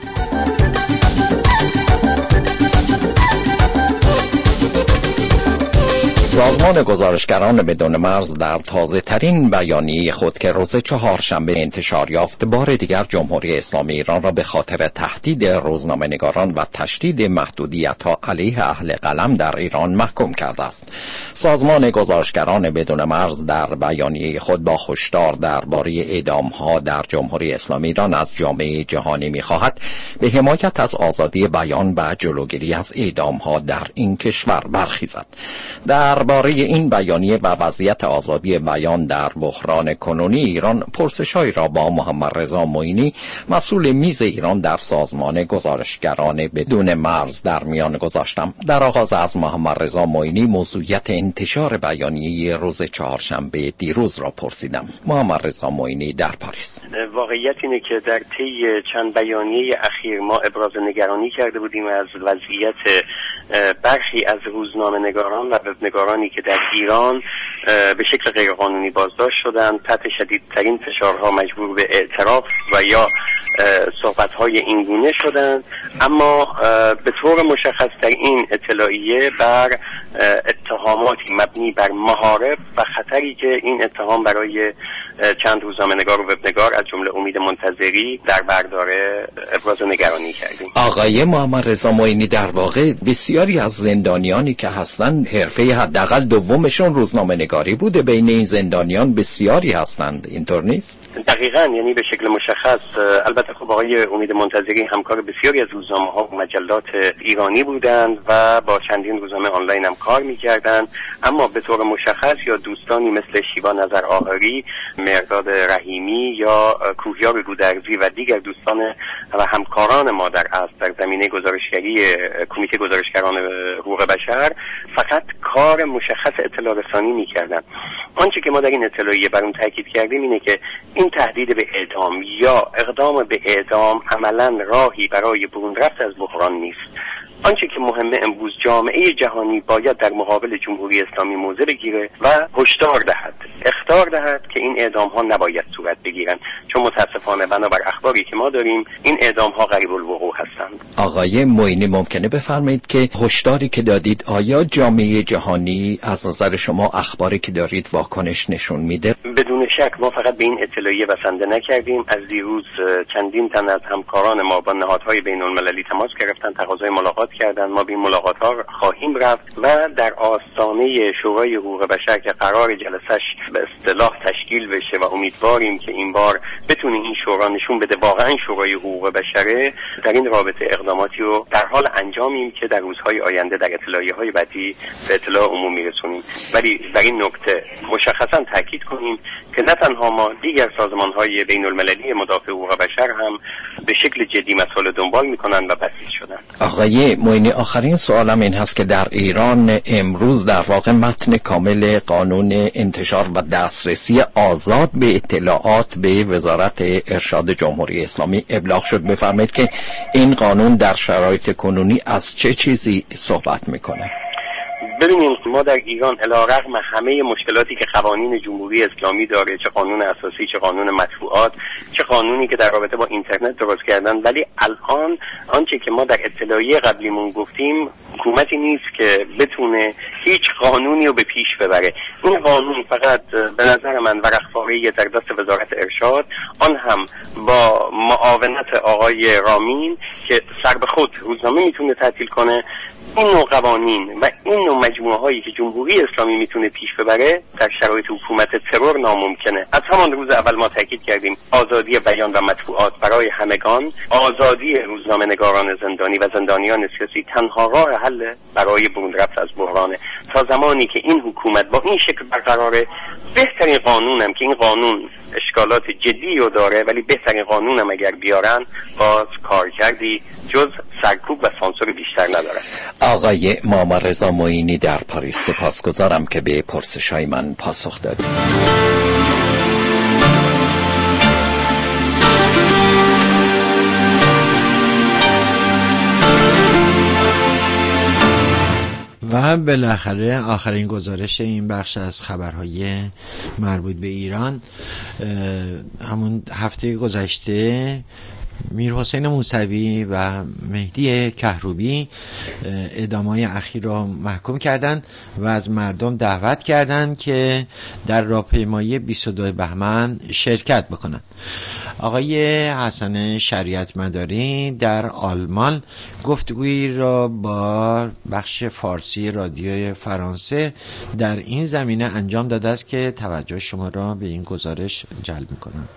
سازمان گزارشگران بدون مرز در تازه ترین بیانیه خود که روز چهارشنبه انتشار یافت، بار دیگر جمهوری اسلامی ایران را به خاطر تهدید روزنامه‌نگاران و تشدید محدودیت‌ها علیه اهل قلم در ایران محکوم کرده است. سازمان گزارشگران بدون مرز در بیانیه خود با هشدار درباره اعدام‌ها در جمهوری اسلامی ایران از جامعه جهانی می‌خواهد به حمایت از آزادی بیان و جلوگیری از اعدام‌ها در این کشور برخیزد. درباره این بیانیه و وضعیت آزادی بیان در بحران کنونی ایران پرسش‌هایی را با محمد رضا معینی، مسئول میز ایران در سازمان گزارشگران بدون مرز، در میان گذاشتم. در آغاز از محمد رضا معینی موضوعیت انتشار بیانیه روز چهارشنبه دیروز را پرسیدم. محمد رضا معینی در پاریس: واقعیت اینه که در طی چند بیانیه اخیر ما ابراز نگرانی کرده بودیم از وضعیت برخی از روزنامه‌نگاران و وبنگارانی که در ایران به شکل غیرقانونی بازداشت شدند، تحت شدیدترین فشارها مجبور به اعتراف و یا صحبت‌های اینگونه شدند. اما به طور مشخص در این اطلاعیه بر اتهاماتی مبنی بر محارب و خطری که این اتهام برای چند روزنامه‌نگار و وبنگار از جمله امید منتظری در بر داره ابراز نگرانی کردیم. آقای محمد رضا معینی، در واقع بسیاری از زندانیانی که هستند حرفه حداقل دومشون روزنامه‌نگاری بوده. بین این زندانیان بسیاری هستند، اینطور نیست؟ دقیقاً، یعنی به شکل مشخص. البته خب آقای امید منتظری همکار بسیاری از روزنامه‌ها و مجلات ایرانی بودند و با چندین روزنامه آنلاین هم کار می‌کردند، اما به طور مشخص یا دوستانی مثل شیوا نظر آهری، مرداد رحیمی یا کوهیار گودرزی و دیگر دوستان و همکاران ما در زمینه گزارشگری کمیته گزارشگران حقوق بشر فقط کار مشخص اطلاع رسانی می‌کردند. آنچه که ما در این اطلاعیه بر اون تاکید کردیم اینه که این تهدید به اعدام یا اقدام به اعدام عملاً راهی برای برون رفت از بحران نیست. آنچه که مهمه امروز جامعه جهانی باید در مقابل جمهوری اسلامی موضع بگیره و هشدار دهد، اخطار دهد که این اعدام ها نباید صورت بگیرن، چون متاسفانه بنابر اخباری که ما داریم این اعدام ها قریب الوقوع هستند. آقای معینی، ممکنه بفرمایید که هشداری که دادید آیا جامعه جهانی از نظر شما اخباری که دارید واکنش نشون میده؟ بدون شک ما فقط به این اطلاعیه بسنده نکردیم. از دیروز چندین تن از همکاران ما با نهادهای بین‌المللی تماس گرفتن، تقاضای ملاقات کردن. ما به این ملاقات‌ها خواهیم رفت و در آستانه شورای حقوق بشر که قرار جلسه‌اش به اصطلاح تشکیل بشه و امیدواریم که این بار بتونه این شورا نشون بده واقعا شورای حقوق بشره، در این رابطه اقداماتی رو در حال انجامیم که در روزهای آینده در اطلاعیه‌های بعدی به اطلاع عمومی رسونیم. ولی در این نکته مشخصا تاکید کنیم که نه تنها ما، دیگر سازمان‌های بین‌المللی مدافع حقوق بشر هم به شکل جدی مسئله دنبال می‌کنند و بسیج شدند. آقای معینی، آخرین سوالم این هست که در ایران امروز در واقع متن کامل قانون انتشار و دسترسی آزاد به اطلاعات به وزارت ارشاد جمهوری اسلامی ابلاغ شد. بفرمایید که این قانون در شرایط کنونی از چه چیزی صحبت میکنه؟ ببینید ما در ایران علیرغم همه مشکلاتی که قوانین جمهوری اسلامی داره، چه قانون اساسی، چه قانون مطبوعات، چه قانونی که در رابطه با اینترنت درست کردن، ولی الان آنچه که ما در اطلاعیه قبلیمون گفتیم، حکومتی نیست که بتونه هیچ قانونی رو به پیش ببره. این قانون فقط به نظر من ورق‌فاره‌ای در دست وزارت ارشاد، آن هم با معاونت آقای رامین که سر به خود روزنامه میتونه تعطیل کنه. این نوع قوانین و این نوع مجموعه هایی که جمهوری اسلامی میتونه پیش ببره در شرایط حکومت ترور ناممکنه. از همان روز اول ما تاکید کردیم آزادی بیان و مطبوعات برای همگان، آزادی روزنامه‌نگاران زندانی و زندانیان سیاسی تنها راه حل برای برون رفت از بحرانه. تا زمانی که این حکومت با این شکل برقراره، بهترین قانونم که این قانون اشکالات جدی رو داره ولی بهترین قانونم اگر بیارن باز کار کردی جز سرکوب و سانسور بیشتر نداره. آقای ماما رضا معینی در پاریس، سپاسگزارم که به پرسش‌های من پاسخ دادید. و بالاخره آخرین گزارش این بخش از خبرهای مربوط به ایران، همون هفته گذشته میرحسین موسوی و مهدی کهروبی اعدام‌های اخیر را محکوم کردند و از مردم دعوت کردند که در راهپیمایی 22 بهمن شرکت بکنند. آقای حسن شریعت مداری در آلمان گفتگویی را با بخش فارسی رادیوی فرانسه در این زمینه انجام داده است که توجه شما را به این گزارش جلب می‌کنم.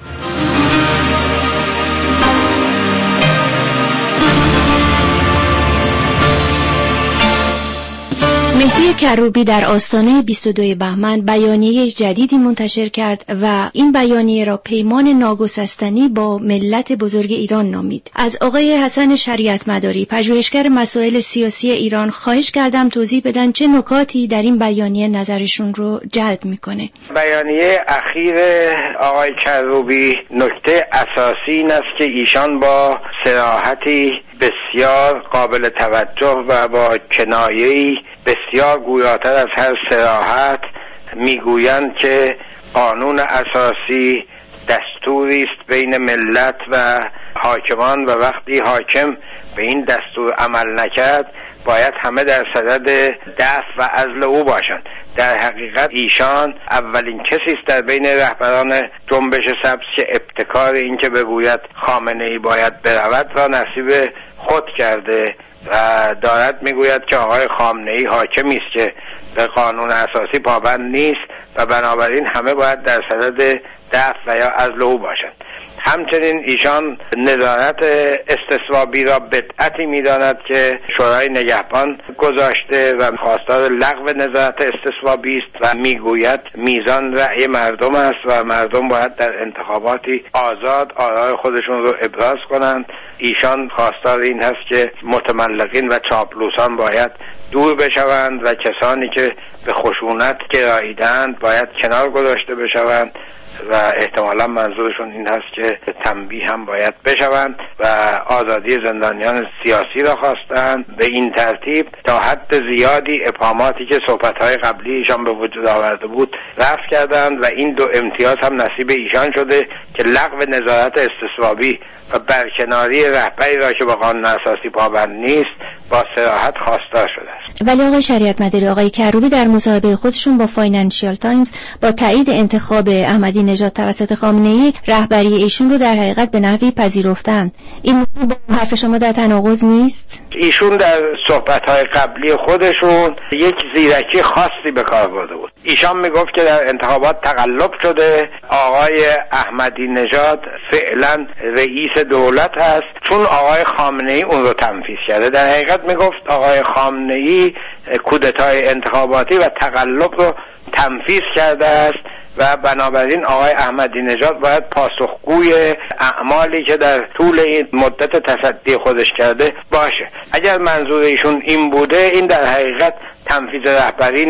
مهدی کروبی در آستانه 22 بهمن بیانیه جدیدی منتشر کرد و این بیانیه را پیمان ناگسستنی با ملت بزرگ ایران نامید. از آقای حسن شریعت مداری، پژوهشگر مسائل سیاسی ایران، خواهش کردم توضیح بدن چه نکاتی در این بیانیه نظرشون رو جلب میکنه. بیانیه اخیر آقای کروبی نکته اساسی این است که ایشان با صراحتی بسیار قابل توجه و با کنایه‌ای بسیار گویاتر از هر صراحت میگویند که قانون اساسی دستوری است بین ملت و حاکمان و وقتی حاکم به این دستور عمل نکرد باید همه در صدد دفع و عزل او باشند. در حقیقت ایشان اولین کسی است در بین رهبران جنبش سبز که ابتکار این که بگوید خامنه‌ای باید برود را نصیب خود کرده و دارد میگوید که آقای خامنه‌ای حاکمی است که به قانون اساسی پابند نیست و بنابراین همه باید در صدد دفع و یا عزل او باشند. همچنین ایشان نظارت استصوابی را بدعتی می‌داند که شورای نگهبان گذاشته و خواستار لغو نظارت استصوابی است و میگوید میزان رأی مردم است و مردم باید در انتخاباتی آزاد آرای خودشون رو ابراز کنند. ایشان خواستار این هست که متملقین و چاپلوسان باید دور بشوند و کسانی که به خشونت گراییدند باید کنار گذاشته بشوند و احتمالا منظورشون این هست که تنبیه هم باید بشوند و آزادی زندانیان سیاسی را خواستند. به این ترتیب تا حد زیادی ابهاماتی که صحبت‌های قبلی ایشان به وجود آورده بود رفع کردند و این دو امتیاز هم نصیب ایشان شده که لغو نظارت استصوابی و برکناری رهبری را که به قانون اساسی پابند نیست با صراحت خواستار شده است. ولی آقای شریعت مداری، آقای کروبی در مصاحبه خودشون با فاینانشیال تایمز با تایید انتخاب احمدی نژاد توسط خامنه‌ای رهبری ایشون رو در حقیقت به نحوی پذیرفتند. این با حرف شما در تناقض نیست؟ ایشون در صحبت‌های قبلی خودشون یک زیرکی خاصی به کار برده بود. ایشان میگفت که در انتخابات تقلب شده، آقای احمدی نژاد فعلا رئیس دولت هست چون آقای خامنه‌ای اون رو تنفیذ کرده. در حقیقت میگفت آقای خامنه‌ای کودتای انتخاباتی و تقلب رو تنفیذ کرده است و بنابراین آقای احمدی نژاد باید پاسخگوی اعمالی که در طول این مدت تصدی خودش کرده باشه. اگر منظور ایشون این بوده، این در حقیقت تنفیذ رهبری نیست،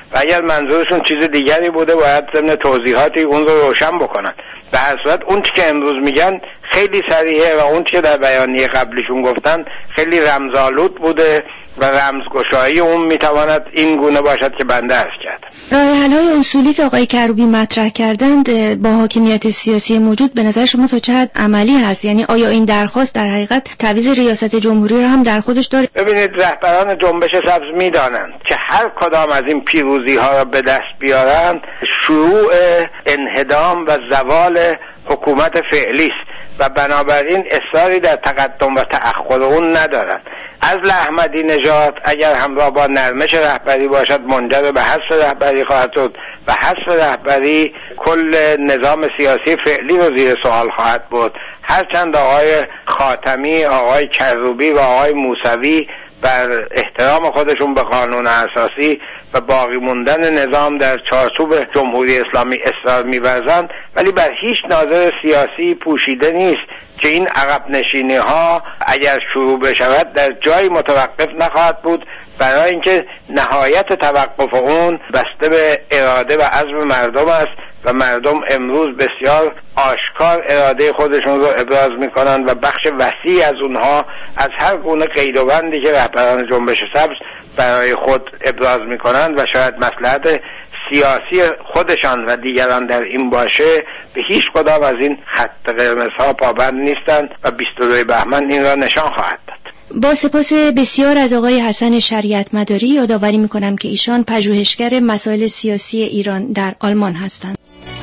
و اگر منظورشون چیز دیگری بوده باید ضمن توضیحاتی اون رو روشن بکنن. به هر صورت اون چی که امروز میگن خیلی صریحه و اون چی که در بیانیه قبلیشون گفتن خیلی رمزآلود بوده و رمزگشایی اون میتواند این گونه باشد که بنده عرض کردم. راه حل‌های اصولی که آقای کروبی مطرح کردند با حاکمیت سیاسی موجود به نظر شما تا چه حد عملی هست؟ یعنی آیا این درخواست در حقیقت تعویض ریاست جمهوری را هم در خودش داره؟ ببینید، رهبران جنبش سبز میدانند که هر کدام از این پیروزی ها را به دست بیارند شروع انهدام و زوال حکومت فعلی است و بنابراین اصراری در تقدم و تأخر اون ندارند. عزل احمدی نژاد اگر همراه با نرمش رهبری باشد منجر به حذف رهبری خواهد شد و حذف رهبری کل نظام سیاسی فعلی رو زیر سوال خواهد برد. هرچند آقای خاتمی، آقای کروبی و آقای موسوی بر احترام خودشون به قانون اساسی و باقی موندن نظام در چارچوب جمهوری اسلامی اصرار می‌ورزند، ولی بر هیچ ناظر سیاسی پوشیده نیست که این عقب نشینی ها اگر شروع بشود در جایی متوقف نخواهد بود، برای اینکه نهایت توقف اون بسته به اراده و عزم مردم است و مردم امروز بسیار آشکار اراده خودشون رو ابراز میکنن و بخش وسیعی از اونها از هر گونه قید و بندی که رهبران جنبش سبز برای خود ابراز میکنن و شاید مصلحت سیاسی خودشان و دیگران در این باشه به هیچ کدام از این خط قرمزها پابند نیستند و 22 بهمن این را نشان خواهد داد. با سپاس بسیار از آقای حسن شریعت مداری یادآوری میکنم که ایشان پژوهشگر مسائل سیاسی ایران در آلمان هستند.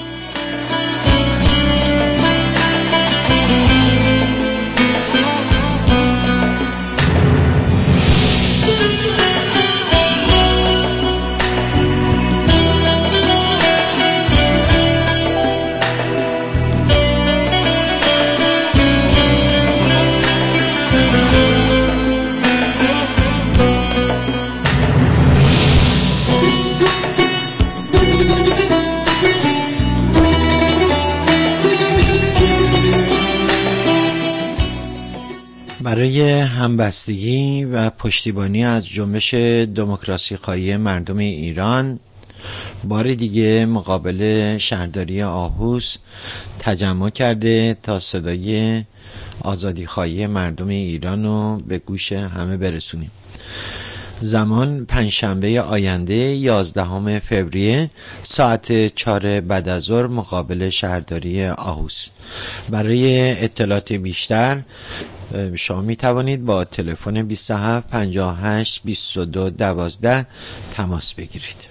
برای همبستگی و پشتیبانی از جنبش دموکراسی خواهی مردم ایران بار دیگه مقابل شهرداری آهوس تجمع کرده تا صدای آزادی خواهی مردم ایران رو به گوش همه برسونیم. زمان پنجشنبه آینده 11 فوریه ساعت 4 بعد از ظهر مقابل شهرداری آهوس. برای اطلاعات بیشتر شما می توانید با تلفن 27 58 22 12 تماس بگیرید.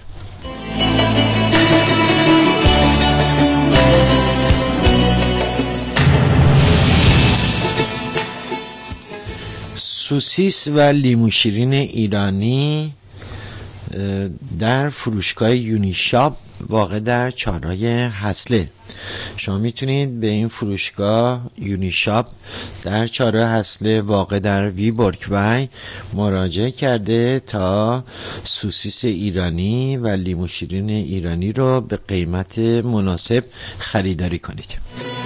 سوسیس و لیمو شیرین ایرانی در فروشگاه یونیشاپ واقع در چهارراه حصله. شما میتونید به این فروشگاه یونیشاپ در چهارراه حصله واقع در ویبورگوی مراجعه کرده تا سوسیس ایرانی و لیمو شیرین ایرانی رو به قیمت مناسب خریداری کنید.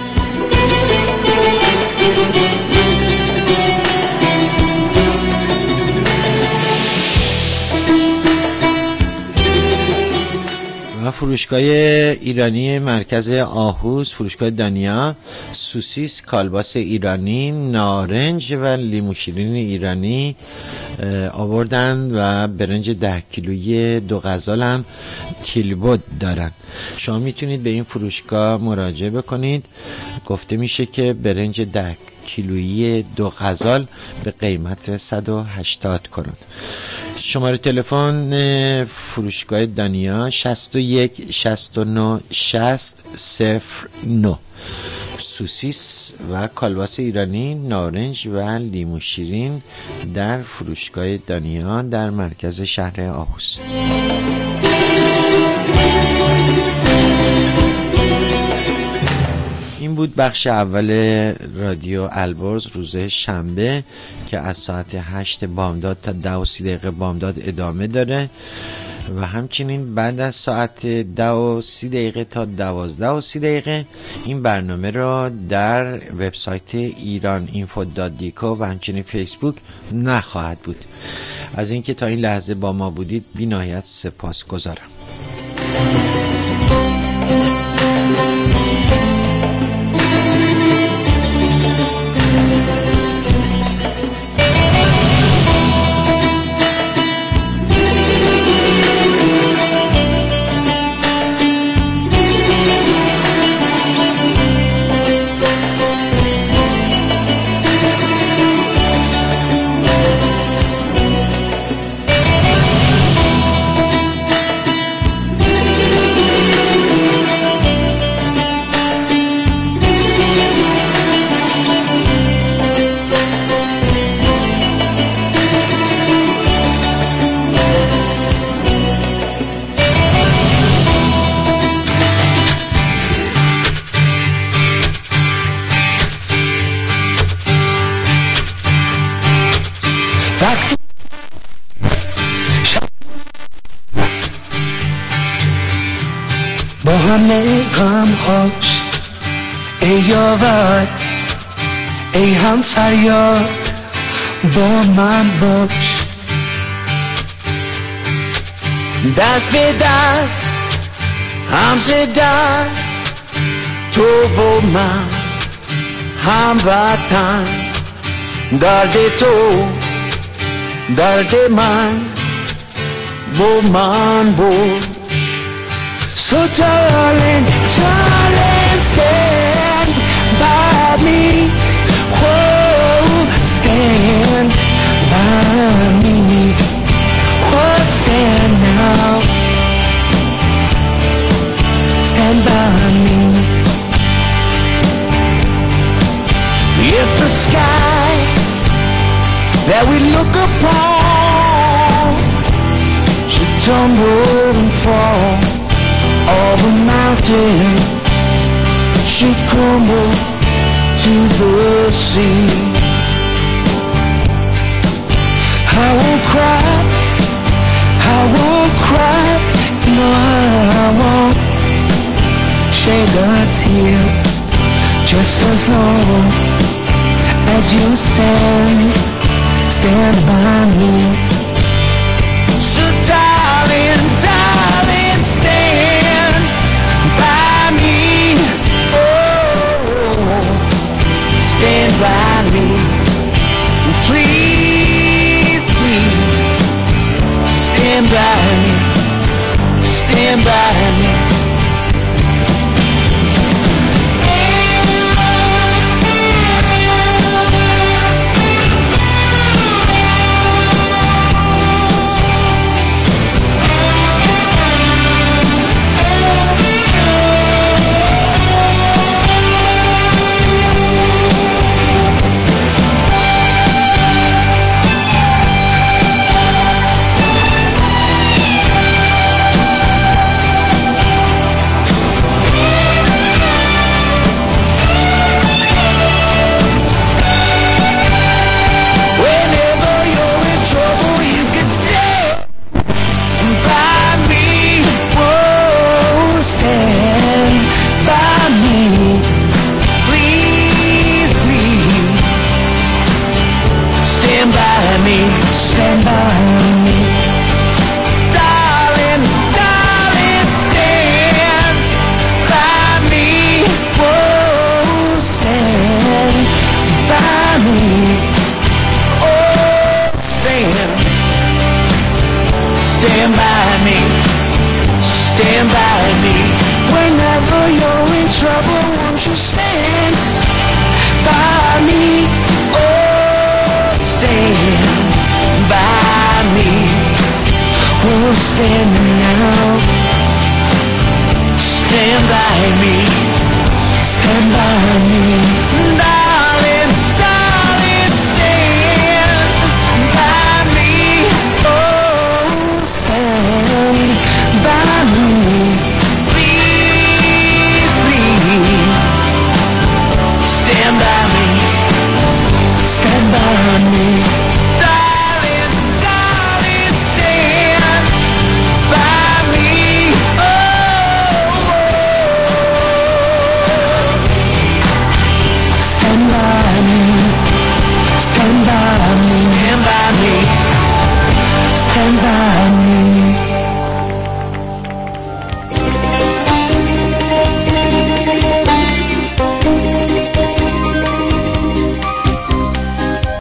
و فروشگاه ایرانی مرکز آهوس، فروشگاه دانیا، سوسیس، کالباس ایرانی، نارنج و لیمو شیرین ایرانی آوردن و برنج 10 کیلویی 2 غزال هم تیلبود دارن. شما میتونید به این فروشگاه مراجعه بکنید. گفته میشه که برنج 10 کیلویی 2 غزال به قیمت 180 کرون. شماره تلفن فروشگاه دانیا 61 69 60 09. سوسیس و کالباس ایرانی، نارنج و لیمو شیرین در فروشگاه دانیا در مرکز شهر آهوس. این بود بخش اول رادیو البرز روز شنبه که از ساعت 8 بامداد تا 10:30 بامداد ادامه داره و همچنین بعد از ساعت 10:30 تا 12:30 این برنامه را در وبسایت ایرانینفو.دیکو و همچنین فیسبوک نخواهد بود. از اینکه تا این لحظه با ما بودید بی‌نهایت سپاسگزارم. با همه غمهاش ای یاور ای هم فریاد با من باش دست به دست هم زدن تو و من هم وطن درد تو درد من با من باش So darling, darling, stand by me. Oh, stand by me. Oh, stand now. Stand by me. If the sky that we look upon should tumble and fall, all the mountains should crumble to the sea. I won't cry, I won't cry, no I won't shed a tear, just as long as you stand by me. So darling, darling, stand by me, oh, stand by me, please, please, stand by me, stand by me. Stand by me, darling, darling, stand by me, oh, stand by me, oh, stand by me, stand by me, whenever you're in trouble, won't you stand by me, oh, stand by me, oh, stand now, stand by me, stand by me,